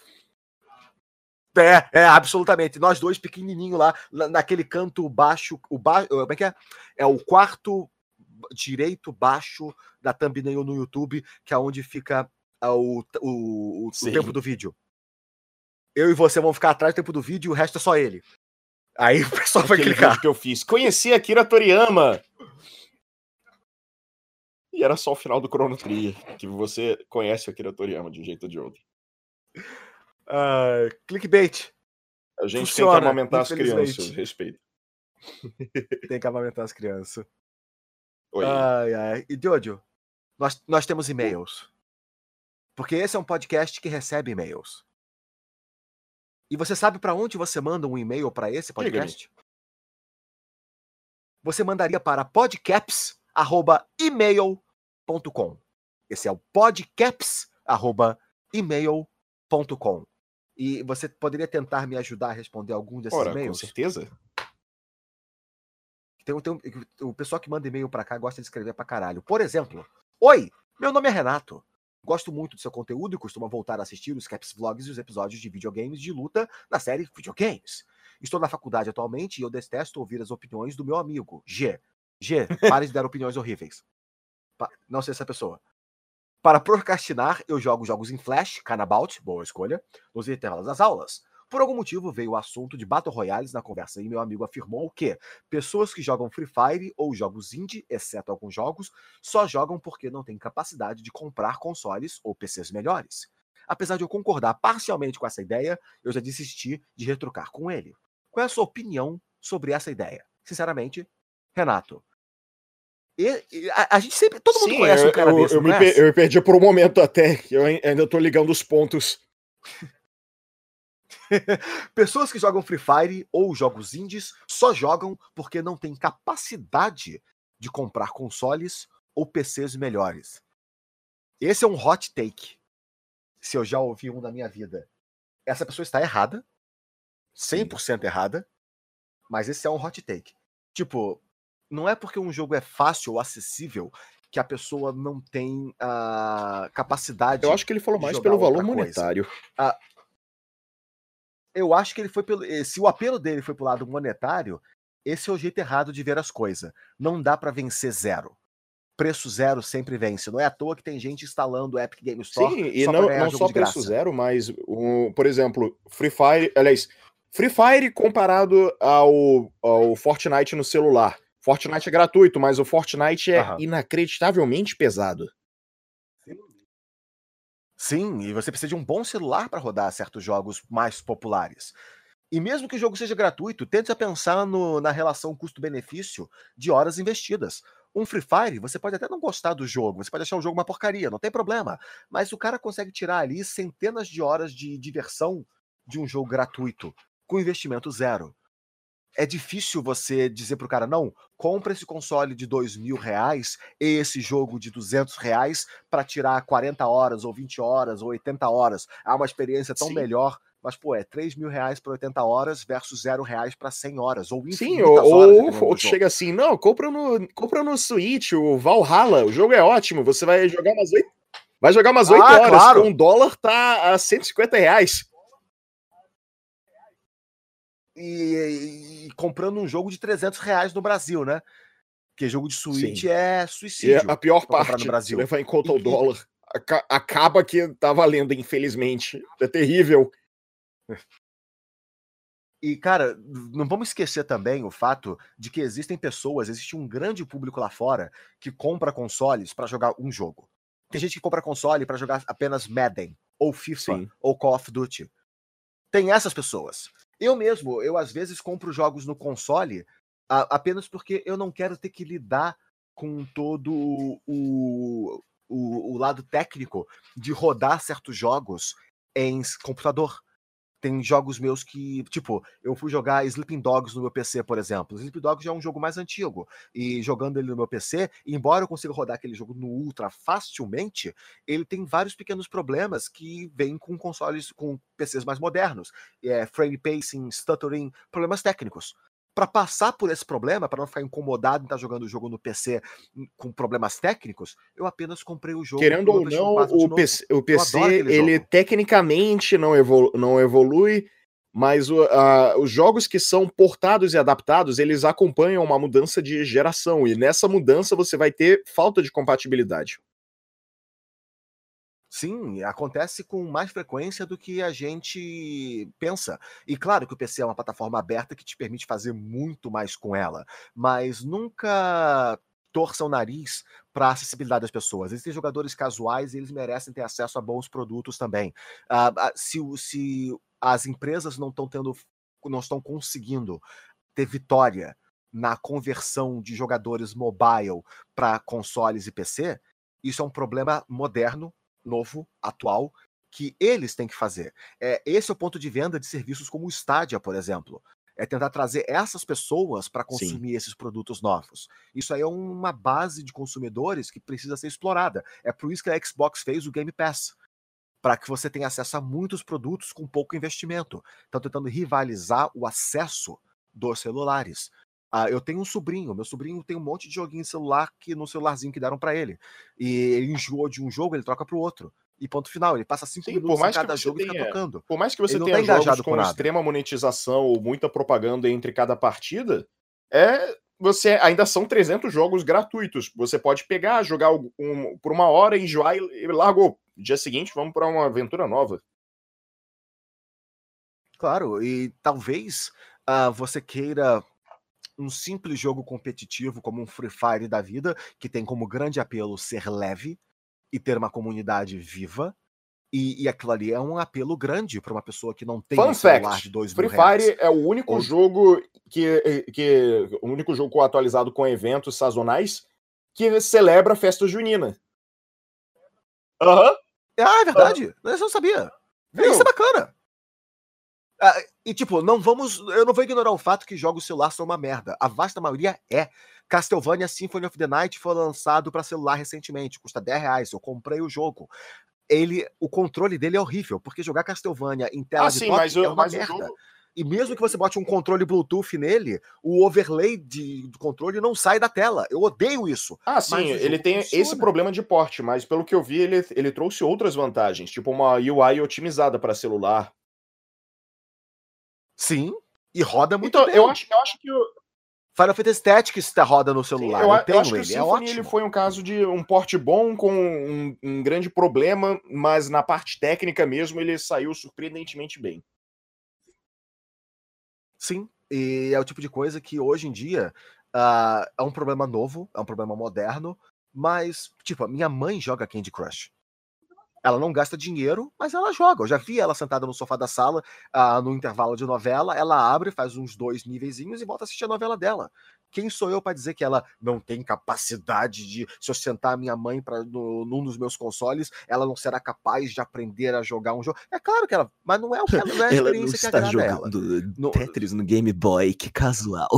Absolutamente. Nós dois pequenininho lá, naquele canto baixo. Como é que é? É o quarto direito baixo da thumbnail no YouTube, que é onde fica o tempo do vídeo. Eu e você vamos ficar atrás do tempo do vídeo e o resto é só ele. Aí o pessoal vai clicar. Vídeo que eu fiz. Conheci Akira Toriyama. E era só o final do Chrono Trigger, que você conhece Akira Toriyama de um jeito ou de outro. Clickbait. A gente tem que amamentar as crianças. Respeito. Tem que amamentar as crianças. Oi. Ai, ai. E, Jojo, nós temos e-mails. Porque esse é um podcast que recebe e-mails. E você sabe para onde você manda um e-mail para esse podcast? Você mandaria para podcaps@email.com. Esse é o podcaps@email.com. E você poderia tentar me ajudar a responder algum desses Ora, e-mails? com certeza. O pessoal que manda e-mail pra cá gosta de escrever pra caralho. Por exemplo, oi, meu nome é Renato. Gosto muito do seu conteúdo e costumo voltar a assistir os Caps Vlogs e os episódios de videogames de luta na série Videogames. Estou na faculdade atualmente e eu detesto ouvir as opiniões do meu amigo, G. G, pare de dar opiniões horríveis. Não sei essa pessoa. Para procrastinar, eu jogo jogos em Flash, Canabout, boa escolha, nos intervalos das aulas. Por algum motivo, veio o assunto de Battle Royales na conversa e meu amigo afirmou que pessoas que jogam Free Fire ou jogos indie, exceto alguns jogos, só jogam porque não têm capacidade de comprar consoles ou PCs melhores. Apesar de eu concordar parcialmente com essa ideia, eu já desisti de retrucar com ele. Qual é a sua opinião sobre essa ideia? Sinceramente, Renato. A gente sempre. Todo mundo conhece um cara desse, eu não conhece? eu me perdi por um momento até. Eu ainda tô ligando os pontos. Pessoas que jogam Free Fire ou jogos indies só jogam porque não têm capacidade de comprar consoles ou PCs melhores. Esse é um hot take. Se eu já ouvi um na minha vida. Essa pessoa está errada. 100% errada. Mas esse é um hot take. Tipo, não é porque um jogo é fácil ou acessível que a pessoa não tem a capacidade. Eu acho que ele falou mais pelo valor monetário. Eu acho que ele foi pelo. Se o apelo dele foi pro lado monetário, esse é o jeito errado de ver as coisas. Não dá para vencer zero. Preço zero sempre vence. Não é à toa que tem gente instalando o Epic Game Store. Sim, e só não só preço zero, mas, por exemplo, Free Fire. Aliás, Free Fire comparado ao Fortnite no celular. Fortnite é gratuito, mas o Fortnite é inacreditavelmente pesado. Sim, e você precisa de um bom celular para rodar certos jogos mais populares. E mesmo que o jogo seja gratuito, tente a pensar na relação custo-benefício de horas investidas. Um Free Fire, você pode até não gostar do jogo, você pode achar o jogo uma porcaria, não tem problema. Mas o cara consegue tirar ali centenas de horas de diversão de um jogo gratuito, com investimento zero. É difícil você dizer pro cara, não, compra esse console de R$2.000 e esse jogo de R$200 para tirar 40 horas, ou 20 horas, ou 80 horas. Há uma experiência tão melhor, mas, pô, é R$3.000 para 80 horas versus R$0 para 100 horas, ou infinitas horas. Ou chega assim, não, compra no Switch, o Valhalla, o jogo é ótimo, você vai jogar umas 8 horas, claro. com o dólar tá a R$150. E comprando um jogo de R$300 no Brasil, né? Porque jogo de Switch Sim. é suicídio. E a pior parte, no Brasil. se levar em conta o dólar, acaba que tá valendo, infelizmente. É terrível. E, cara, não vamos esquecer também o fato de que existe um grande público lá fora que compra consoles para jogar um jogo. Tem gente que compra console para jogar apenas Madden, ou FIFA, ou Call of Duty. Tem essas pessoas. Eu às vezes compro jogos no console apenas porque eu não quero ter que lidar com todo o lado técnico de rodar certos jogos em computador. Tem jogos meus que, tipo, eu fui jogar Sleeping Dogs no meu PC, por exemplo. Sleeping Dogs já é um jogo mais antigo. E jogando ele no meu PC, embora eu consiga rodar aquele jogo no Ultra facilmente, ele tem vários pequenos problemas que vêm com consoles, com PCs mais modernos. Frame pacing, stuttering, problemas técnicos. Para passar por esse problema, para não ficar incomodado em estar jogando o jogo no PC com problemas técnicos, eu apenas comprei o jogo. Querendo ou não, o PC ele tecnicamente não evolui, mas os jogos que são portados e adaptados, eles acompanham uma mudança de geração, e nessa mudança você vai ter falta de compatibilidade. Sim, acontece com mais frequência do que a gente pensa. E claro que o PC é uma plataforma aberta que te permite fazer muito mais com ela, mas nunca torça o nariz para a acessibilidade das pessoas. Existem jogadores casuais e eles merecem ter acesso a bons produtos também. Se as empresas não estão conseguindo ter vitória na conversão de jogadores mobile para consoles e PC, isso é um problema moderno, novo, atual, que eles têm que fazer. Esse é o ponto de venda de serviços como o Stadia, por exemplo. É tentar trazer essas pessoas para consumir esses produtos novos. Isso aí é uma base de consumidores que precisa ser explorada. É por isso que a Xbox fez o Game Pass, para que você tenha acesso a muitos produtos com pouco investimento. Estão tentando rivalizar o acesso dos celulares. Eu tenho um sobrinho, meu sobrinho tem um monte de joguinho em celular no celularzinho que deram para ele. E ele enjoou de um jogo, ele troca pro outro. E ponto final, ele passa 5 minutos em cada jogo e fica tocando. Por mais que você Ele não tenha tá engajado jogos com com nada. extrema monetização ou muita propaganda entre cada partida, você ainda são 300 jogos gratuitos. Você pode pegar, jogar por uma hora, enjoar e largou. Dia seguinte, vamos para uma aventura nova. Claro, e talvez você queira um simples jogo competitivo como um Free Fire da vida, que tem como grande apelo ser leve e ter uma comunidade viva. E aquilo ali é um apelo grande para uma pessoa que não tem Fun um celular fact, de R$2.000. Free Fire é o único jogo o único jogo atualizado com eventos sazonais que celebra a festa junina. É verdade. Eu não sabia. Isso é bacana. E tipo, eu não vou ignorar o fato que jogos celular são uma merda. A vasta maioria é. Castlevania Symphony of the Night foi lançado para celular recentemente, custa R$10. Eu comprei o jogo. O controle dele é horrível, porque jogar Castlevania em tela de toque é uma merda. Jogo... E mesmo que você bote um controle Bluetooth nele, o overlay do controle não sai da tela. Eu odeio isso. Sim, ele tem esse problema de porte, mas pelo que eu vi, ele trouxe outras vantagens, tipo uma UI otimizada para celular. Sim, e roda muito então, bem. Eu acho que Final Fantasy Tactics roda no celular. Sim, eu acho que o Symphony ele foi um caso de um porte bom com um grande problema, mas na parte técnica mesmo ele saiu surpreendentemente bem. Sim, e é o tipo de coisa que hoje em dia é um problema novo, é um problema moderno, mas, tipo, a minha mãe joga Candy Crush. Ela não gasta dinheiro, mas ela joga. Eu já vi ela sentada no sofá da sala, no intervalo de novela, ela abre, faz uns 2 niveizinhos e volta a assistir a novela dela. Quem sou eu para dizer que ela não tem capacidade de, se eu sentar a minha mãe num dos meus consoles, ela não será capaz de aprender a jogar um jogo? É claro que ela, mas não é o que ela, não é a experiência que agrada ela. Tetris no Game Boy, que casual.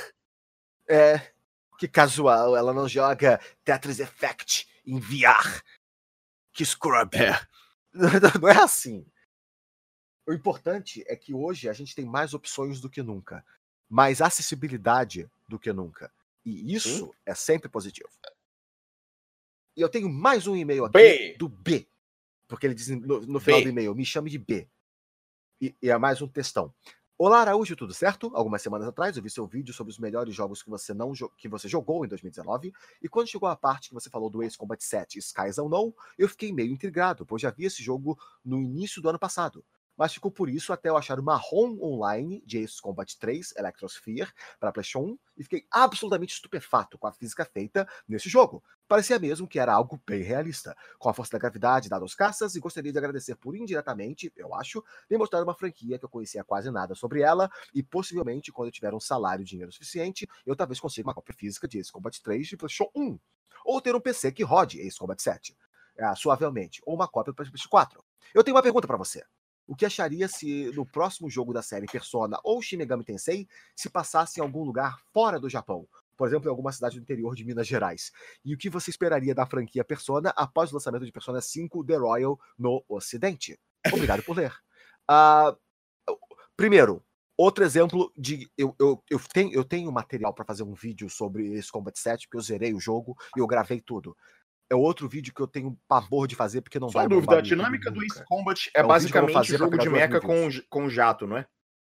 Que casual, ela não joga Tetris Effect em VR. Que scrub. Não é assim. O importante é que hoje a gente tem mais opções do que nunca. Mais acessibilidade do que nunca. E isso é sempre positivo. E eu tenho mais um e-mail aqui do B. Porque ele diz no final do e-mail, me chame de B. E é mais um textão. Olá, Araújo, tudo certo? Algumas semanas atrás eu vi seu vídeo sobre os melhores jogos que você jogou em 2019, e quando chegou a parte que você falou do Ace Combat 7 Skies Unknown, eu fiquei meio intrigado, pois já vi esse jogo no início do ano passado. Mas ficou por isso até eu achar uma ROM online de Ace Combat 3 Electrosphere para PlayStation 1 e fiquei absolutamente estupefato com a física feita nesse jogo. Parecia mesmo que era algo bem realista, com a força da gravidade dada aos caças, e gostaria de agradecer por indiretamente, eu acho, me mostrar uma franquia que eu conhecia quase nada sobre ela, e possivelmente quando eu tiver um salário e dinheiro suficiente, eu talvez consiga uma cópia física de Ace Combat 3 de PlayStation 1, ou ter um PC que rode Ace Combat 7, suavelmente, ou uma cópia para PlayStation 4. Eu tenho uma pergunta para você. O que acharia se no próximo jogo da série Persona ou Shin Megami Tensei se passasse em algum lugar fora do Japão? Por exemplo, em alguma cidade do interior de Minas Gerais. E o que você esperaria da franquia Persona após o lançamento de Persona 5 The Royal no Ocidente? Obrigado por ler. Primeiro, outro exemplo de... Eu tenho material para fazer um vídeo sobre esse Combat 7, porque eu zerei o jogo e eu gravei tudo. É outro vídeo que eu tenho pavor de fazer, porque não vai bombar. Só dúvida, a dinâmica do Ace Combat é basicamente jogo de mecha com jato, não é?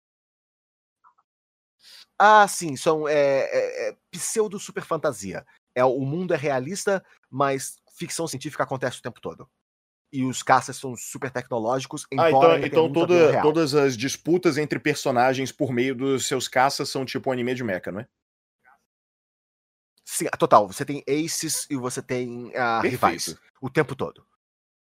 Sim, são pseudo super fantasia. O mundo é realista, mas ficção científica acontece o tempo todo. E os caças são super tecnológicos, embora então todas as disputas entre personagens por meio dos seus caças são tipo um anime de mecha, não é? Sim, total. Você tem aces e você tem rivais o tempo todo.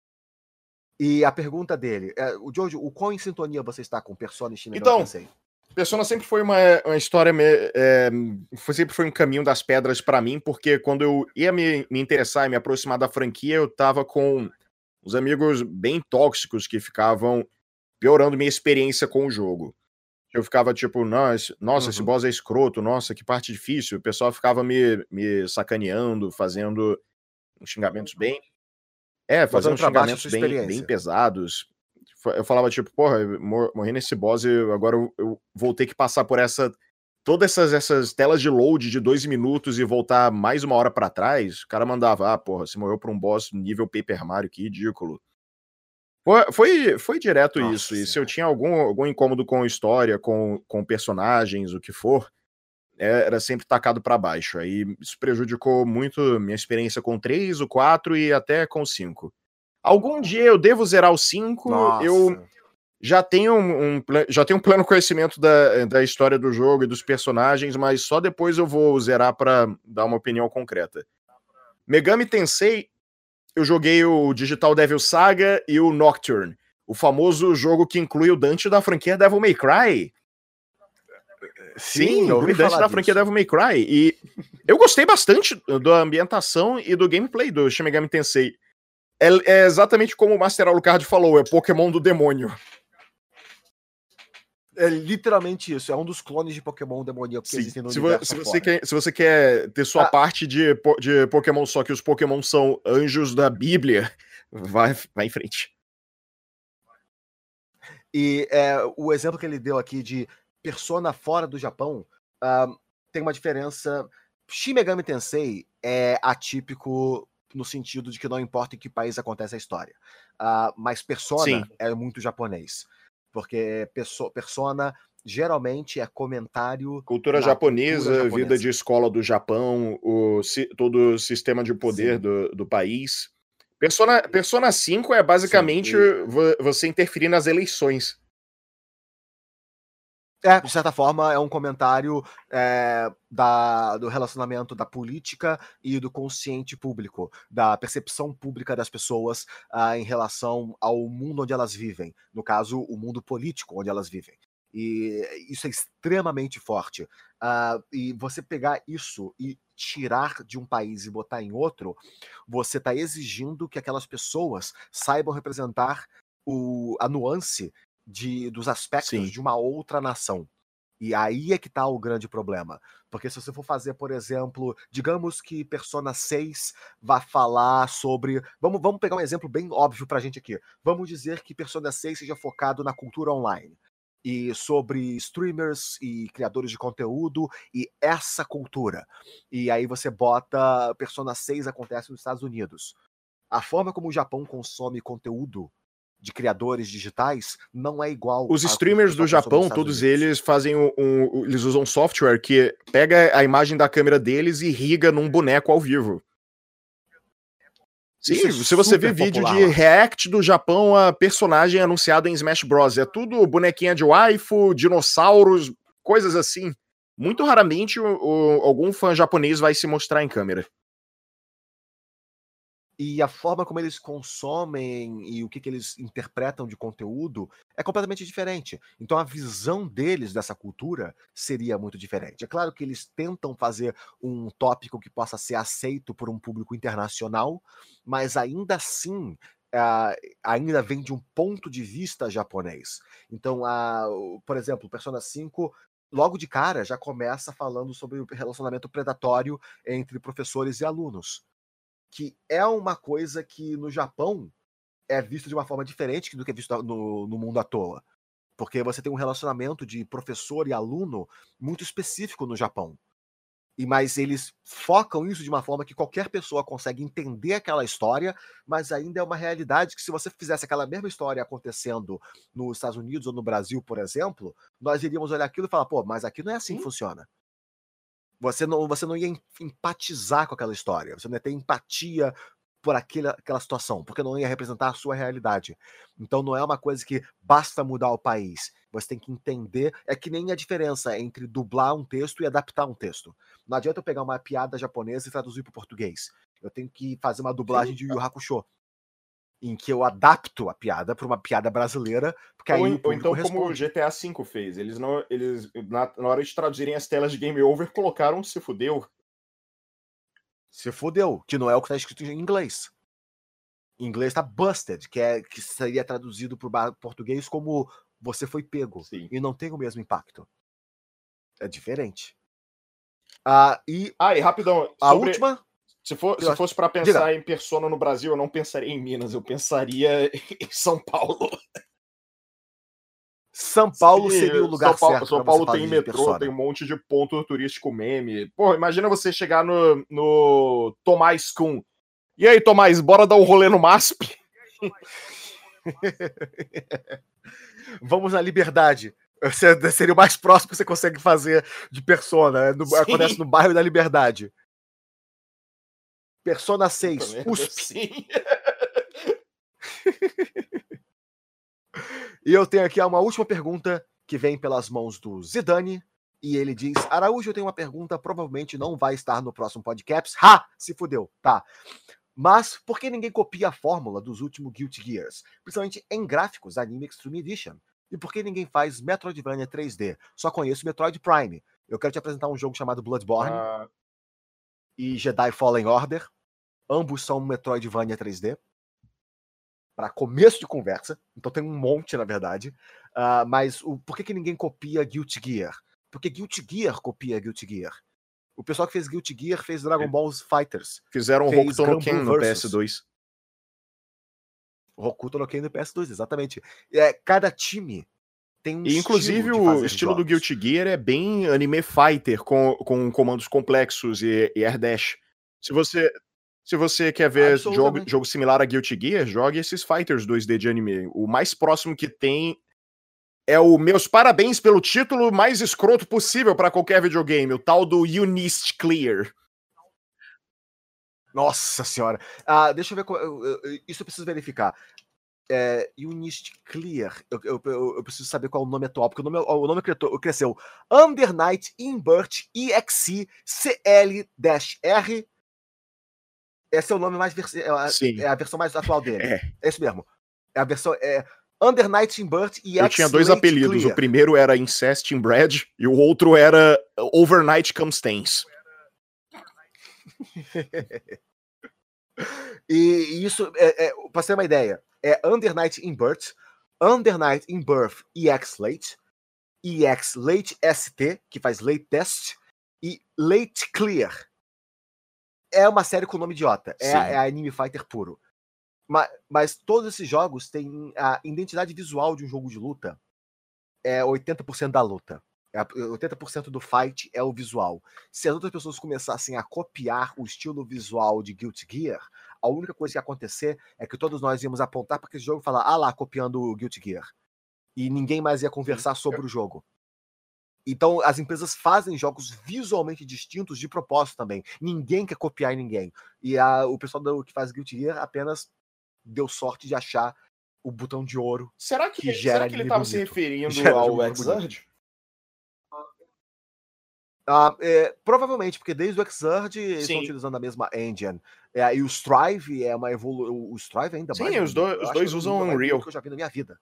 E a pergunta dele, o Jojo, o qual em sintonia você está com Persona e Shin Megami Tensei? Persona sempre foi uma história, sempre foi um caminho das pedras pra mim, porque quando eu ia me interessar e me aproximar da franquia, eu tava com uns amigos bem tóxicos que ficavam piorando minha experiência com o jogo. Eu ficava tipo, nossa, esse boss é escroto, nossa, que parte difícil. O pessoal ficava me sacaneando, fazendo uns xingamentos bem... fazendo uns xingamentos bem pesados. Eu falava, tipo, porra, eu morri nesse boss e agora eu vou ter que passar por todas essas telas de load de 2 minutos e voltar mais 1 hora pra trás. O cara mandava, porra, você morreu pra um boss nível Paper Mario, que ridículo. Foi direto isso. E se eu tinha algum incômodo com história, com personagens, o que for, era sempre tacado pra baixo. Aí isso prejudicou muito minha experiência com o 3, o 4 e até com o 5. Algum dia eu devo zerar o 5, eu já tenho um pleno conhecimento da história do jogo e dos personagens, mas só depois eu vou zerar pra dar uma opinião concreta. Megami Tensei, eu joguei o Digital Devil Saga e o Nocturne, o famoso jogo que inclui o Dante da franquia Devil May Cry. Sim, eu inclui Dante da franquia Devil May Cry. E eu gostei bastante da ambientação e do gameplay do Shin Megami Tensei. É exatamente como o Master Alucard falou, é Pokémon do demônio. É literalmente isso, é um dos clones de Pokémon demoníaco que existem no universo. Se você quer ter sua parte de Pokémon, só que os Pokémon são anjos da Bíblia, vai em frente. E o exemplo que ele deu aqui de Persona fora do Japão, tem uma diferença. Shin Megami Tensei é atípico no sentido de que não importa em que país acontece a história. Mas Persona é muito japonês. Porque Persona geralmente é comentário... Cultura japonesa, vida de escola do Japão, todo o sistema de poder do país. Persona 5 é basicamente você interferir nas eleições. De certa forma, é um comentário do relacionamento da política e do consciente público, da percepção pública das pessoas em relação ao mundo onde elas vivem. No caso, o mundo político onde elas vivem. E isso é extremamente forte. E você pegar isso e tirar de um país e botar em outro, você está exigindo que aquelas pessoas saibam representar a nuance dos aspectos de uma outra nação. E aí é que tá o grande problema. Porque se você for fazer, por exemplo, digamos que Persona 6 vai falar sobre... Vamos pegar um exemplo bem óbvio pra gente aqui. Vamos dizer que Persona 6 seja focado na cultura online. E sobre streamers e criadores de conteúdo e essa cultura. E aí você bota Persona 6 acontece nos Estados Unidos. A forma como o Japão consome conteúdo de criadores digitais não é igual. Os streamers do Japão, todos eles fazem eles usam software que pega a imagem da câmera deles e irriga num boneco ao vivo. Sim, se você vê vídeo de react do Japão a personagem anunciado em Smash Bros, é tudo bonequinha de waifu, dinossauros, coisas assim. Muito raramente algum fã japonês vai se mostrar em câmera. E a forma como eles consomem e o que eles interpretam de conteúdo é completamente diferente. Então a visão deles dessa cultura seria muito diferente. É claro que eles tentam fazer um tópico que possa ser aceito por um público internacional, mas ainda assim ainda vem de um ponto de vista japonês. Então, por exemplo, Persona 5... logo de cara já começa falando sobre o relacionamento predatório entre professores e alunos. Que é uma coisa que no Japão é visto de uma forma diferente do que é visto no mundo à toa. Porque você tem um relacionamento de professor e aluno muito específico no Japão. Mas eles focam isso de uma forma que qualquer pessoa consegue entender aquela história, mas ainda é uma realidade que se você fizesse aquela mesma história acontecendo nos Estados Unidos ou no Brasil, por exemplo, nós iríamos olhar aquilo e falar, pô, mas aqui não é assim que funciona. Você não ia empatizar com aquela história, você não ia ter empatia por aquela situação, porque não ia representar a sua realidade. Então não é uma coisa que basta mudar o país, você tem que entender, é que nem a diferença entre dublar um texto e adaptar um texto. Não adianta eu pegar uma piada japonesa e traduzir para o português. Eu tenho que fazer uma dublagem de Yu Yu Hakusho. em que eu adapto a piada para uma piada brasileira, porque aí o Ou público então, como o responde. GTA V fez, eles na hora de traduzirem as telas de Game Over, colocaram "se fudeu". Se fodeu, que não é o que tá escrito em inglês. Em inglês tá busted, que seria traduzido para português como você foi pego. Sim. E não tem o mesmo impacto. É diferente. E rapidão, a última. Se fosse para pensar em Persona no Brasil, eu não pensaria em Minas, eu pensaria em São Paulo. São Paulo Sim, seria o lugar certo. São Paulo tem metrô, tem um monte de ponto turístico meme. Pô, imagina você chegar no Tomás Kuhn. E aí, Tomás, bora dar um rolê no MASP? Vamos na Liberdade. Seria o mais próximo que você consegue fazer de Persona. Acontece no bairro da Liberdade. Persona 6, USP. Sim. E eu tenho aqui uma última pergunta que vem pelas mãos do Zidane. E ele diz: Araújo, eu tenho uma pergunta, provavelmente não vai estar no próximo podcast. Se fudeu, tá. Mas por que ninguém copia a fórmula dos últimos Guilty Gears? Principalmente em gráficos, Anime Extreme Edition. E por que ninguém faz Metroidvania 3D? Só conheço Metroid Prime. Eu quero te apresentar um jogo chamado Bloodborne e Jedi Fallen Order. Ambos são Metroidvania 3D. Para começo de conversa. Então tem um monte, na verdade. Mas por que ninguém copia Guilty Gear? Porque Guilty Gear copia Guilty Gear. O pessoal que fez Guilty Gear fez Dragon Ball Fighters. Fizeram Hokuto no Ken no PS2. Hokuto no Ken no PS2, exatamente. Cada time tem um e, inclusive, o estilo do Guilty Gear é bem anime fighter, com comandos complexos e air dash. Se você quer ver jogo similar a Guilty Gear, jogue esses Fighters 2D de anime. O mais próximo que tem é o meus parabéns pelo título mais escroto possível para qualquer videogame, o tal do Unist Clear. Nossa senhora. Deixa eu ver. Isso eu preciso verificar. Unist Clear. Eu preciso saber qual é o nome atual, porque o nome cresceu. Under Night Invert EXE CL-R. Esse é o nome mais. É a versão mais atual dele. É isso mesmo. É a versão. Under Night Invert EXE. Eu tinha dois apelidos. Clear. O primeiro era Incest Inbred e o outro era Overnight Comstains. E isso, pra você ter uma ideia, Under Night Invert, Under Night Inbirth EX Late ST, que faz Late Test, e Late Clear. É uma série com nome idiota. É anime fighter puro. Mas todos esses jogos têm a identidade visual de um jogo de luta. É 80% da luta. 80% do fight é o visual. Se as outras pessoas começassem a copiar o estilo visual de Guilty Gear, a única coisa que ia acontecer é que todos nós íamos apontar para aquele jogo e falar, lá, copiando o Guilty Gear. E ninguém mais ia conversar sobre o jogo. Então, as empresas fazem jogos visualmente distintos de propósito também. Ninguém quer copiar ninguém. E o pessoal que faz Guilty Gear apenas deu sorte de achar o botão de ouro. Será que ele estava se referindo ao Exurge? Provavelmente, porque desde o Exurge eles estão utilizando a mesma engine. E o Strive é uma evolução. O Strive ainda mais. Sim, os dois usam Unreal. Que eu já vi na minha vida.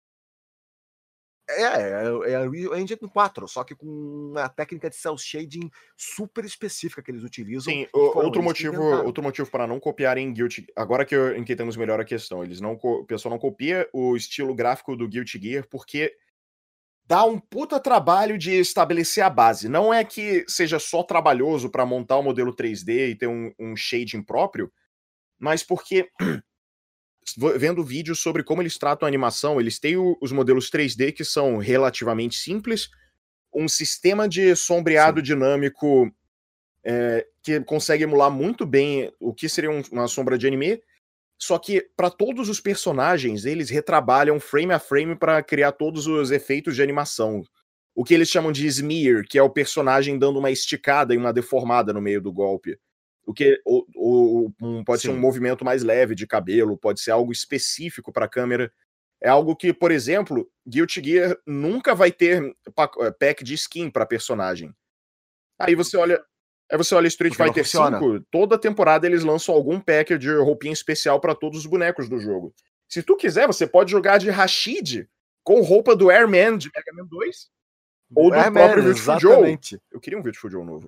É a Unreal Engine 4, só que com uma técnica de cel shading super específica que eles utilizam. Sim, outro motivo para não copiarem Guilty. Agora que entendemos melhor a questão, o pessoal não copia o estilo gráfico do Guilty Gear porque dá um puta trabalho de estabelecer a base. Não é que seja só trabalhoso para montar o modelo 3D e ter um shading próprio, mas porque vendo vídeos sobre como eles tratam a animação, eles têm os modelos 3D que são relativamente simples, um sistema de sombreado dinâmico que consegue emular muito bem o que seria uma sombra de anime, só que para todos os personagens, eles retrabalham frame a frame para criar todos os efeitos de animação. O que eles chamam de smear, que é o personagem dando uma esticada e uma deformada no meio do golpe. O que pode ser um movimento mais leve de cabelo, pode ser algo específico para a câmera. É algo que, por exemplo, Guilty Gear nunca vai ter pack de skin para personagem. Aí você olha Aí você olha Street Porque não Fighter funciona. V, toda temporada eles lançam algum pack de roupinha especial pra todos os bonecos do jogo. Se tu quiser, você pode jogar de Rashid com roupa do Airman de Mega Man 2 ou do Airman, próprio Beautiful Joe. exatamente. Eu queria um Beautiful Joe novo.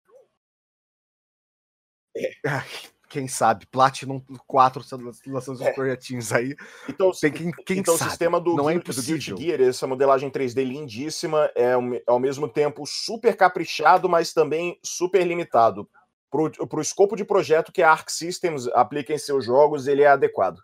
Quem sabe? Platinum 4 lançando os projetinhos aí. Então, Quem então sabe? o sistema do Não é Guilty impossível. Gear, essa modelagem 3D lindíssima, é ao mesmo tempo super caprichado, mas também super limitado. Pro escopo de projeto que a Arc Systems aplica em seus jogos, ele é adequado.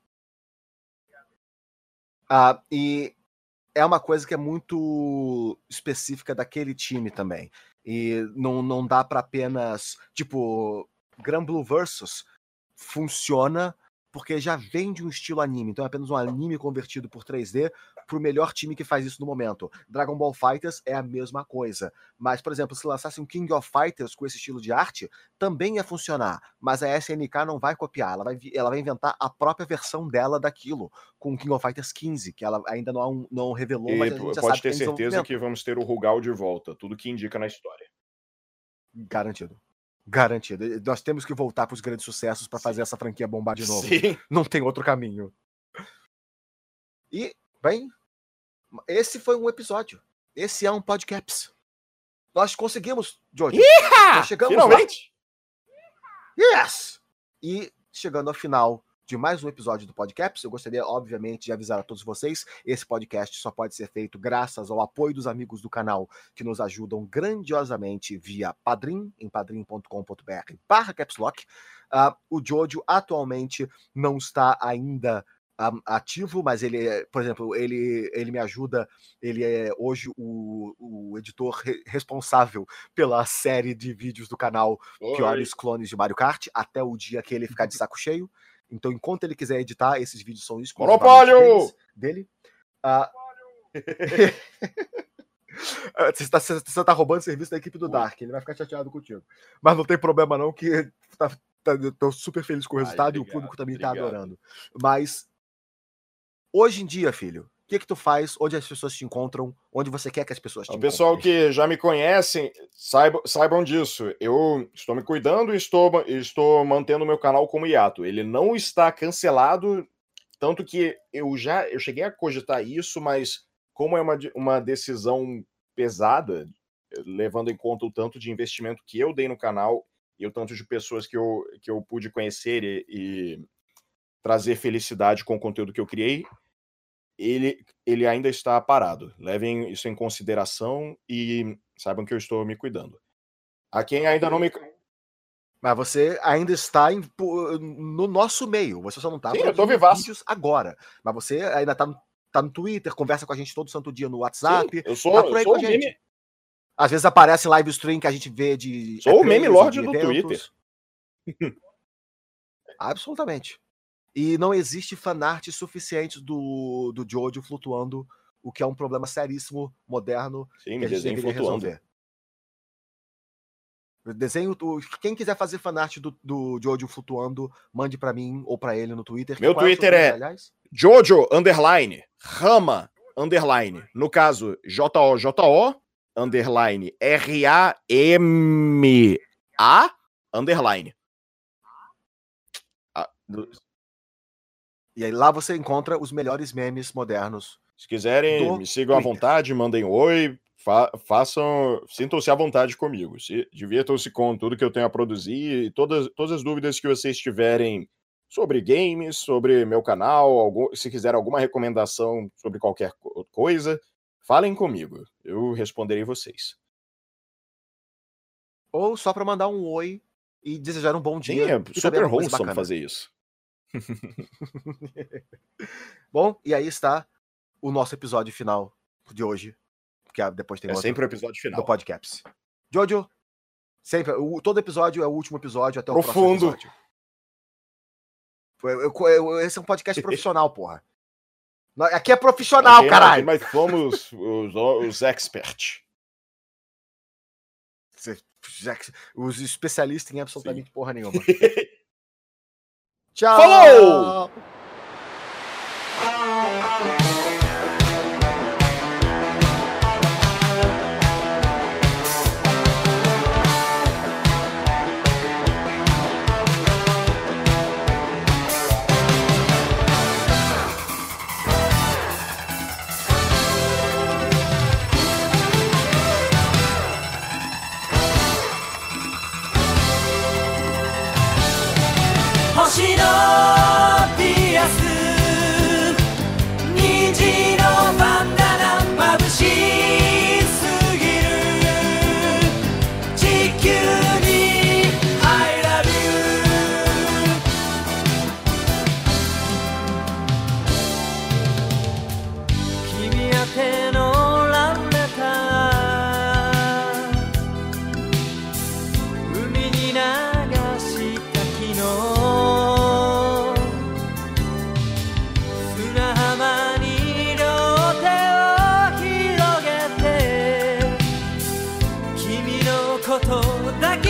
E é uma coisa que é muito específica daquele time também. E não dá para apenas, tipo, Granblue Versus funciona porque já vem de um estilo anime, então é apenas um anime convertido por 3D pro melhor time que faz isso no momento. Dragon Ball FighterZ é a mesma coisa, mas, por exemplo, se lançasse um King of Fighters com esse estilo de arte, também ia funcionar, mas a SNK não vai copiar, ela vai inventar a própria versão dela daquilo, com o King of Fighters 15, que ela ainda não revelou, mas a gente já pode sabe ter que é certeza que vamos ter o Rugal de volta, tudo que indica na história. Garantido. Garantido. Nós temos que voltar para os grandes sucessos para fazer essa franquia bombar de novo. Sim. Não tem outro caminho. E, bem, esse foi um episódio. Esse é um podcast. Nós conseguimos, Jojo. Nós chegamos finalmente! Lá. Yes! E chegando ao final de mais um episódio do podcast, eu gostaria, obviamente, de avisar a todos vocês, esse podcast só pode ser feito graças ao apoio dos amigos do canal, que nos ajudam grandiosamente via Padrim, em padrim.com.br/capslock. O Jojo atualmente não está ainda ativo, mas ele, por exemplo, ele me ajuda, ele é hoje o editor responsável pela série de vídeos do canal Piores Clones de Mario Kart, até o dia que ele ficar de saco cheio. Então, enquanto ele quiser editar, esses vídeos são exclusivamente dele. Você tá roubando serviço da equipe do Dark, ele vai ficar chateado contigo. Mas não tem problema não, que tô super feliz com o resultado. Obrigado, e o público também tá adorando. Mas, hoje em dia, filho, o que tu faz? Onde as pessoas te encontram? Onde você quer que as pessoas te encontrem? O pessoal que já me conhecem, saibam disso. Eu estou me cuidando e estou mantendo o meu canal como hiato. Ele não está cancelado, tanto que eu cheguei a cogitar isso, mas como é uma decisão pesada, levando em conta o tanto de investimento que eu dei no canal e o tanto de pessoas que eu pude conhecer e trazer felicidade com o conteúdo que eu criei, ele ainda está parado. Levem isso em consideração e saibam que eu estou me cuidando. A quem ainda não me... Mas você ainda está no nosso meio. Você só não está produzindo vídeos agora. Mas você ainda está no Twitter, conversa com a gente todo santo dia no WhatsApp. Sim, eu sou com a gente. Meme... Às vezes aparece live stream que a gente vê de... Sou o meme lord do Twitter. Absolutamente. E não existe fanart suficiente do Jojo flutuando, o que é um problema seríssimo, moderno, Sim, que a gente deveria resolver. Desenho, quem quiser fazer fanart do Jojo flutuando, mande pra mim ou pra ele no Twitter. Meu Twitter é Jojo _ Rama _ no caso, JOJO _ RAMA _ E aí lá você encontra os melhores memes modernos. Se quiserem, me sigam à vontade, mandem oi, sintam-se à vontade comigo. Divirtam-se com tudo que eu tenho a produzir e todas as dúvidas que vocês tiverem sobre games, sobre meu canal, se quiserem alguma recomendação sobre qualquer coisa, falem comigo. Eu responderei vocês. Ou só para mandar um oi e desejar um bom dia. Sim, é super wholesome fazer isso. Bom, e aí está o nosso episódio final de hoje, que depois tem outro sempre o episódio final do podcast. Jojo, sempre, todo episódio é o último episódio até o profundo. Próximo episódio. Esse é um podcast profissional, porra. Aqui é profissional, caralho. Mas somos os experts. Os especialistas em absolutamente porra nenhuma. Tchau! Falou!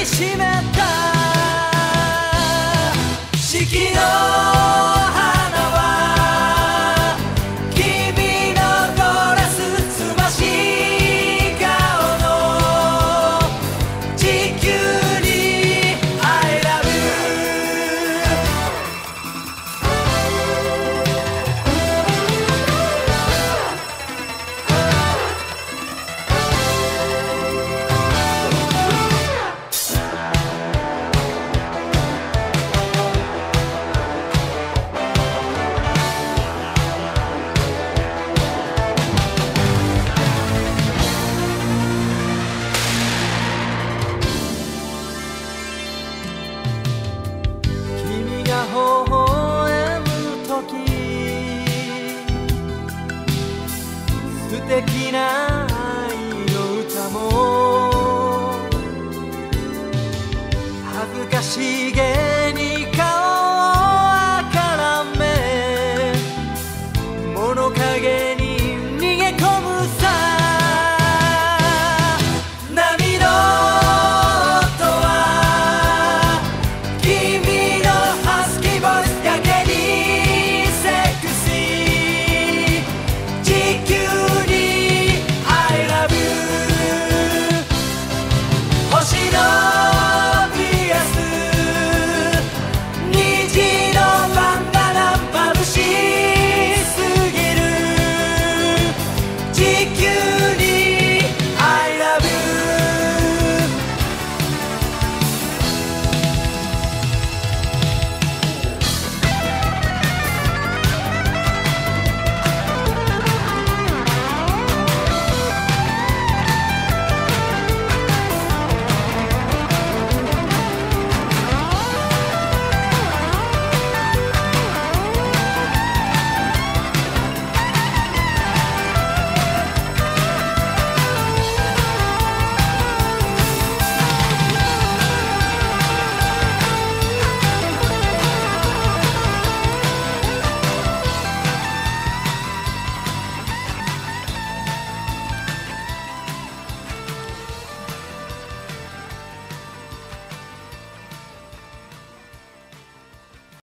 しめた四季の花は君のドレスつまし顔の地球に I love you 君が微笑む時素敵な愛の歌も恥ずかしい